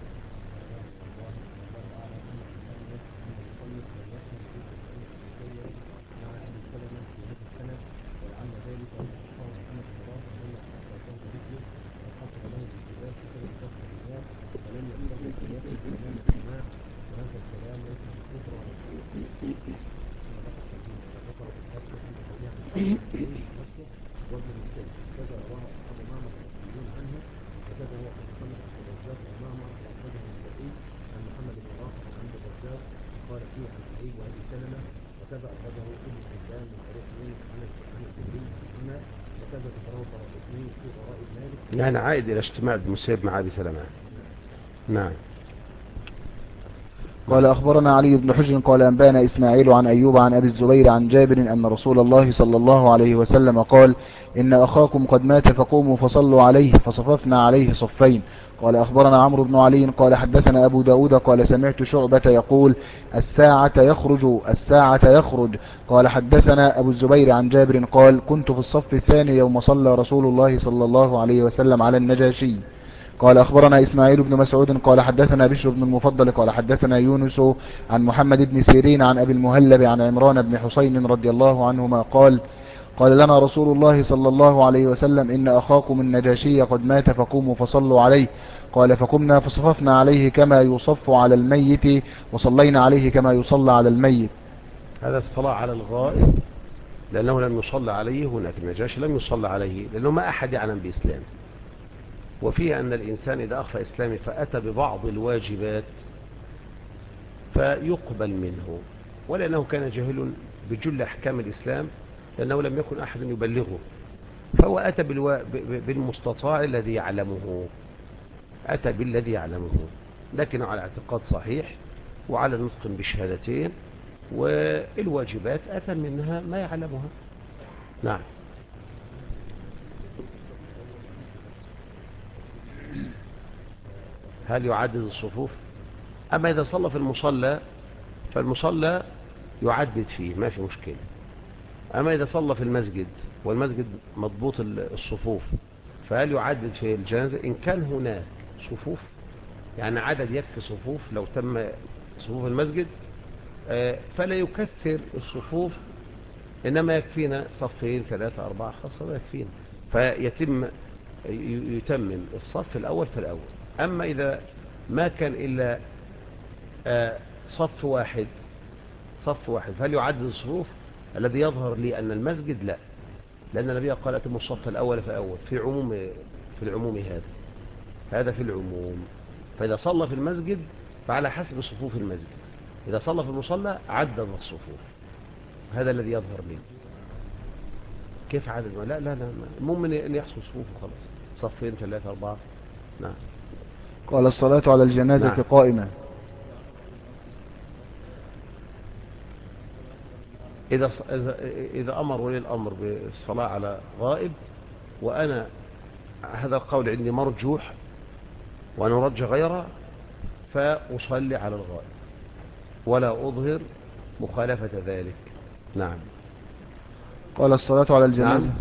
محمد بن الرزاق ومعمر وأخرجه النسائي عن محمد بن رافع عن الرزاق قال فيه عن أيوب وأبي سلمة، وكذا أخرجه ابن حبان من طريق يونس عن الزهري هنا، وكذا ذكره الطرابزي في غرائب مالك. يعني عائد إلى اجتماع ابن مسيب مع أبي سلمة. نعم. قال أخبرنا علي بن حجر قال أنبانا إسماعيل عن أيوب عن أبي الزبير عن جابر أن رسول الله صلى الله عليه وسلم قال إن أخاكم قد مات فقوموا فصلوا عليه، فصففنا عليه صفين. قال أخبرنا عمرو بن علي قال حدثنا أبو داود قال سمعت شعبة يقول الساعة يخرج. قال حدثنا أبو الزبير عن جابر قال كنت في الصف الثاني يوم صلى رسول الله صلى الله عليه وسلم على النجاشي. قال أخبرنا إسماعيل بن مسعود قال حدثنا بشر بن المفضل قال حدثنا يونس عن محمد بن سيرين عن أبي المهلب عن عمران بن حسين رضي الله عنهما قال لنا رسول الله صلى الله عليه وسلم إن أخاكم النجاشي قد مات فقوموا فصلوا عليه. قال فقمنا فصففنا عليه كما يصف على الميت وصلينا عليه كما يصلى على الميت. هذا الصلاة على الغائب، لأنه لم يصلى عليه هناك. النجاشي لم يصلى عليه لأنه ما أحد يعلم بإسلامه، وفيه أن الإنسان إذا أخفى إسلامه فأتى ببعض الواجبات فيقبل منه، ولأنه كان جاهل بجل أحكام الإسلام لأنه لم يكن أحد يبلغه، فهو أتى بالمستطاع الذي يعلمه، أتى بالذي يعلمه، لكنه على اعتقاد صحيح وعلى نطق بالشهادتين، والواجبات أتى منها ما يعلمها. نعم. هل يعدد الصفوف؟ أما إذا صلى في المصلى فالمصلى يعدد فيه ما في مشكلة. أما إذا صلى في المسجد والمسجد مضبوط الصفوف فهل يعدد في الجنازة؟ إن كان هناك صفوف يعني عدد يكفي صفوف لو تم صفوف المسجد فلا يكثر الصفوف، إنما يكفينا صفين 3 4 5 يكفينا، فيتمم الصف الأول في الأول. أما إذا ما كان إلا صف واحد فهل يعدد الصفوف؟ الذي يظهر لي أن المسجد لا، لأن النبي قال أتموا الصف الأول فأول في العموم هذا في العموم. فإذا صلى في المسجد فعلى حسب صفوف المسجد، إذا صلى في المصلى عدد الصفوف، هذا الذي يظهر لي. كيف عدد؟ لا المهم أن يحصل صفوف وخلاص، صفين 3 4. نعم. قال الصلاة على الجنازة نعم. قائمة. إذا أمر ولي الأمر بالصلاة على غائب، وأنا هذا القول عندي مرجوح وأنا أرجح غيره، فأصلي على الغائب ولا أظهر مخالفة ذلك. نعم. قال الصلاة على الجنازة. نعم.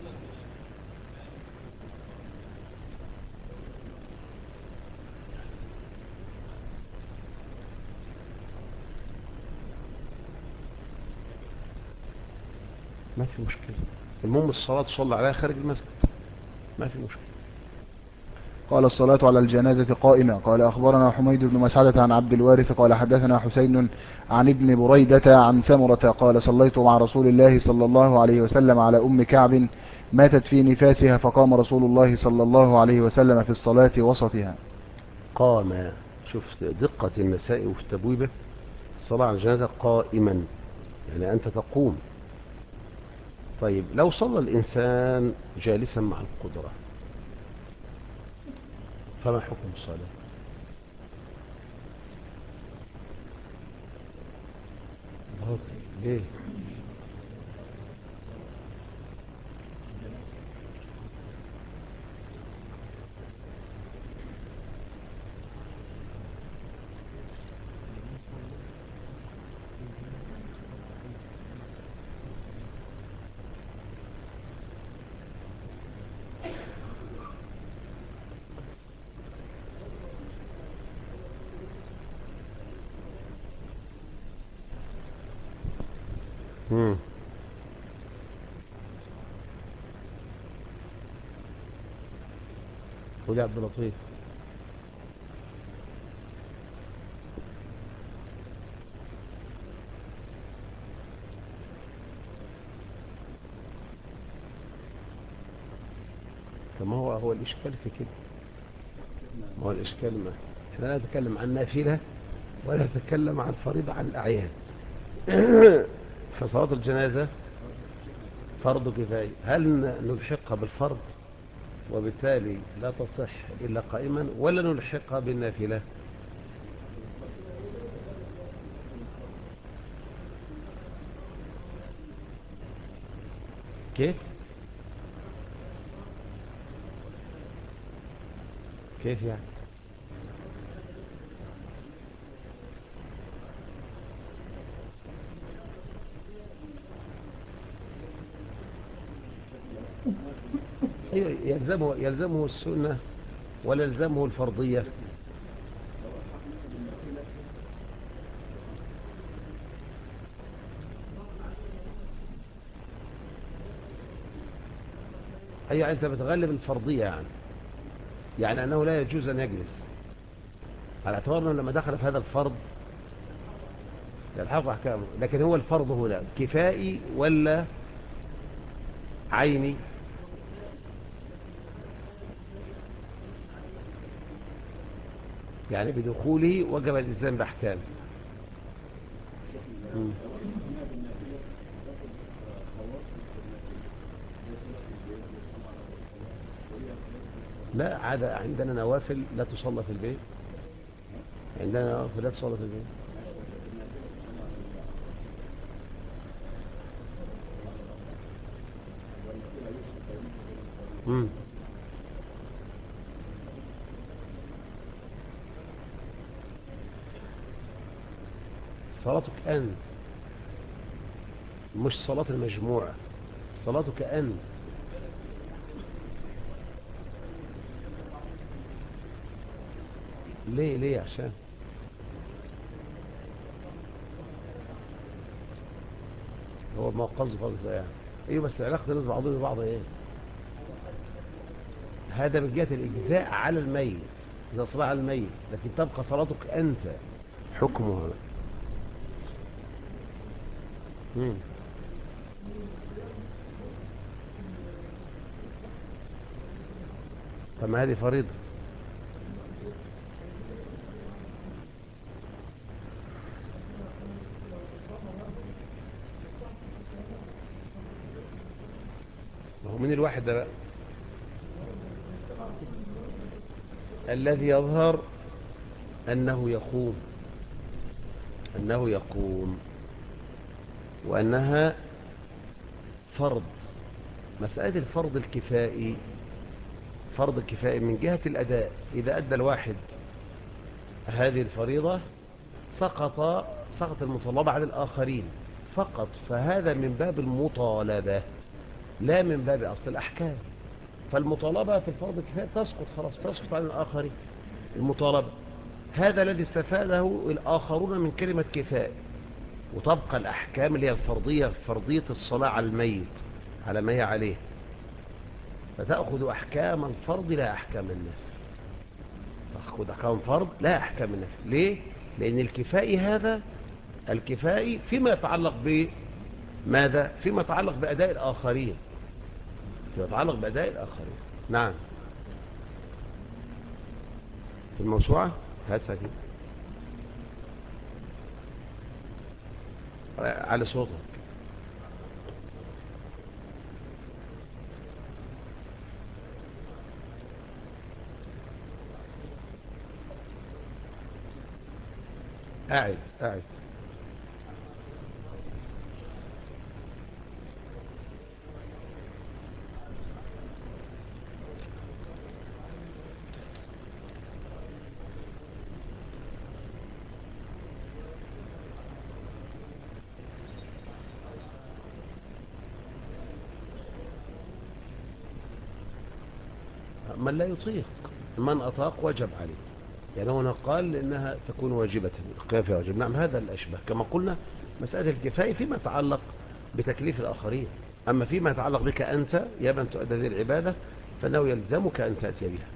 ما في مشكلة، المهم الصلاة تصلى عليها خارج المسجد، ما في مشكلة. قال الصلاة على الجنازة قائمة. قال أخبرنا حميد بن مسعدة عن عبد الوارث قال حدثنا حسين عن ابن بريدة عن سمرة قال صليت مع رسول الله صلى الله عليه وسلم على أم كعب ماتت في نفاسها، فقام رسول الله صلى الله عليه وسلم في الصلاة وسطها. قام، شوف دقة النساء وفي التبويبة، الصلاة على الجنازة قائما يعني أنت تقوم. طيب لو صلى الإنسان جالسا مع القدرة فما حكم الصلاة؟ ليه؟ قول يا عبد اللطيف. فما هو الإشكال في كده؟ ما هو الإشكال ما احنا لا نتكلم عن نافلة ولا نتكلم عن فريضة عن الأعيان. فصلاة الجنازة فرض كفاية، هل نلحقها بالفرض وبالتالي لا تصح إلا قائما، ولا نلحقها بالنافلة؟ كيف كيف يعني؟ أيوة، يلزمه السنة ولا يلزمه الفرضية؟ أيوة، أنت بتغلب الفرضية يعني أنه لا يجوز أن يجلس، على اعتبار أنه لما دخل في هذا الفرض يلحق أحكامه. لكن هو الفرض هنا كفائي ولا عيني؟ يعني بدخوله وجب الإلزام بأحكام. لا، عادة عندنا نوافل لا تصلى في البيت، عندنا نوافل لا تصلى في البيت. صلاتك أنت، مش صلاة المجموعة، صلاتك أنت. ليه عشان هو ما قصد خالص يعني. ايوه، بس علاقة الناس بعضهم ببعض ايه؟ هذا من جهة الإجزاء على الميت، إذا صلى على الميت، لكن تبقى صلاتك أنت حكمها. طب ما هذه فريضة. هو من الواحد ده بقى الذي يظهر أنه يقوم وأنها فرض. مسألة الفرض الكفائي، فرض الكفائي من جهة الأداء، إذا أدى الواحد هذه الفريضة سقط المطالبة على الآخرين فقط، فهذا من باب المطالبة لا من باب أصل الأحكام. فالمطالبة في الفرض الكفائي تسقط خلاص، تسقط عن الآخرين المطالبة. هذا الذي استفاده الآخرون من كلمة كفاء، وتبقى الأحكام اللي هي الفرضية، فرضية الصلاة على الميت على ما هي عليه، فتأخذ أحكام الفرض لا أحكام النفل. تأخذ أحكام الفرض لا أحكام النفل. ليه؟ لأن الكفائي هذا الكفائي فيما يتعلق بماذا؟ فيما يتعلق بأداء الآخرين، فيما يتعلق بأداء الآخرين. نعم، في الموسوعة هات ساكين على صوتك. قاعد من لا يطيق، من أطاق وجب عليه. يعني هنا قال إنها تكون واجبة، القيام فيها واجب. نعم، هذا الأشبه كما قلنا. مسألة الكفاية فيما يتعلق بتكليف الآخرين، أما فيما يتعلق بك أنت يا من تؤدي هذه العبادة فإنه يلزمك أن تأتي بها.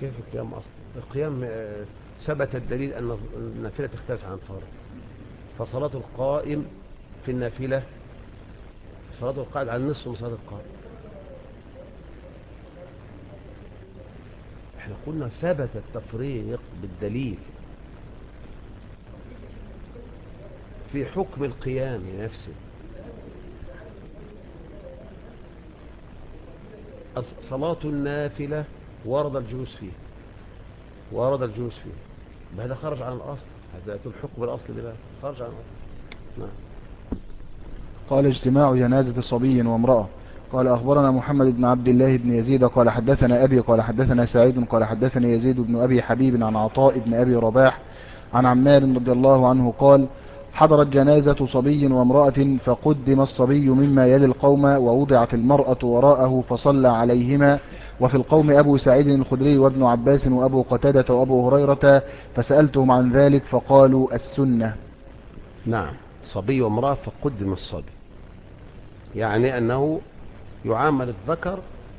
كيف القيام أصلا؟ القيام ثبت الدليل أن النافلة تختلف عن الفرض. فصلاة القائم في النافلة صلاة القائد على النصف من صلاة القائم. احنا قلنا ثبت التفريق بالدليل في حكم القيام نفسه. صلاة النافلة ورد الجلوس فيه، هذا خرج عن الأصل، هذا الحكم بالأصل ده خرج عن الأصل. نعم. قال اجتماع جنازة صبي وامرأة. قال أخبرنا محمد بن عبد الله بن يزيد قال حدثنا أبي قال حدثنا سعيد قال حدثني يزيد بن أبي حبيب عن عطاء بن أبي رباح عن عمار رضي الله عنه قال حضرت جنازة صبي وامرأة فقدم الصبي مما يلي القوم ووضعت المرأة وراءه فصلى عليهما، وفي القوم أبو سعيد الخدري وابن عباس وأبو قتادة وأبو هريرة، فسألتهم عن ذلك فقالوا السنة. نعم. صبي وامرأة فقدم الصبي، يعني أنه يعامل الذكر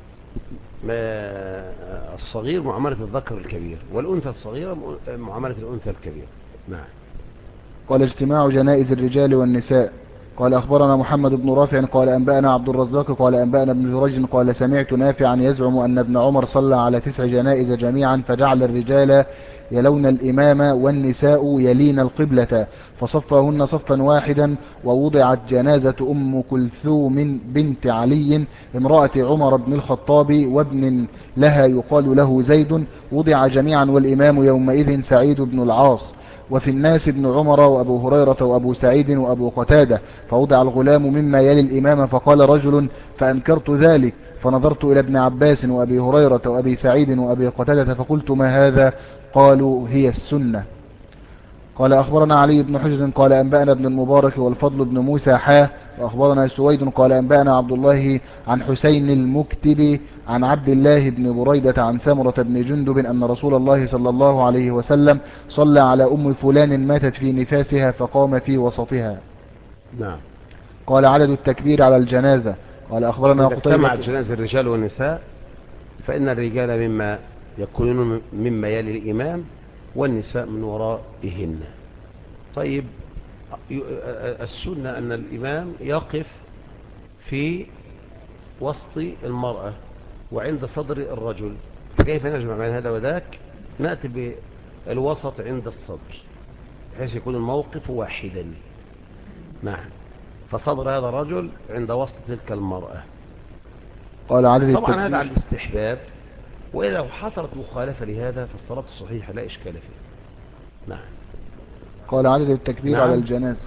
الصغير معاملة الذكر الكبير، والأنثى الصغيرة معاملة الأنثى الكبير. نعم. قال اجتماع جنائز الرجال والنساء. قال أخبرنا محمد بن رافع قال أنبأنا عبد الرزاق قال أنبأنا ابن جريج قال سمعت نافعا يزعم أن ابن عمر صلى على 9 جنائز جميعا، فجعل الرجال يلون الإمام والنساء يلين القبلة، فصفهن صفا واحدا، ووضعت جنازة أم كلثوم بنت علي امرأة عمر بن الخطاب وابن لها يقال له زيد، وضع جميعا والإمام يومئذ سعيد بن العاص، وفي الناس ابن عمر وأبو هريرة وأبو سعيد وأبو قتادة، فوضع الغلام مما يلي الإمام، فقال رجل فأنكرت ذلك، فنظرت إلى ابن عباس وأبي هريرة وأبي سعيد وأبي قتادة فقلت ما هذا؟ قالوا هي السنة. قال أخبرنا علي بن حجر قال أنبأنا ابن المبارك والفضل بن موسى وأخبرنا سويد قال أنبأنا عبد الله عن حسين المكتب عن عبد الله بن بريدة عن سمرة بن جندب أن رسول الله صلى الله عليه وسلم صلى على أم فلان ماتت في نفاسها فقام في وسطها. نعم. قال عدد التكبير على الجنازة. قال أخبرنا إذا اجتمعت قتيبة. جنازة الرجال والنساء فإن الرجال مما يكونون مما يلي الإمام، والنساء من ورائهن. طيب، السنة أن الإمام يقف في وسط المرأة وعند صدر الرجل، فكيف نجمع بين هذا وذاك؟ نأتي بالوسط عند الصدر بحيث يكون الموقف واحدا. نعم. فصدر هذا الرجل عند وسط تلك المرأة. قال عدد طبعا هذا على التكبير. الاستحباب، وإذا حصلت مخالفة لهذا فالصلاة الصحيحة لا إشكال فيها. نعم. قال عدد التكبير على نعم. الجنازة.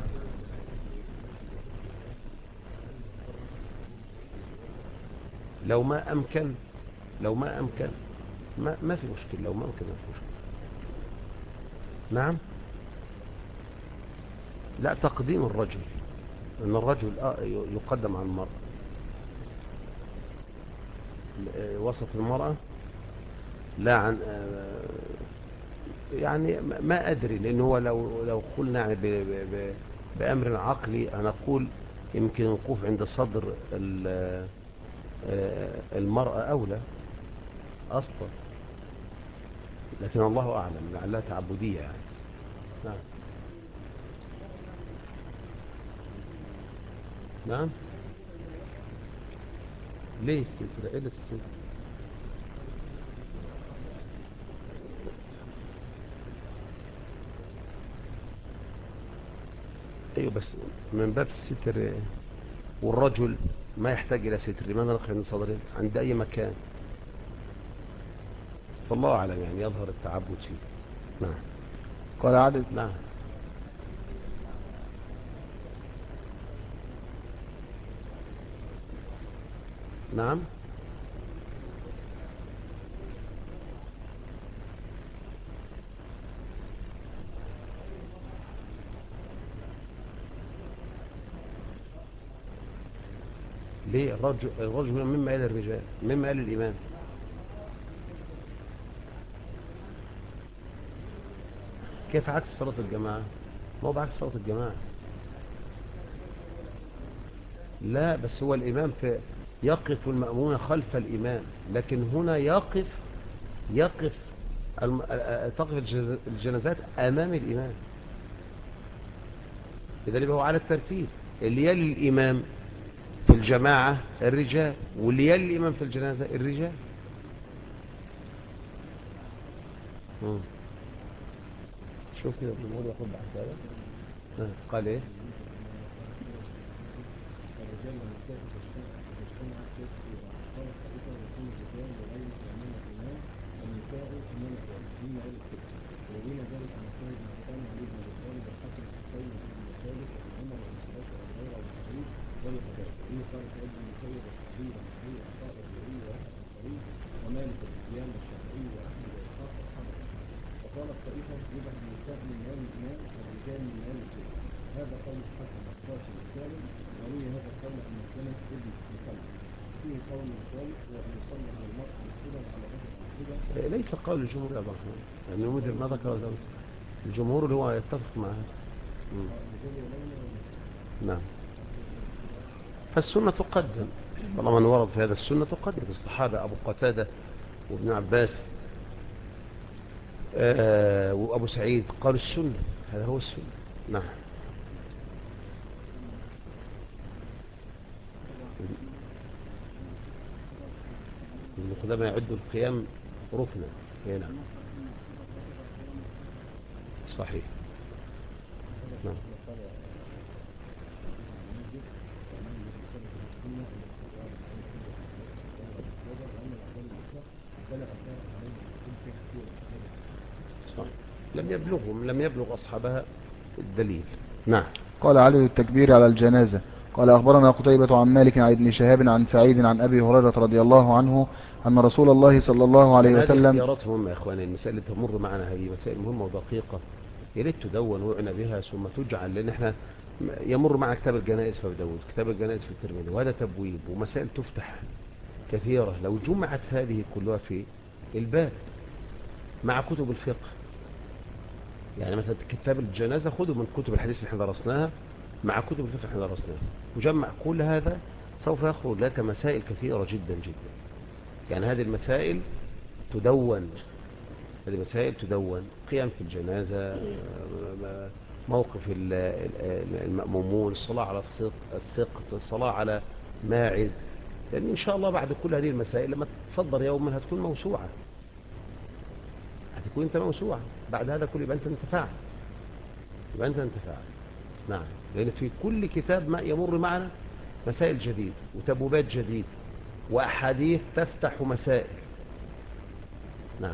لو ما أمكن ما في مشكلة. لو ما أمكن ما في مشكلة. نعم. لا، تقديم الرجل، أن الرجل يقدم على المرأة. وسط المرأة لا عن يعني ما أدري، لأنه هو لو قلنا يعني بأمر عقلي هنقول يمكن الوقوف عند صدر المرأة أولى أصلا، لكن الله أعلم، لعلها تعبدية يعني. نعم. نعم. ليه السترة؟ إيه السترة؟ أيوة، بس من باب الستر، والرجل ما يحتاج إلى ستر، لماذا نقف عند صدره عند أي مكان؟ فالله أعلم، يعني يظهر التعبد فيه. نعم. قال عدد. نعم. نعم. ليه الرجل مما يلي الرجال، مما يلي الإمام. كيف عكس صلاة الجماعة؟ ما هو بعكس صلاة الجماعة. لا، بس هو الإمام يقف المأمون خلف الإمام، لكن هنا يقف يقف تقف الجنازات أمام الإمام، لذلك هو على الترتيب. اللي يلي الإمام في الجماعة الرجال، واللي يلي الإمام في الجنازة الرجال. شوف كده الجمهور ياخد بحث هذا. قال ايه؟ وبين ذلك عن سيد بن عفان وعلي بن ابي طالب والحسن والحسين وابن مسالك وابن عمر وابن عباس وابي هريره وابن سعيد والقتاده. به قال سعيد بن المسيب والشعبي والنخعي وعطاء والزهري ورفعه الخليل ومالك والسفيان والشافعي واحمد واسحاق واصحاب الحسن. وقال الطائفه يذهب النساء من مال الامام والرجال من مال البيت. هذا قول الحسن والقاسم والسالم. وروي هذا القول عن مسلمه ابن مسلم. فيه قول ثالث وان يصلي على المرء واحده وعلى رجل واحده. ليس قول الجمهور يا ابو احمد، يعني مثل ما ذكر الجمهور اللي هو يتفق مع هذا. نعم. فالسنة تقدم، طالما ان ورد في هذا السنة تقدم. الصحابة أبو قتادة وابن عباس وأبو سعيد قالوا السنة، هذا هو السنة. نعم. ابن قدامى يعد القيام ركنا. نعم صحيح. نعم. صح. لم يبلغ أصحابها الدليل. نعم. قال علي التكبير على الجنازة. قال أخبرنا قتيبة عن مالك عن ابن شهاب عن سعيد عن أبي هريرة رضي الله عنه أن رسول الله صلى الله عليه هذه وسلم. اختيارات مهمة يا إخواني، المسائل اللي تمر معنا هذه مسائل مهمة ودقيقة، يا ريت تدون وعنى بها ثم تجعل، لأن احنا يمر مع كتاب الجنائز في داود، كتاب الجنائز في الترمذي، وهذا تبويب ومسائل تفتح كثيرة. لو جمعت هذه كلها في الباب مع كتب الفقه، يعني مثلا كتاب الجنازة خذوا من كتب الحديث اللي احنا درسناها مع كتب الفقه اللي احنا درسناها، وجمع كل هذا سوف يخرج لك مسائل كثيرة جدا جدا. يعني هذه المسائل تدون، قيام في الجنازة، موقف المأمومون، الصلاة على السقط، الصلاة على ماعز. لأن إن شاء الله بعد كل هذه المسائل لما تصدر يوما هتكون موسوعة، هتكون أنت موسوعة بعد هذا كله، يبقى أنت انتفعت. نعم. لأن في كل كتاب ما يمر معنا مسائل جديد وتبويبات جديد وأحاديث تفتح مسائل. نعم.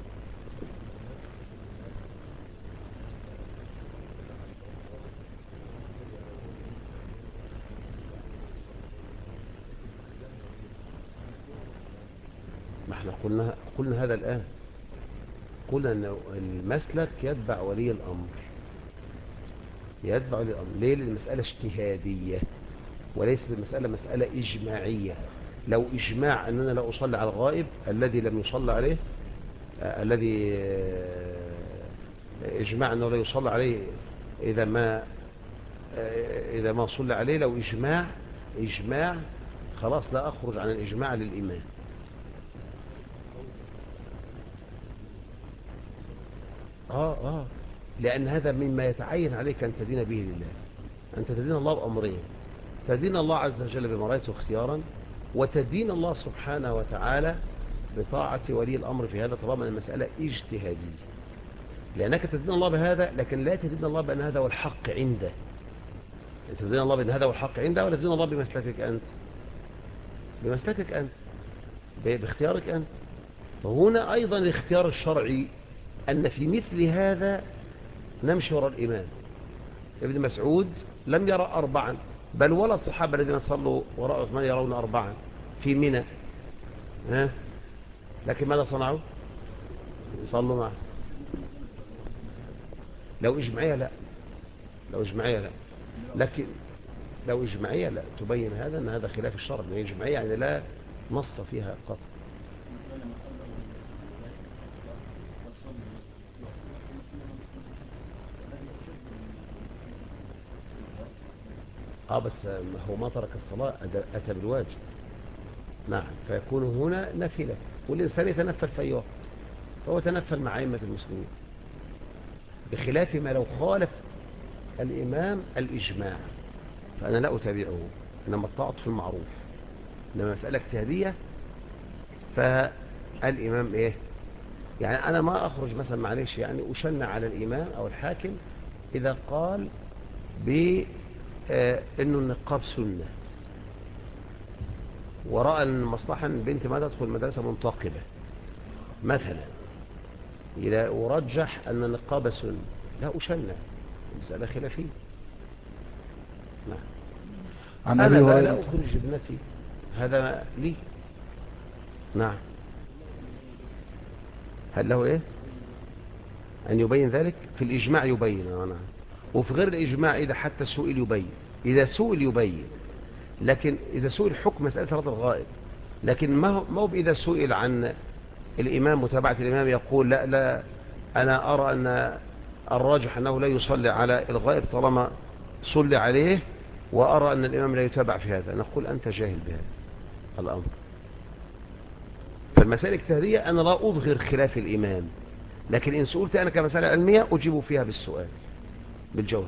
ما احنا قلنا هذا الآن، قلنا أن المسلك يتبع ولي الأمر. ليه؟ لأن المسألة اجتهادية وليست المسألة مسألة إجماعية. لو إجماع أننا لا أصلي على الغائب الذي لم يصلى عليه، الذي إجماع أنه لا يصلى عليه إذا ما صلى عليه، لو إجماع خلاص لا أخرج عن الإجماع للإمام. لأن هذا مما يتعين عليك أن تدين به لله. أن تدين الله بأمرين: تدين الله عز وجل بمرايته اختيارا، وتدين الله سبحانه وتعالى بطاعة ولي الأمر في هذا، طالما المسألة اجتهادية. لأنك تدين الله بهذا، لكن لا تدين الله بأن هذا هو الحق عنده. تدين الله بأن هذا هو الحق عنده، ولا تدين الله بمسلكك أنت؟ بمسلكك أنت، باختيارك أنت. وهنا أيضا الاختيار الشرعي أن في مثل هذا نمشي وراء الإمام. ابن مسعود لم يرى 4، بل ولا الصحابة الذين صلوا وراء عثمان يرون 4 في منى. لكن ماذا صنعوا؟ صلوا معه. لو إجماعية لا، لكن لو إجماعية لا، تبين هذا أن هذا خلاف الشرع. لأن إجماعية يعني لا نص فيها قط. بس هو ما ترك الصلاة، أتى بالواجب. نعم. فيكون هنا نافلة، والإنسان يتنفل في أي وقت. فهو تنفل مع أئمة المسلمين، بخلاف ما لو خالف الإمام الإجماع فأنا لا أتابعه، إنما الطاعة في المعروف. إنما مسألة اجتهادية فالإمام إيه يعني، أنا ما أخرج مثلا معلش يعني أشنع على الإمام أو الحاكم إذا قال بأنه النقاب سنة ورأى المصلحة أن البنت ما تدخل مدرسة منتقبة مثلا، إذا أرجح أن النقاب سنة لا أشنع، مسألة خلافية. نعم. عن أنا أبي لا هريرة أخرج ابنتي، هذا لي. نعم. هل له إيه أن يبين ذلك؟ في الإجماع يبين. نعم. وفي غير الإجماع إذا حتى سئل يبين، إذا سئل يبين، لكن إذا سئل حكم مسألة رد الغائب، لكن ما هو إذا سئل عن الإمام متابعة الإمام يقول لا لا أنا أرى أن الراجح أنه لا يصلي على الغائب طالما صلي عليه، وأرى أن الإمام لا يتابع في هذا، نقول أنت جاهل بهذا الأمر. فالمسائل الاجتهادية أنا لا أظهر خلاف الإمام، لكن إن سئلت أنا كمسألة علمية أجيب فيها بالسؤال بالجواب.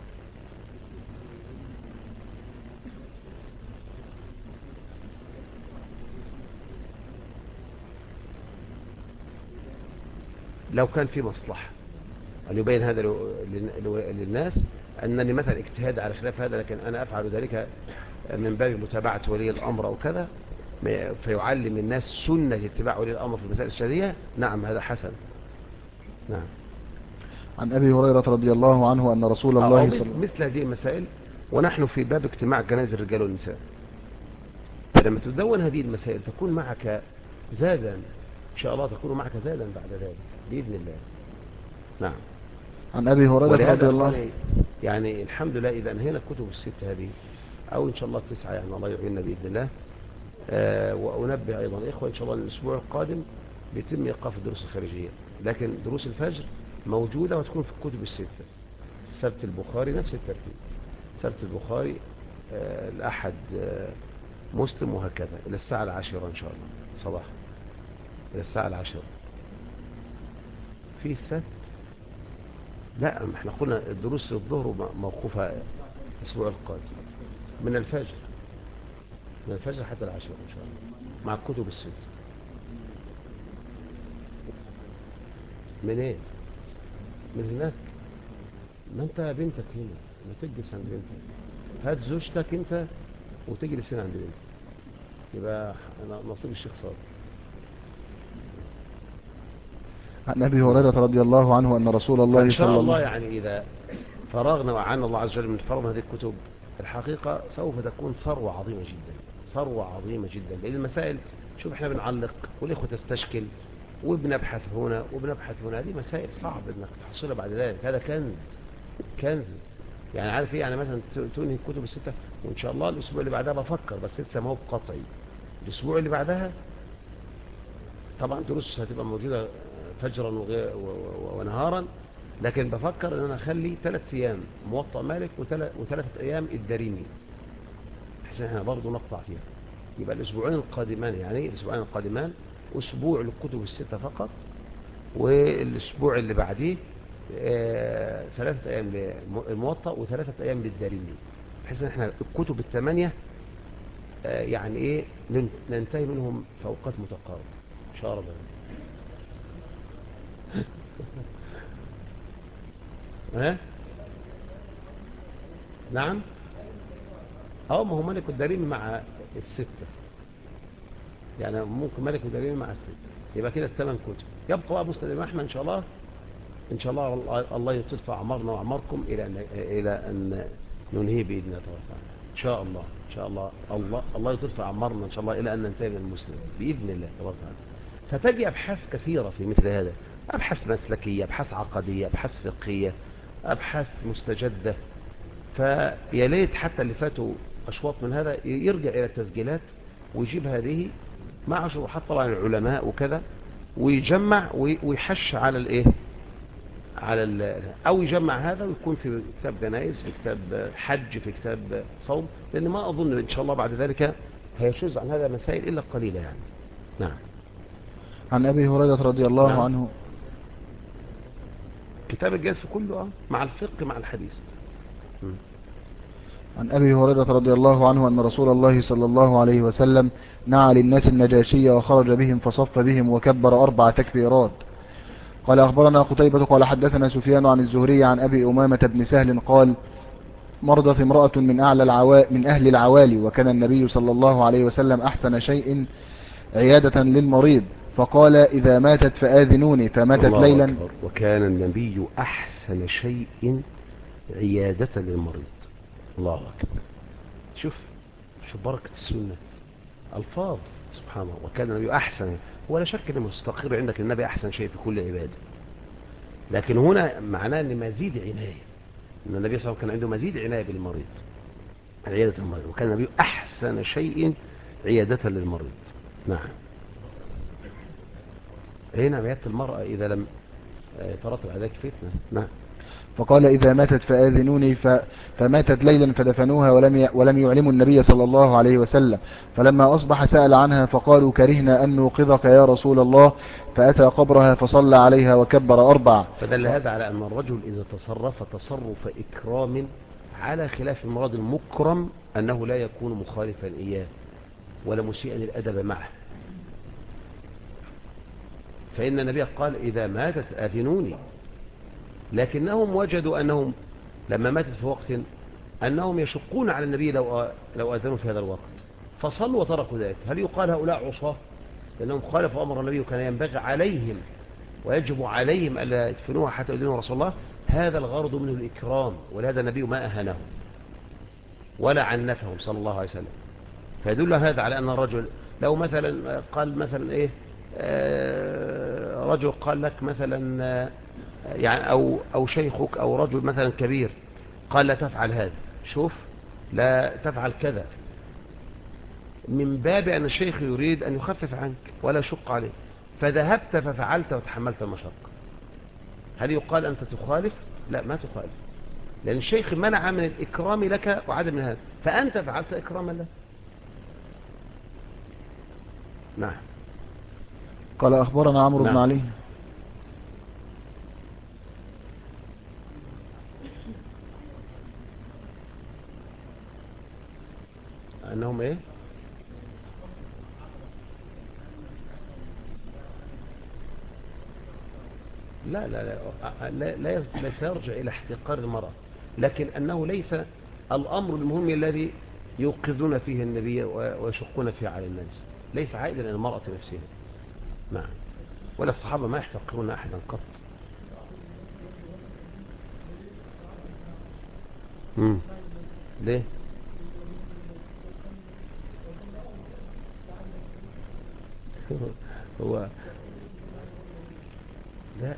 لو كان في مصلحة أن يبين هذا للناس أنني مثلا اجتهاد على خلاف هذا، لكن أنا أفعل ذلك من باب متابعة ولي الأمر أو كذا، فيعلم الناس سنة اتباع ولي الأمر في المسائل الشرعية، نعم هذا حسن. نعم. عن أبي هريرة رضي الله عنه أن رسول أو الله صلى مثل هذه المسائل، ونحن في باب اجتماع جنائز الرجال والنساء، فلما تدون هذه المسائل تكون معك زادا إن شاء الله، تكون معك زادا بعد ذلك بإذن الله. نعم. عن أبي هريرة ولهذا رضي الله أخواني يعني الحمد لله إذا انهينا الكتب الست هذه أو إن شاء الله 9 يعني الله يعيننا بإذن الله. وأنبه أيضا الإخوة إن شاء الله الأسبوع القادم بيتم إيقاف الدروس الخارجية، لكن دروس الفجر موجودة وتكون في الكتب الستة. سبت البخاري نفس الترتيب، سبت البخاري الأحد مسلم، وهكذا إلى الساعة 10 إن شاء الله صباحا، إلى الساعة 10 في السبت. لا احنا قلنا الدروس الظهر موقوفة الأسبوع القادم من الفجر، من الفجر حتى 10 إن شاء الله مع الكتب الست. من ايه؟ من هناك. ما انت بنتك هنا، ما تجلس عند بنتك، هات زوجتك انت وتجلس هنا عند بنتك، يبقى نصيب الشيخ صادق. عن أبي هريرة رضي الله عنه أن رسول الله إن شاء صلى الله الله يعني إذا فرغنا وعنا الله عز وجل من فرغ هذه الكتب الحقيقة سوف تكون ثروة عظيمة جدا، ثروة عظيمة جدا، لأن المسائل شوف احنا بنعلق والإخوة تستشكل وبنبحث هنا وبنبحث هنا، هذه مسائل صعب انك تحصلها بعد ذلك، هذا كنز كنز يعني. عارف ايه يعني مثلا تنهي الكتب الستة وان شاء الله الاسبوع اللي بعدها بفكر، بس لسه ما هو قطعي، الاسبوع اللي بعدها طبعا دروس هتبقى موجودة فجرا ونهارا، لكن بفكر ان انا اخلي 3 ايام موطأ مالك و3 ايام الدارمي، عشان احنا برضه نقطع فيها، يبقى الاسبوعين القادمان يعني الاسبوعين القادمان اسبوع للكتب الستة فقط، والاسبوع اللي بعديه 3 ايام للموطأ و3 ايام للدارمي، بحيث ان احنا الكتب ال8 يعني ايه ننتهي منهم في اوقات متقاربة ان شاء الله. ها نعم. ما هو ملك الدارمي مع الستة، يعني ممكن ملك الدارمي مع الستة، يبقى كده 8 كتب. يبقى بقى مسند الإمام أحمد إن شاء الله، إن شاء الله الله يطيل في أعمارنا وأعماركم إلى أن ننهي بإذن الله تعالى إن شاء الله. إن شاء الله الله يطيل في أعمارنا إن شاء الله إلى أن ننتهي من المسلم بإذن الله تبارك وتعالى. فتجي أبحاث كثيرة في مثل هذا، أبحاث مسلكية، أبحاث عقدية، أبحاث فقهية، أبحاث مستجدة. فيا ليت حتى اللي فاتوا أشواط من هذا يرجع إلى التسجيلات ويجيب هذه مع شروحات طبعا العلماء وكذا، ويجمع ويحش على الايه او يجمع هذا ويكون في كتاب جنائز، في كتاب حج، في كتاب صوم، لان ما اظن ان شاء الله بعد ذلك هيشذ عن هذا مسائل الا قليلة يعني. نعم. عن أبي هريرة رضي الله نعم. عنه. كتاب الجلس كله مع الفقه مع الحديث. عن أبي هريرة رضي الله عنه أن رسول الله صلى الله عليه وسلم نعى للناس النجاشية وخرج بهم فصف بهم وكبر 4 تكبيرات. قال أخبرنا قتيبة قال حدثنا سفيان عن الزهري عن أبي أمامة بن سهل قال مرضت امرأة من أهل العوالي، وكان النبي صلى الله عليه وسلم أحسن شيء عيادة للمريض، فقال إذا ماتت فآذنوني، فماتت الله ليلا. أكبر. وكان النبي أحسن شيء عيادة للمريض. الله أكبر. شوف بركة السنة، الفاظ سبحان الله. وكان النبي أحسن، ولا شك أن مستقر عندك النبي أحسن شيء في كل عبادة، لكن هنا معناه أن مزيد عناية، أن النبي صلى الله عليه وسلم كان عنده مزيد عناية بالمريض، عيادة المريض. وكان النبي أحسن شيء عيادة للمريض. نعم. هنا عيادة المرأة إذا لم ترتب على ذلك فتنة. نعم. فقال إذا ماتت فآذنوني، فماتت ليلا فدفنوها ولم يعلموا النبي صلى الله عليه وسلم. فلما أصبح سأل عنها فقالوا كرهنا أن نوقظك يا رسول الله، فأتى قبرها فصلى عليها وكبر 4. فدل هذا على أن الرجل إذا تصرف تصرف إكرام على خلاف المراد المكرم أنه لا يكون مخالفا إياه ولا مسيئا الأدب معه. فإن النبي قال إذا ماتت آذنوني، لكنهم وجدوا أنهم لما ماتت في وقت أنهم يشقون على النبي لو آذنوا في هذا الوقت، فصلوا وتركوا ذلك. هل يقال هؤلاء عصاة لأنهم خالفوا أمر النبي وكان ينبغي عليهم ويجب عليهم ألا يدفنوها حتى يدفنوا رسول الله؟ هذا الغرض منه الإكرام، ولهذا النبي ما أهانهم ولا عنفهم صلى الله عليه وسلم. فيدل هذا على أن الرجل لو مثلا قال مثلا إيه رجل قال لك مثلا يعني أو شيخك أو رجل مثلا كبير قال لا تفعل هذا، شوف لا تفعل كذا، من باب أن الشيخ يريد أن يخفف عنك ولا يشق عليك، فذهبت ففعلت وتحملت المشقة. هل يقال أنت تخالف؟ لا، ما تخالف، لأن الشيخ منع من الإكرام لك وعدم من هذا، فأنت فعلت إكراما له. نعم. قال أخبرنا عمرو بن نعم. علي. أنهم إيه؟ لا لا لا لا, لا يرجع إلى احتقار المرأة، لكن أنه ليس الأمر المهم الذي يوقظون فيه النبي ويشقون فيه على الناس، ليس عائدا إلى المرأة نفسها. نعم. ولا الصحابة ما يحتقرون أحدا قط. ليه؟ هو لا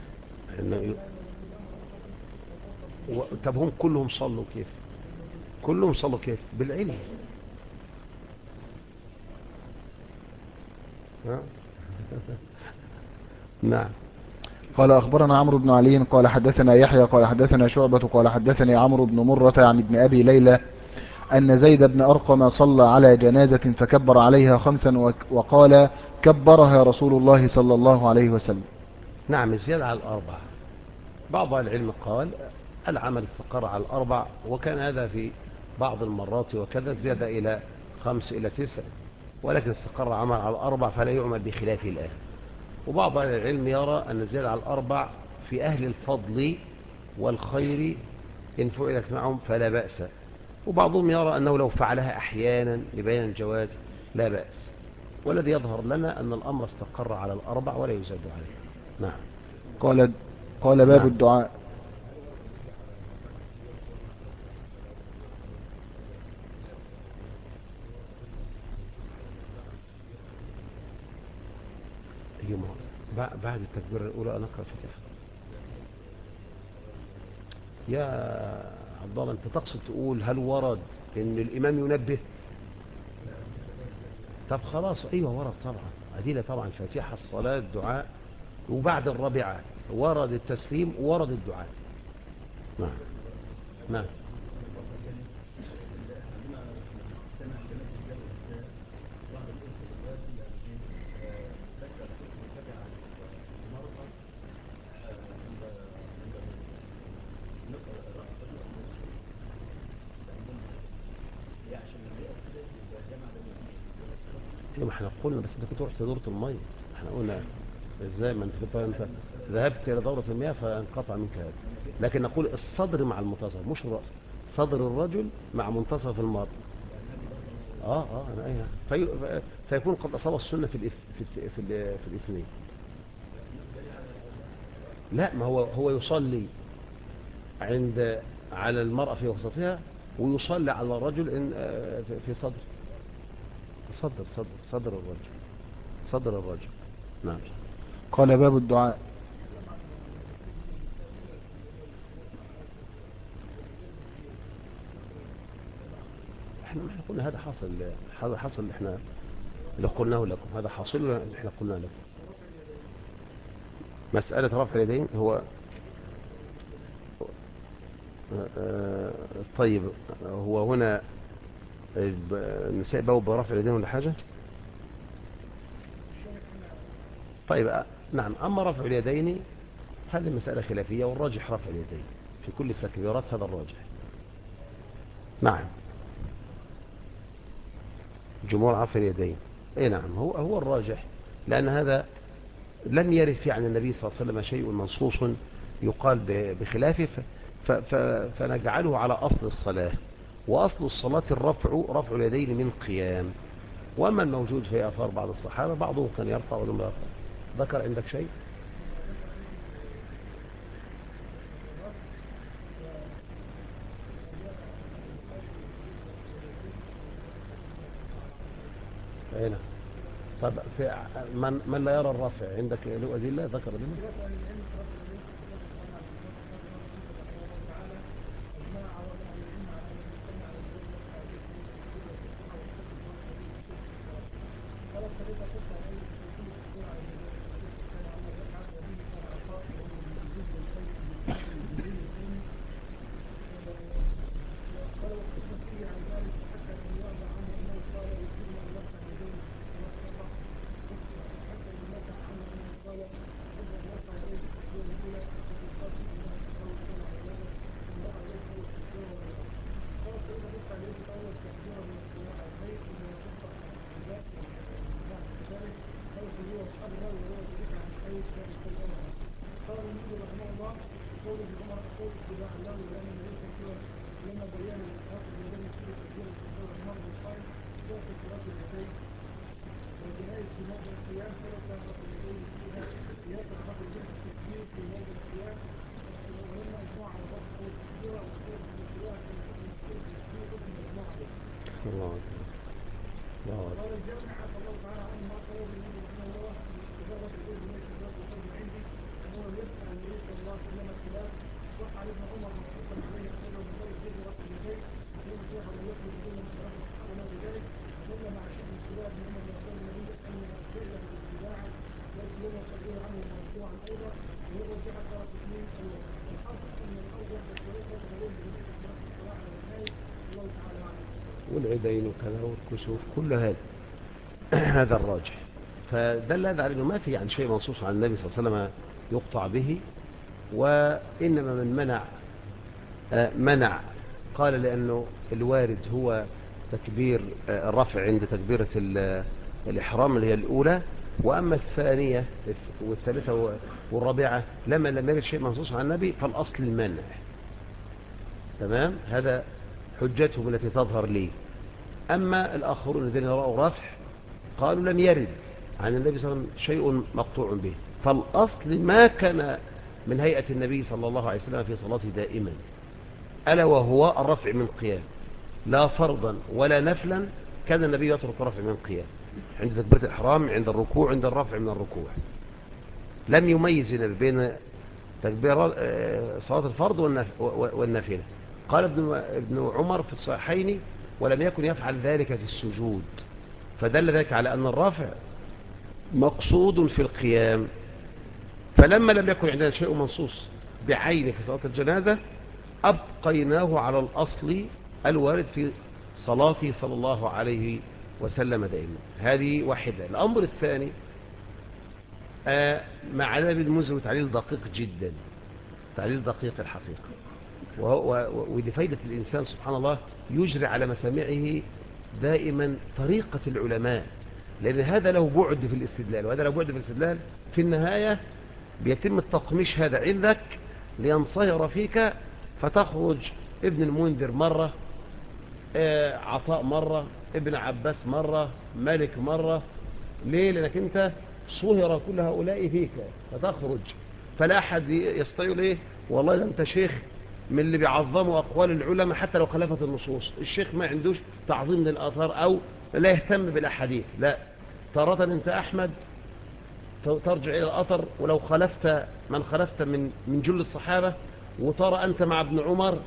طب هم كلهم صلوا كيف؟ كلهم صلوا كيف؟ بالعلم. نعم. قال أخبرنا عمرو بن علي قال حدثنا يحيى قال حدثنا شعبة قال حدثني عمرو بن مرة عن ابن أبي ليلى أن زيد بن أرقم صلى على جنازة فكبر عليها 5 وقال كبرها رسول الله صلى الله عليه وسلم. نعم. الزيادة على 4، بعض العلم قال العمل استقر على 4، وكان هذا في بعض المرات وكذا زيادة إلى 5 إلى 9، ولكن استقر عمل على 4 فلا يعمل بخلافه الآن. وبعض العلم يرى أن الزيادة على 4 في أهل الفضل والخير إن فعلت معهم فلا بأس، وبعضهم يرى أنه لو فعلها أحيانا لبيان الجواز لا بأس، والذي يظهر لنا أن الأمر استقر على 4 ولا يزاد عليه. نعم. قال باب نعم. الدعاء. بعد التكبير الأولى أنا أقرأ فتحة. يا عبد الله أنت تقصد تقول هل ورد إن الإمام ينبه؟ طب خلاص، أيوة ورد طبعا، أدلة طبعا، فاتحة الصلاة الدعاء، وبعد الرابعة ورد التسليم وورد الدعاء. نعم. نعم. ما احنا قلنا، بس انت كنت رحت دورة المية. احنا قلنا ازاي، ما انت ذهبت الى دورة المياه فانقطع منك هذا. لكن نقول الصدر مع المنتصف مش الرأس، صدر الرجل مع منتصف المرء. انا فيكون قد اصاب السنة في الاثنين. لا، ما هو يصلي على المرأة في وسطها، ويصلي على الرجل في صدر الرجل. نعم. قال باب الدعاء. احنا قلنا هذا حصل اللي قلناه لكم، هذا حاصل اللي احنا قلناه لكم. مسألة رفع اليدين هو طيب، هو هنا النساء باب برفع اليدين ولا حاجة؟ طيب نعم. أما رفع اليدين هذه مسألة خلافية، والراجح رفع اليدين في كل التكبيرات، هذا الراجح. نعم، جمهور رفع اليدين. اي نعم، هو الراجح، لأن هذا لم يرد فيه عن النبي صلى الله عليه وسلم شيء منصوص يقال بخلافه، فنجعله على أصل الصلاة، وأصل الصلاة رفع اليدين من قيام. وأما الموجود في آثار بعض الصحابة، بعضهم كان يرفع ولم يرفع. ذكر عندك شيء؟ هنا طب في من لا يرى الرفع عندك له أدلة؟ ذكر أدلة؟ والعيدين وكذا والكسوف كل هذا هذا الراجح. فدل هذا على انه ما في يعني شيء منصوص عن النبي صلى الله عليه وسلم يقطع به. وإنما من منع قال لأنه الوارد هو تكبير الرفع عند تكبيرة الإحرام اللي هي الأولى، وأما الثانية والثالثة والرابعة لما لم يرد شيء منصوص عن النبي فالأصل المنع. تمام، هذا حجتهم التي تظهر لي. أما الآخرون الذين رأوا رفع قالوا لم يرد عن النبي صلى الله عليه وسلم شيء مقطوع به، فالأصل ما كان من هيئة النبي صلى الله عليه وسلم في صلاته دائما، ألا وهو الرفع من قيام، لا فرضا ولا نفلا كان النبي يترك الرفع من قيام عند تكبيرة الإحرام، عند الركوع، عند الرفع من الركوع. لم يميز بين تكبير صلاة الفرض والنافلة. قال ابن عمر في الصحيحين ولم يكن يفعل ذلك في السجود، فدل ذلك على أن الرفع مقصود في القيام. فلما لم يكن عندنا شيء منصوص بعينه في صلاة الجنازة أبقيناه على الأصل الوارد في صلاته صلى الله عليه وسلم دائما. هذه واحدة. الأمر الثاني مع ابن المنذر تعليل دقيق جدا، تعليل دقيق الحقيقة، ولفايدة الإنسان سبحان الله يجري على مسامعه دائما طريقة العلماء لأن هذا له بعد في الاستدلال وهذا له بعد في الاستدلال. في النهاية بيتم التقميش هذا عندك لينصهر فيك، فتخرج ابن المنذر مرة، عطاء مرة، ابن عباس مرة، مالك مرة. ليه؟ لأنك انت صهر كل هؤلاء فيك فتخرج، فلا أحد يستطيع ليه والله ده انت شيخ من اللي بيعظموا أقوال العلماء حتى لو خالفت النصوص. الشيخ ما عندوش تعظيم للآثار أو لا يهتم بالأحاديث، لا، تارة انت أحمد ترجع إلى الأثر ولو خلفت من خلفت من جل الصحابة، وترى أنت مع ابن عمر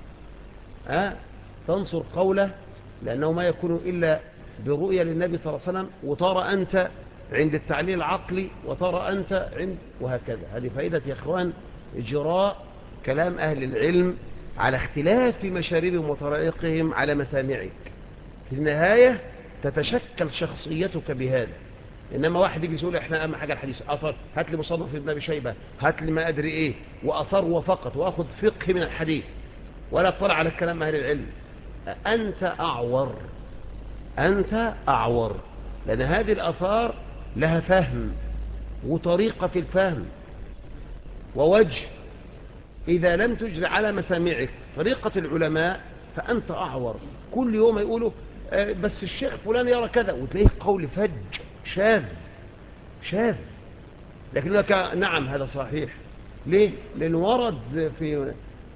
تنصر قوله لأنه ما يكون إلا برؤية للنبي صلى الله عليه وسلم، وترى أنت عند التعليل العقلي، وترى أنت عند، وهكذا. هذه فائدة يا إخوان إجراء كلام أهل العلم على اختلاف مشاربهم وطرائقهم على مسامعك. في النهاية تتشكل شخصيتك بهذا. إنما واحد يجي يقول إحنا أهم حاجة الحديث أثر، هات لي مصنف ابن أبي شيبة، هات لي ما أدري إيه، وأثر وفقط، وأخذ فقه من الحديث ولا اطلع على الكلام أهل العلم. أنت أعور، أنت أعور، لأن هذه الآثار لها فهم وطريقة في الفهم ووجه. إذا لم تجري على مسامعك طريقة العلماء فأنت أعور. كل يوم يقولوا بس الشيخ فلان يرى كذا، وتلاقيه قول فج شاذ شاذ، لكن لك نعم هذا صحيح. ليه؟ لأنه ورد في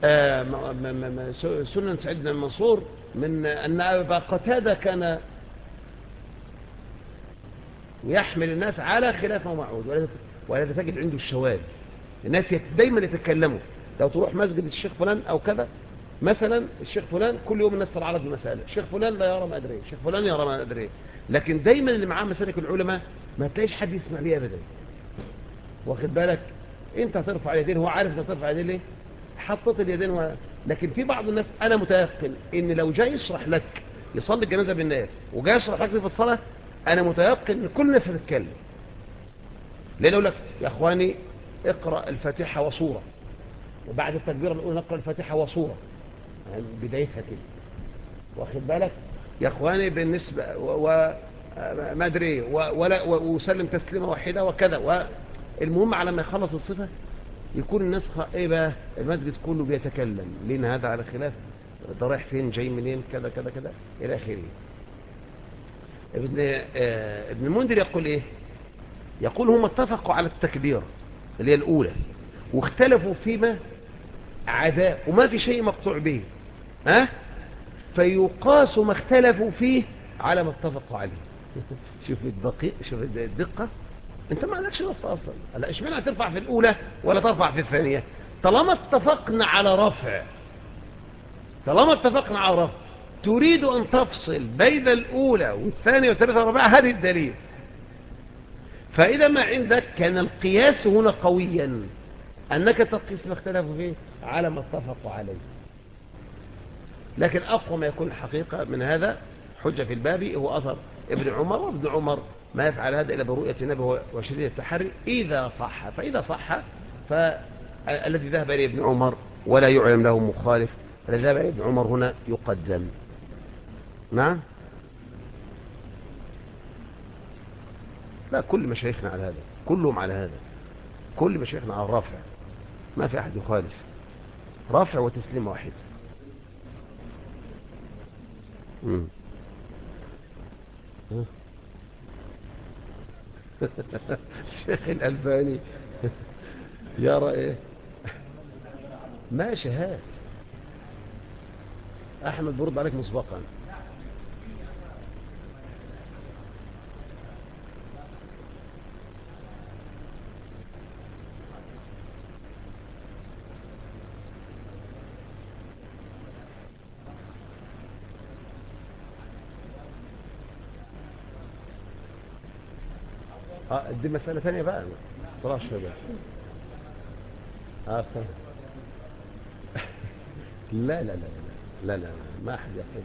سنن سعيد بن المنصور من أن أبا قتادة كان ويحمل الناس على خلاف ومعود، ولذا تجد عنده الشواذ. الناس دايما يتكلموا، لو تروح مسجد الشيخ فلان أو كذا مثلا، الشيخ فلان كل يوم الناس تتعرض بمسألة، الشيخ فلان لا يرى ما أدري، الشيخ فلان يرى ما أدري، لكن دايما اللي معاه مسالك العلماء ما تلاقيش حد يسمع بيه أبدا. واخد بالك؟ انت هترفع اليدين، هو عارف انت ترفع اليدين ليه، حطت اليدين لكن في بعض الناس انا متيقن ان لو جاي يشرح لك يصلي الجنازه بالناس وجاي يشرح لك في الصلاه، انا متيقن ان كل الناس هتتكلم. ليه؟ يقول لك يا اخواني اقرا الفاتحه وسوره، وبعد التكبيره نقول نقرا الفاتحه وسوره، يعني بدايتها كده. واخد بالك يا اخواني؟ بالنسبه ما ادري ولا وسلم تسليمه واحده وكذا. المهم على ما يخلص الصفه يكون الناس ايه بقى، المسجد كله بيتكلم، لان هذا على خلاف ده رايح فين جاي منين كذا كذا كذا الى اخره. ابن المنذر يقول ايه؟ يقول هم اتفقوا على التكبير اللي هي الاولى، واختلفوا فيما عداه، وما في شيء مقطوع به، فيقاس ما اختلفوا فيه على ما اتفقوا عليه. شوف الدقيق، شوف الدقة. انت ما عندكش نص اصلا، لا اشمعنى هترفع في الاولى ولا ترفع في الثانية؟ طالما اتفقنا على رفع، طالما اتفقنا على رفع، تريد ان تفصل بين الاولى والثانية والثالثة والرابعة، هذه الدليل. فاذا ما عندك كان القياس هنا قويا، انك تقيس ما اختلفوا فيه على ما اتفقوا عليه. لكن أقوى ما يكون الحقيقة من هذا حجة في الباب هو أثر ابن عمر، وابن عمر ما يفعل هذا إلا برؤية النبي وشديد التحري إذا صح. فإذا صح فالذي ذهب إليه ابن عمر ولا يعلم له مخالف، الذي ذهب إليه ابن عمر هنا يقدم. نعم، لا كل مشايخنا على هذا، كلهم على هذا، كل مشايخنا على الرافع، ما في أحد يخالف، رافع وتسليم واحد. الشيخ الألباني يرى ايه؟ ماشي، هات احمد برد عليك مسبقا. دي مسألة ثانية بقى، طراش بقى. لا لا لا لا لا لا ما أحد يقول.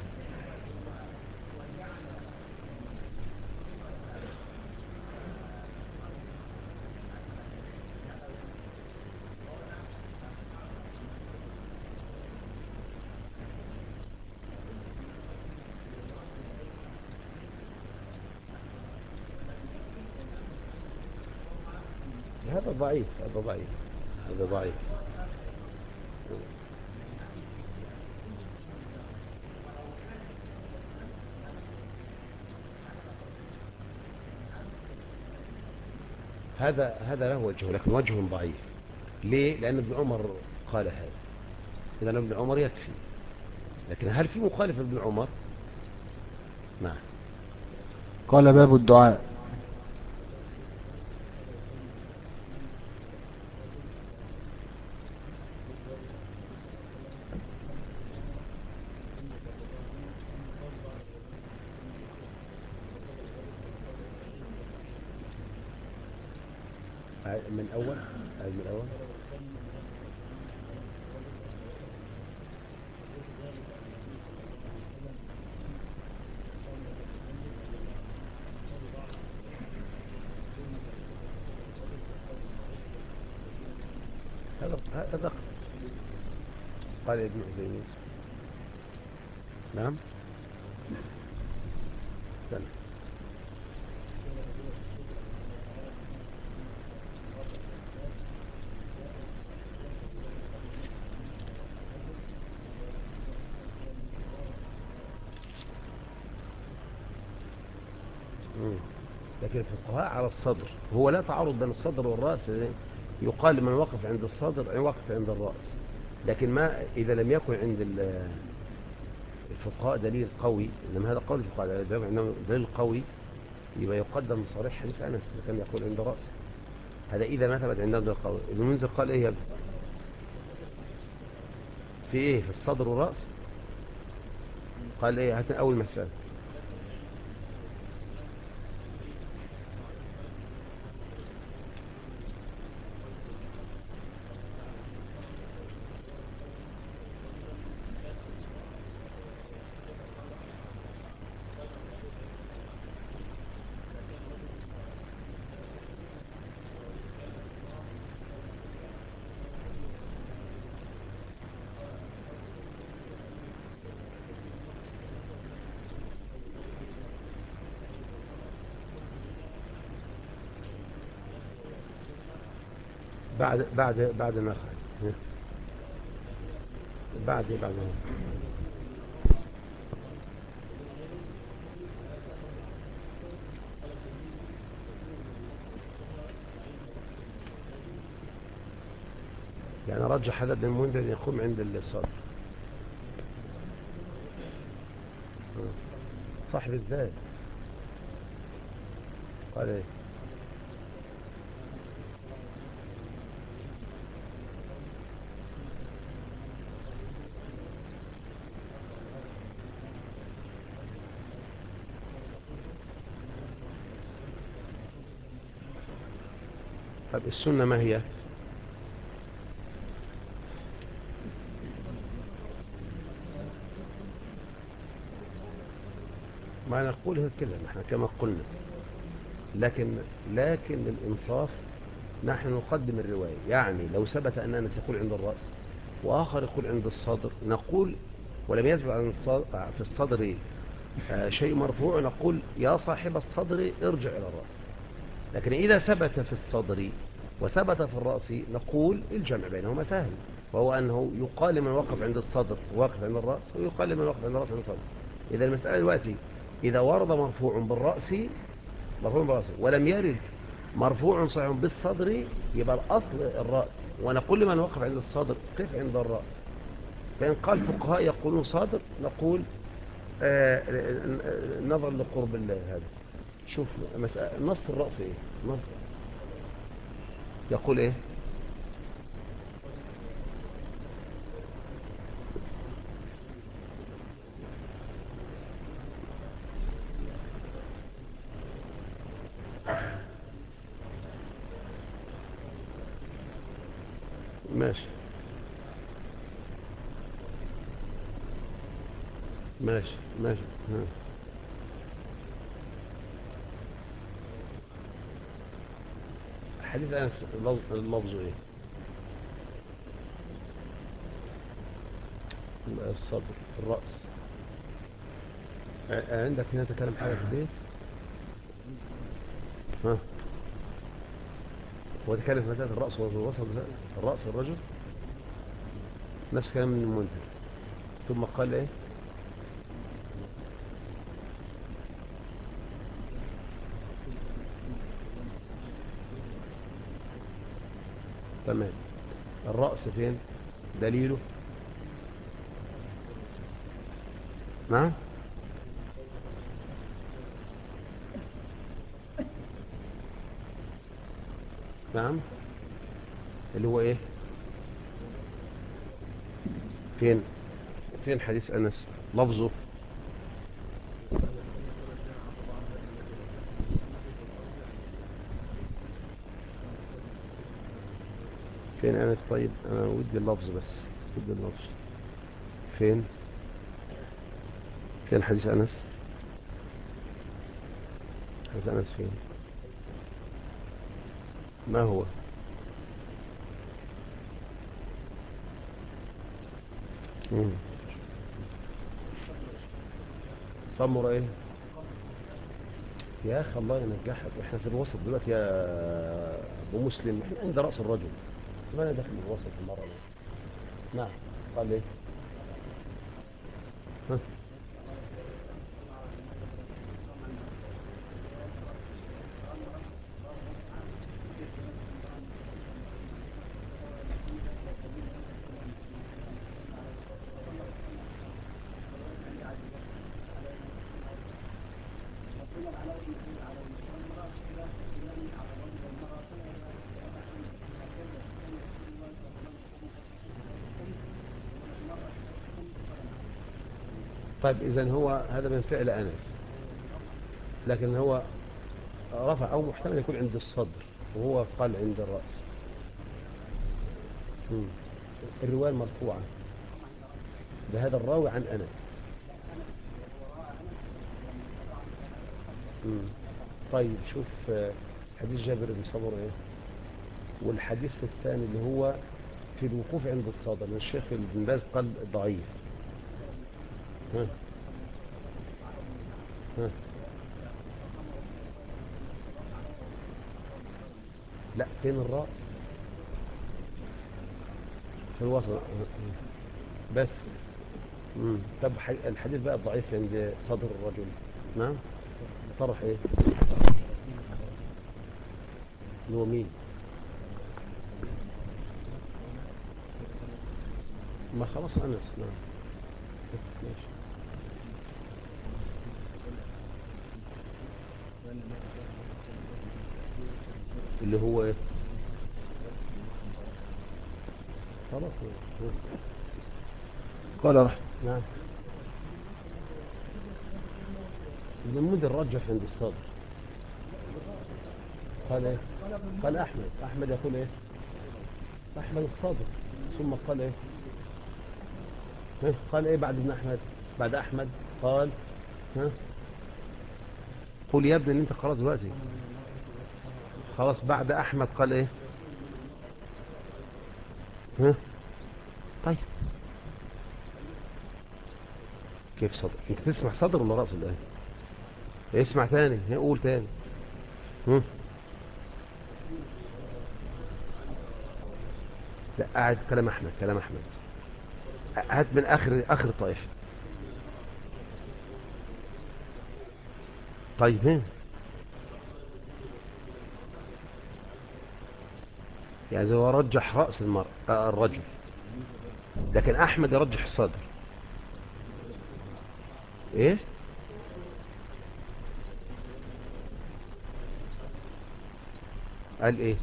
هذا ضعيف، هذا ضعيف، هذا ضعيف. هذا له وجه، لكن وجه ضعيف. ليه؟ لأن ابن عمر قال هذا، إذا ابن عمر يكفي. لكن هل في مخالف ابن عمر؟ نعم. قال باب الدعاء. من أول من الأول. هذا قال ابن عثيمين. نعم. سنة. لكن الفقهاء على الصدر، هو لا تعارض بين الصدر والرأس. يقال من وقف عند الصدر وقف عند الرأس. لكن ما إذا لم يكن عند الفقهاء دليل قوي، إنما هذا قول الفقهاء دليل قوي، يبقى يقدم صريح حديث أنس كان يقول عند رأس. هذا إذا ما ثبت عندهم دليل قوي. ابن منذر قال إيه في إيه؟ في الصدر والرأس. قال إيه؟ هات أول مسألة. بعد النخل. بعد يعني رجح هذا ابن المنذر أن يقوم عند الصدر. صاحب الذات قال ايه؟ طب السنة ما هي؟ ما نقوله كذا نحن كما قلنا، لكن الإنصاف نحن نقدم الرواية. يعني لو ثبت أن أنس يقول عند الرأس وآخر يقول عند الصدر نقول، ولم يثبت في الصدر شيء مرفوع نقول يا صاحب الصدر ارجع إلى الرأس. لكن إذا ثبت في الصدر وثبت في الرأس نقول الجمع بينهما سهل، وهو أنه يقال لمن وقف عند الصدر واقف عند الرأس، ويقال لمن وقف عند الرأس عند الصدر. إذا المسألة دلوقتي إذا ورد مرفوع بالرأس ولم يرد مرفوع صحيح بالصدر يبقى الأصل الرأس، ونقول لمن وقف عند الصدر قف عند الرأس. فإن قال فقهاء يقولون صادر نقول نظر لقرب هذا. شوف نص الرأس ايه؟ نص يقول ايه؟ ماشي ماشي ماشي. حديث أنس اللفظ ايه؟ الصدر الرأس. عندك هنا تكلم حاجة في البيت؟ ها هو تكلم في مسألة الرأس ووصل الرأس الرجل نفس كلام من المنذر، ثم قال ايه؟ تمام. الرأس فين دليله؟ نعم. نعم اللي هو ايه؟ فين حديث أنس لفظه؟ فين أنس؟ طيب أنا ودي اللفظ بس، ودي اللفظ فين حديث أنس؟ حديث أنس فين؟ ما هو؟ صمر ايه يا اخي؟ الله ينجحك، احنا في الوسط دلوقتي يا ابو مسلم، احنا عند راس الرجل، ما انا داخل الوسط المره دي. نعم. قال ايه؟ ها؟ طيب اذا هو هذا من فعل انس، لكن هو رفع او محتمل يكون عند الصدر وهو قال عند الراس. الروايه المرفوعه بهذا الراوي عن انس. طيب شوف حديث جابر بن سمرة ايه، والحديث الثاني اللي هو في الوقوف عند الصدر، الشيخ ابن باز قال ضعيف. ها ها لا، فين الراء؟ في الوسط بس. طب الحديث بقى ضعيف عند صدر الرجل. نعم. صرح ايه؟ اللي هو مين؟ ما خلاص انس. نعم ماشي. اللي هو ايه؟ خلاص. قال رحمه. نعم. ابن المنذر رجح عند الصدر. قال ايه؟ قال احمد يقول ايه؟ احمد الصادق. ثم قال ايه؟ قال ايه بعد ابن احمد؟ بعد احمد قال ها؟ قول يا ابني ان انت خلاص دلوقتي خلاص. بعد احمد قال ايه؟ ها؟ طيب كيف صدر؟ انت تسمع صدر ولا رأس الايه؟ اسمع تاني، قول تاني. لا قاعد كلام احمد، هات من اخر الطائفه. طيب يعني هو رجح رأس الرجل، لكن احمد يرجح الصدر. ايه؟ قال ايه؟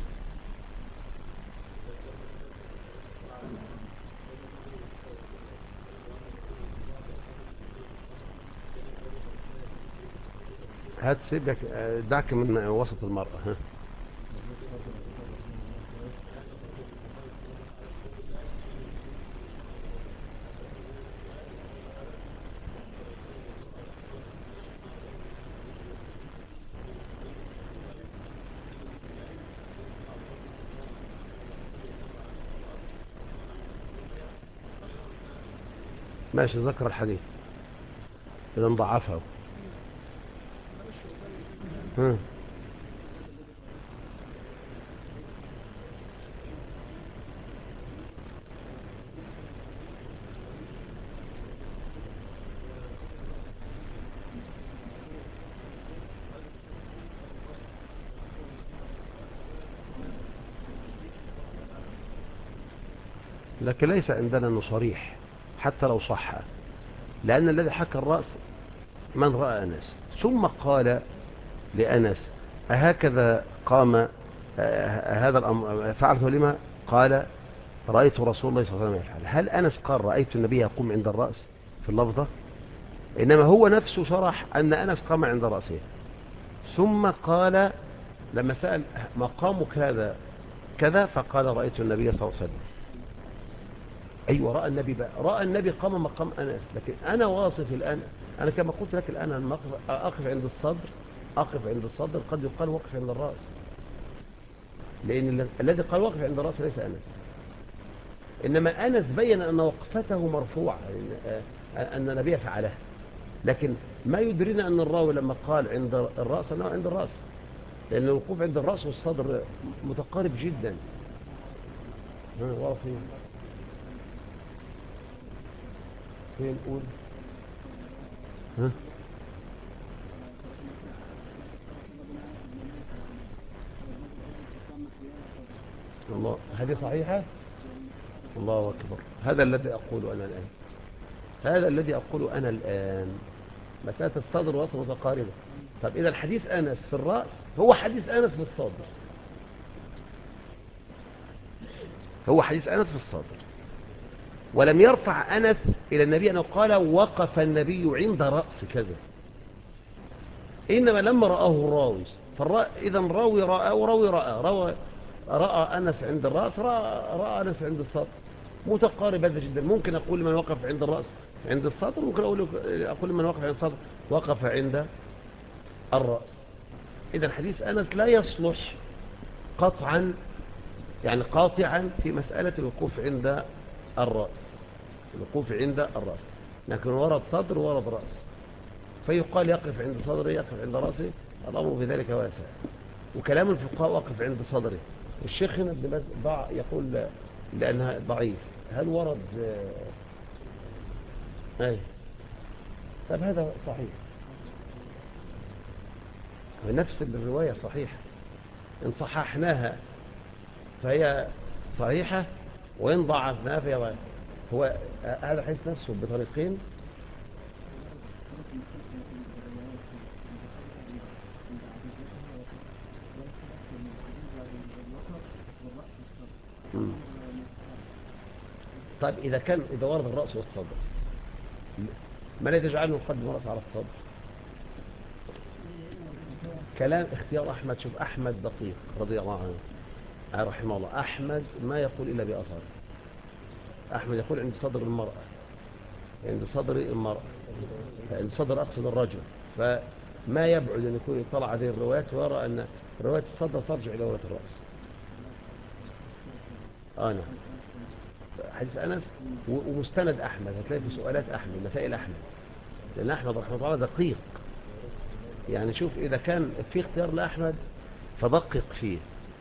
هات سيبك، دعك من وسط المرأة. ها؟ ماشي، ذكر الحديث إذا ضعفه. لكن ليس عندنا انه صريح حتى لو صح، لأن الذي حكى الرأس من رأى أنس، ثم قال لأنس أهكذا قام هذا الأمر فعلته لما؟ قال رأيت رسول الله صلى الله عليه وسلم يفعل. هل أنس قال رأيت النبي يقوم عند الرأس في اللفظة؟ إنما هو نفسه شرح أن أنس قام عند رأسه، ثم قال لما سأل مقامك هذا كذا فقال رأيت النبي صلى الله عليه وسلم. أيوة رأى النبي بقى، رأى النبي قام مقام أنس، لكن أنا واصف الآن، أنا كما قلت لك الآن أنا أقف عند الصدر، أقف عند الصدر قد يقال وقف عند الرأس، لأن الذي قال وقف عند الرأس ليس أنس، إنما أنس بين أن وقفته مرفوعة، أن النبي فعلها، لكن ما يدرينا أن الراوي لما قال عند الرأس أنه عند الرأس، لأن الوقوف عند الرأس والصدر متقارب جدا. واضح فين قول ها الله، هذه صحيحة. الله أكبر، هذا الذي أقول أنا الآن، هذا الذي أقول أنا الآن، مسألة الصدر والرأس متقاربة. طب إذا الحديث أنس في الرأس هو حديث أنس في الصدر، هو حديث أنس في الصدر، ولم يرفع أنس إلى النبي أنه قال وقف النبي عند رأس كذا، إنما لما رآه الراوي إذا راوي رأى وراوي رأى أنس عند الرأس، رأى أنس عند الصدر، متقارب هذا جدا. ممكن أقول لمن وقف عند الرأس عند الصدر، ممكن أقول لمن وقف عند الصدر وقف عند الرأس. إذا حديث أنس لا يصلح قطعا، يعني قاطعا في مسألة الوقوف عند الرأس، الوقوف عند الرأس، لكن ورد صدر ورد رأس، فيقال يقف عند صدره يقف عند رأسه، الأمر في ذلك واسع. وكلام الفقهاء وقف عند صدره، الشيخ هنا ابن باز يقول لأنها ضعيف. هل ورد أي طب هذا صحيح، ونفس الرواية صحيحة، إن صححناها فهي صحيحة، وإن ضعفناها فهي ضعيفة. هو هذا الحديث نفسه بطريقين. طيب إذا ورد الرأس والصدر، ما لا تجعله يقدم الرأس على الصدر؟ كلام اختيار أحمد. شوف أحمد دقيق رضي الله عنه رحمه الله، أحمد ما يقول إلا بأثر. أحمد يقول عند صدر المرأة، عند صدر المرأة، عند صدر أقصد الرجل، فما يبعد أن يكون يطلع هذه الروايات ويرى أن رواية الصدر ترجع إلى رواية الرأس. نعم، حديث أنس ومستند أحمد، هتلاقي في سؤالات أحمد مسائل أحمد، لأن أحمد رحمه الله دقيق، يعني شوف إذا كان في اختيار لأحمد فدقق فيه.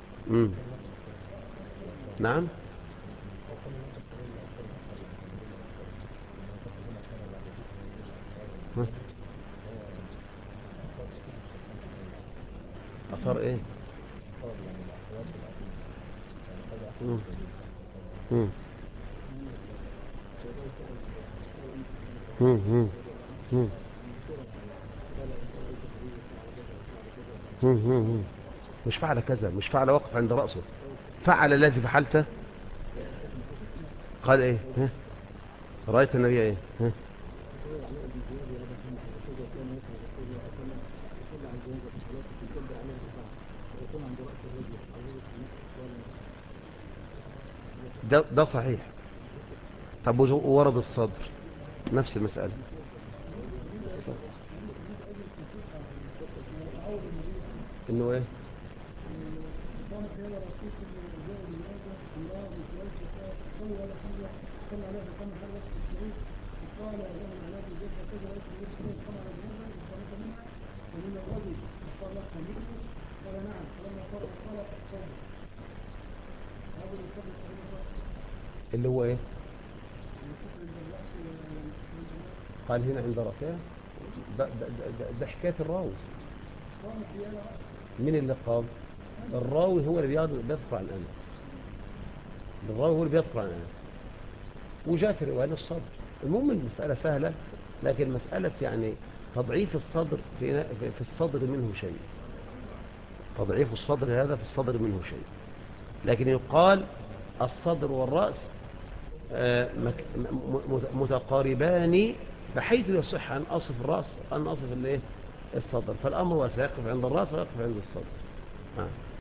نعم. أثر إيه؟ مش فعل كذا، مش فعل وقف عند رأسه، فعل الذي فعلته. قال ايه؟ رأيت النبي ايه؟ ده صحيح. طب ورد الصدر نفس المسألة. انه ايه؟ اللي هو ايه؟ قال هنا عند رأسه. ده حكاية الراوي. مين اللي قال؟ الراوي هو اللي بيذكر عن أنس، الراوي هو اللي بيذكر عن أنس، وجاءت رواية الصدر. المهم المسألة سهلة، لكن مسألة يعني تضعيف الصدر في الصدر منه شيء، تضعيف الصدر هذا في الصدر منه شيء. لكن يقال الصدر والرأس متقاربان بحيث يصح أن أصف الرأس أن أصف الصدر، فالأمر وسيقف عند الرأس ويقف عند الصدر.